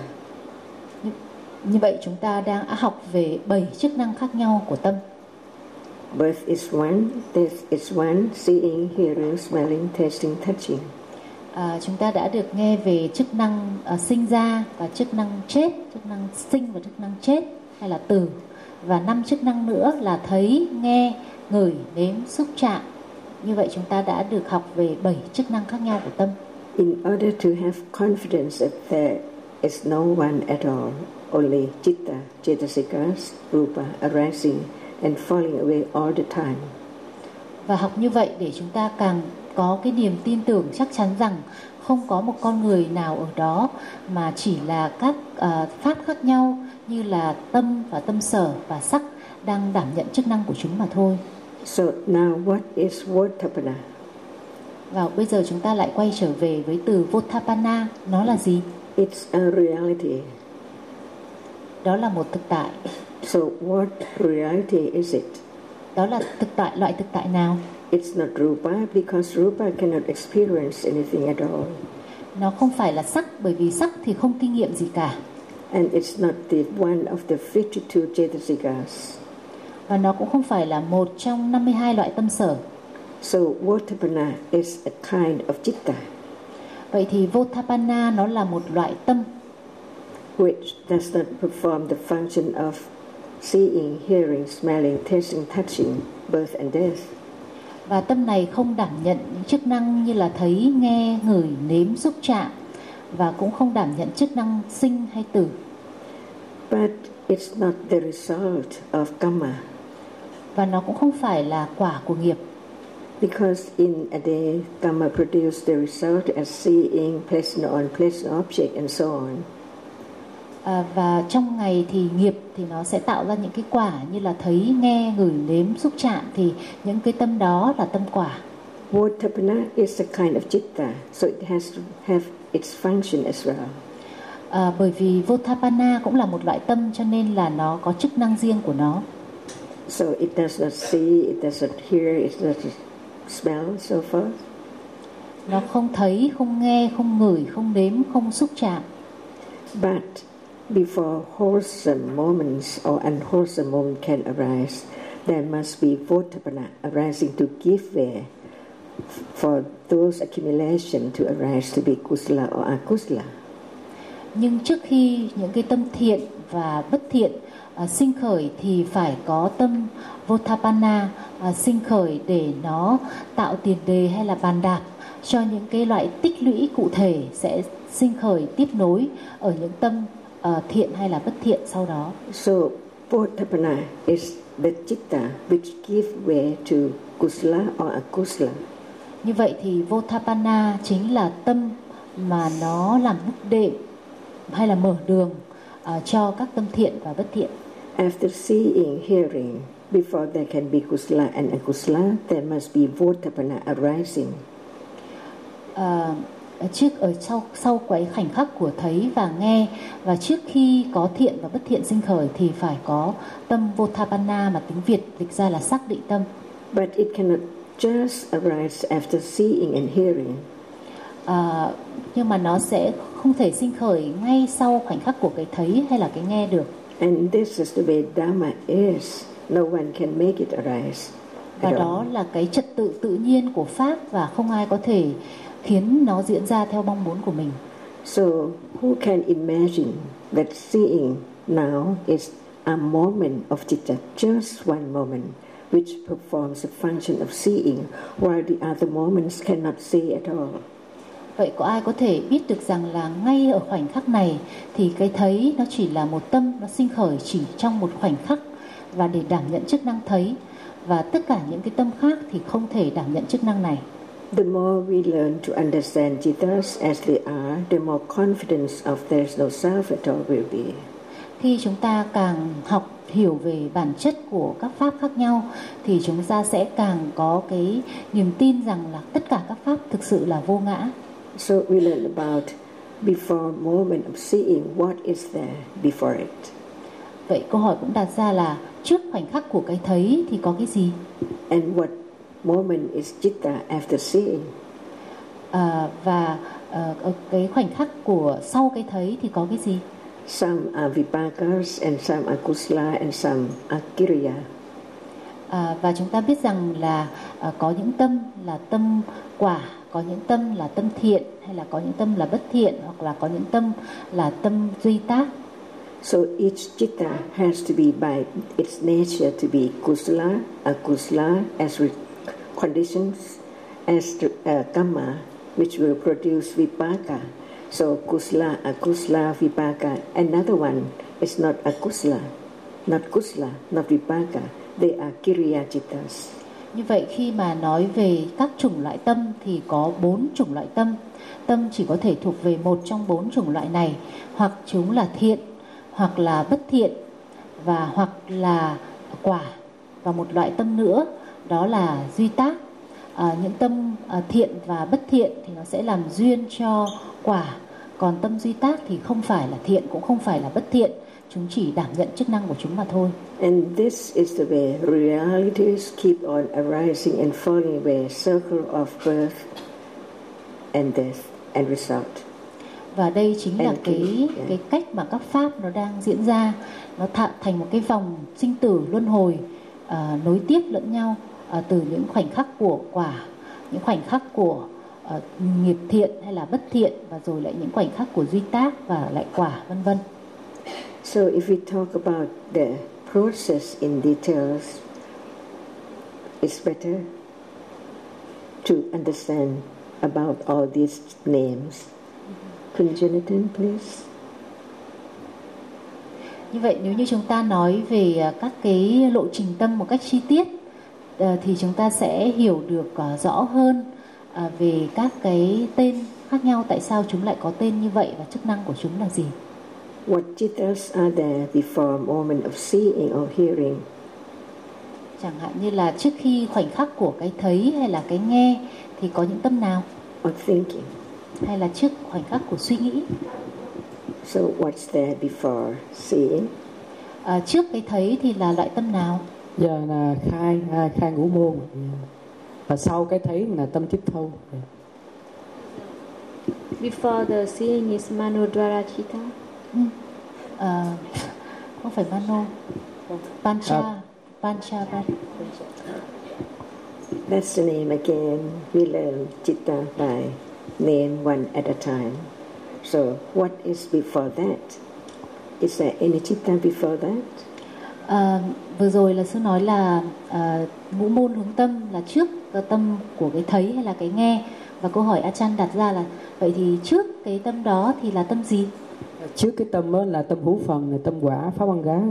Như vậy chúng ta đang học về 7 chức năng khác nhau của tâm. Birth is one, death is one, seeing, hearing, smelling, tasting, touching. Chúng ta đã được nghe về chức năng sinh ra và chức năng chết, chức năng sinh và chức năng chết hay là tử. Và 5 chức năng nữa là thấy, nghe, ngửi, nếm, xúc chạm. Như vậy chúng ta đã được học về 7 chức năng khác nhau của tâm. In order to have confidence that there is no one at all, only citta, cetasikas, rupa arising and falling away all the time. Và học như vậy để chúng ta càng có cái niềm tin tưởng chắc chắn rằng không có một con người nào ở đó, mà chỉ là các pháp khác nhau như là tâm và tâm sở và sắc đang đảm nhận chức năng của chúng mà thôi. So now what is Votapana? Và bây giờ chúng ta lại quay trở về với từ Votapana. Nó là gì? It's a reality. Đó là một thực tại. So what reality is it? Đó là thực tại, loại thực tại nào? It's not rupa because rupa cannot experience anything at all. Nó không phải là sắc, bởi vì sắc thì không kinh nghiệm gì cả. And it's not the one of the 52 cetasikas. Và nó cũng không phải là một trong 52 loại tâm sở. So Votapana is a kind of citta. Vậy thì Votapana nó là một loại tâm which does not perform the function of seeing, hearing, smelling, tasting, touching, birth and death. Và tâm này không đảm nhận những chức năng như là thấy, nghe, ngửi, nếm, xúc chạm, và cũng không đảm nhận chức năng sinh hay tử. But it's not the result of karma. Và nó cũng không phải là quả của nghiệp. Because in a day, karma produces the result as seeing, pleasant or unpleasant object and so on. Và trong ngày thì nghiệp thì nó sẽ tạo ra những cái quả như là thấy, nghe, ngửi, nếm, xúc chạm, thì những cái tâm đó là tâm quả. Votapana is a kind of citta, so it has to have its function as well. Bởi vì Votapana cũng là một loại tâm, cho nên là nó có chức năng riêng của nó. So it does not see, it does not hear, it does not smell, so forth. Nó không thấy, không nghe, không ngửi, không nếm, không xúc chạm. But before wholesome moments or unwholesome moments can arise, there must be Votapana arising to give way for those accumulation to arise to be kusala or akusala. Nhưng trước khi những cái tâm thiện và bất thiện sinh khởi thì phải có tâm Votapana sinh khởi để nó tạo tiền đề hay là bàn đạp cho những cái loại tích lũy cụ thể sẽ sinh khởi tiếp nối ở những tâm thiện hay là bất thiện sau đó. So Votapana is the citta which give way to kusala or akusala. Như vậy thì Votapana chính là tâm mà nó làm nút đệm hay là mở đường cho các tâm thiện và bất thiện. After seeing, hearing, Before there can be kusala and akusala, there must be votapana arising. Sau cái khoảnh khắc của thấy và nghe, và trước khi có thiện và bất thiện sinh khởi thì phải có tâm Votapana, mà tiếng Việt dịch ra là xác định tâm. But it cannot just arise after seeing and hearing. Nhưng mà nó sẽ không thể sinh khởi ngay sau khoảnh khắc của cái thấy hay là cái nghe được. And this is the way Dhamma is. No one can make it arise. Và đó là cái trật tự tự nhiên của Pháp, và không ai có thể khiến nó diễn ra theo mong muốn của mình. So who can imagine that seeing now is a moment of citta, just one moment, which performs the function of seeing, while the other moments cannot see at all? Vậy có ai có thể biết được rằng là ngay ở khoảnh khắc này thì cái thấy nó chỉ là một tâm, nó sinh khởi chỉ trong một khoảnh khắc và để đảm nhận chức năng thấy, và tất cả những cái tâm khác thì không thể đảm nhận chức năng này. The more we learn to understand cittas as they are, the more confidence of there is no self at all will be. Khi chúng ta càng học hiểu về bản chất của các pháp khác nhau thì chúng ta sẽ càng có cái niềm tin rằng là tất cả các pháp thực sự là vô ngã. So we learn about before moment of seeing, what is there before it? Vậy câu hỏi cũng đặt ra là trước khoảnh khắc của cái thấy thì có cái gì? And what moment is citta after seeing? Và cái khoảnh khắc của sau cái thấy thì có cái gì? Some are vipakas and some are kusala and some are kiriya. Và chúng ta biết rằng là có những tâm là tâm quả, có những tâm là tâm thiện, hay là có những tâm là bất thiện, hoặc là có những tâm là tâm duy tác. So each citta has to be by its nature to be kusala, akusala as conditions, as kamma, which will produce vipaka. So kusala, akusala, vipaka. Another one is not akusala, not kusala, not vipaka. They are kiriya cittas. Như vậy khi mà nói về các chủng loại tâm thì có 4 chủng loại tâm. Tâm chỉ có thể thuộc về một trong 4 chủng loại này, hoặc chúng là thiện, hoặc là bất thiện, và hoặc là quả. Và một loại tâm nữa đó là duy tác. Những tâm thiện và bất thiện thì nó sẽ làm duyên cho quả, còn tâm duy tác thì không phải là thiện cũng không phải là bất thiện, chúng chỉ đảm nhận chức năng của chúng mà thôi. And this is the way realities keep on arising and falling away, circle of birth and death and result. Và đây chính là cái cách mà các pháp nó đang diễn ra, nó thành một cái vòng sinh tử luân hồi, nối tiếp lẫn nhau, từ những khoảnh khắc của quả, những khoảnh khắc của nghiệp thiện hay là bất thiện, và rồi lại những khoảnh khắc của duy tác và lại quả, vân vân. So if we talk about the process in details, it's better to understand about all these names. Jonathan, please. Như vậy nếu như chúng ta nói về các cái lộ trình tâm một cách chi tiết thì chúng ta sẽ hiểu được rõ hơn về các cái tên khác nhau, tại sao chúng lại có tên như vậy và chức năng của chúng là gì. What cittas are there before moment of seeing or hearing? Chẳng hạn như là trước khi khoảnh khắc của cái thấy hay là cái nghe thì có những tâm nào? Or thinking. Hay là trước khoảnh khắc của suy nghĩ? So what's there before seeing? Trước cái thấy thì là loại tâm nào? Giờ là khai ngũ môn, và sau cái thấy là tâm tiếp thâu. Before the seeing is Manodvara Citta. Không phải Mano, Pancha. That's the name again. We learn citta by name one at a time. So what is before that? Is there any citta before that? Vừa rồi là sư nói là ngũ môn hướng tâm là trước tâm của cái thấy hay là cái nghe, và câu hỏi Achan đặt ra là vậy thì trước cái tâm đó thì là tâm gì? Trước cái tâm đó là tâm hữu phần, là tâm quả pháp văn gá.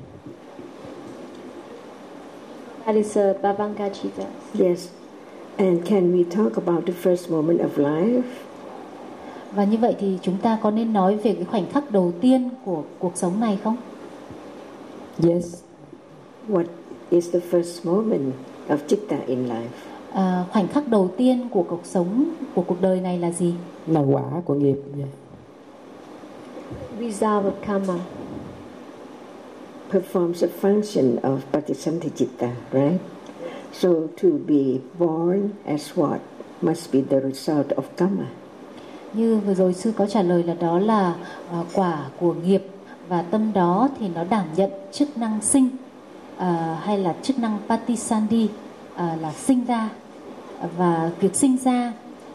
That is Bhavanga Citta. Yes. And can we talk about the first moment of life? Và như vậy thì chúng ta có nên nói về cái khoảnh khắc đầu tiên của cuộc sống này không? Yes. What is the first moment of citta in life. Khoảnh khắc đầu tiên của cuộc sống, của cuộc đời này là gì? Là quả của nghiệp. Result of karma. Performs a function of Patisanti citta, right? So to be born as what must be the result of karma. Như vừa rồi sư có trả lời là đó là quả của nghiệp, và tâm đó thì nó đảm nhận chức năng sinh, hay là chức năng Patisandhi, là sinh ra. Và việc sinh ra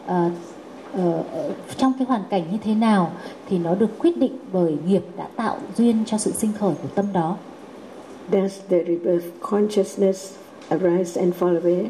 trong cái hoàn cảnh như thế nào thì nó được quyết định bởi nghiệp đã tạo duyên cho sự sinh khởi của tâm đó. Does the rebirth consciousness arise and fall away?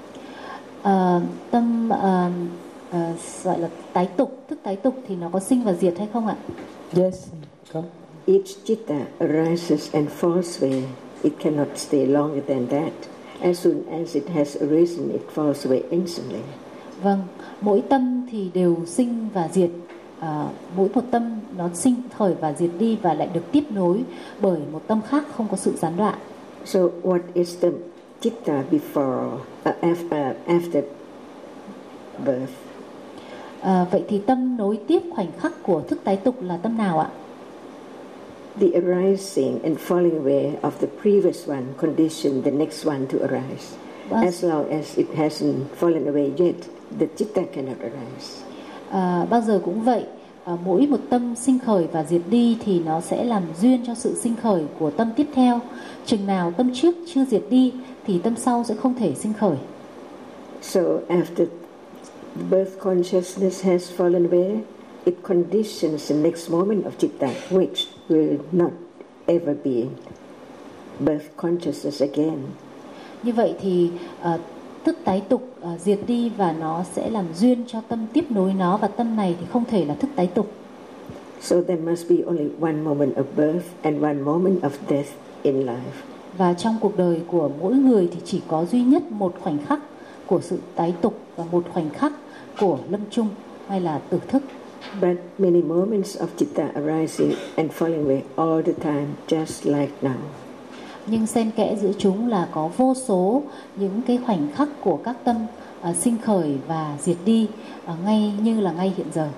Tâm gọi là tái tục, thức tái tục thì nó có sinh và diệt hay không ạ? Yes, có. Each citta arises and falls away. It cannot stay longer than that. As soon as it has arisen, it falls away instantly. Vâng, mỗi tâm thì đều sinh và diệt. Mỗi một tâm nó sinh khởi và diệt đi và lại được tiếp nối bởi một tâm khác không có sự gián đoạn. So what is the citta before, after birth? Vậy thì tâm nối tiếp khoảnh khắc của thức tái tục là tâm nào ạ? The arising and falling away of the previous one condition the next one to arise. As long as it hasn't fallen away yet, the citta cannot arise. Bao giờ cũng vậy, mỗi một tâm sinh khởi và diệt đi thì nó sẽ làm duyên cho sự sinh khởi của tâm tiếp theo. Chừng nào tâm trước chưa diệt đi thì tâm sau sẽ không thể sinh khởi. So after birth consciousness has fallen away, it conditions the next moment of citta, which will not ever be birth consciousness again. Như vậy thì thức tái tục diệt đi và nó sẽ làm duyên cho tâm tiếp nối nó, và tâm này thì không thể là thức tái tục. So there must be only one moment of birth and one moment of death in life. Và trong cuộc đời của mỗi người thì chỉ có duy nhất một khoảnh khắc của sự tái tục và một khoảnh khắc của lâm chung hay là tử thức. But many moments of citta arising and falling away all the time, just like now. Nhưng xen kẽ giữa chúng là có vô số những cái khoảnh khắc của các tâm sinh khởi và diệt đi, ngay như là ngay hiện giờ.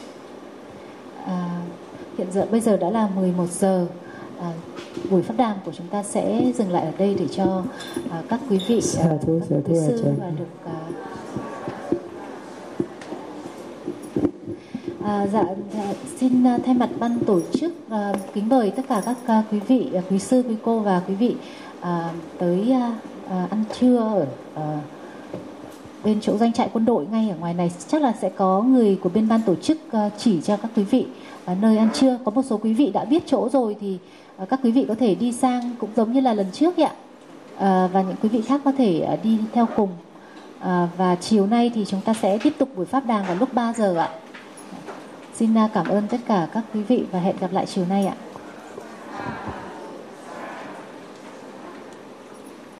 Hiện giờ bây giờ đã là 11 giờ. Buổi pháp đàm của chúng ta sẽ dừng lại ở đây để cho các quý vị, các quý sư và được xin thay mặt ban tổ chức kính mời tất cả các quý vị, quý sư, quý cô và quý vị tới ăn trưa ở bên chỗ doanh trại quân đội ngay ở ngoài này. Chắc là sẽ có người của bên ban tổ chức chỉ cho các quý vị nơi ăn trưa. Có một số quý vị đã biết chỗ rồi thì các quý vị có thể đi sang cũng giống như là lần trước ạ. Và những quý vị khác có thể đi theo cùng. Và chiều nay thì chúng ta sẽ tiếp tục buổi pháp đàm vào lúc 3 giờ ạ. Xin cảm ơn tất cả các quý vị và hẹn gặp lại chiều nay ạ.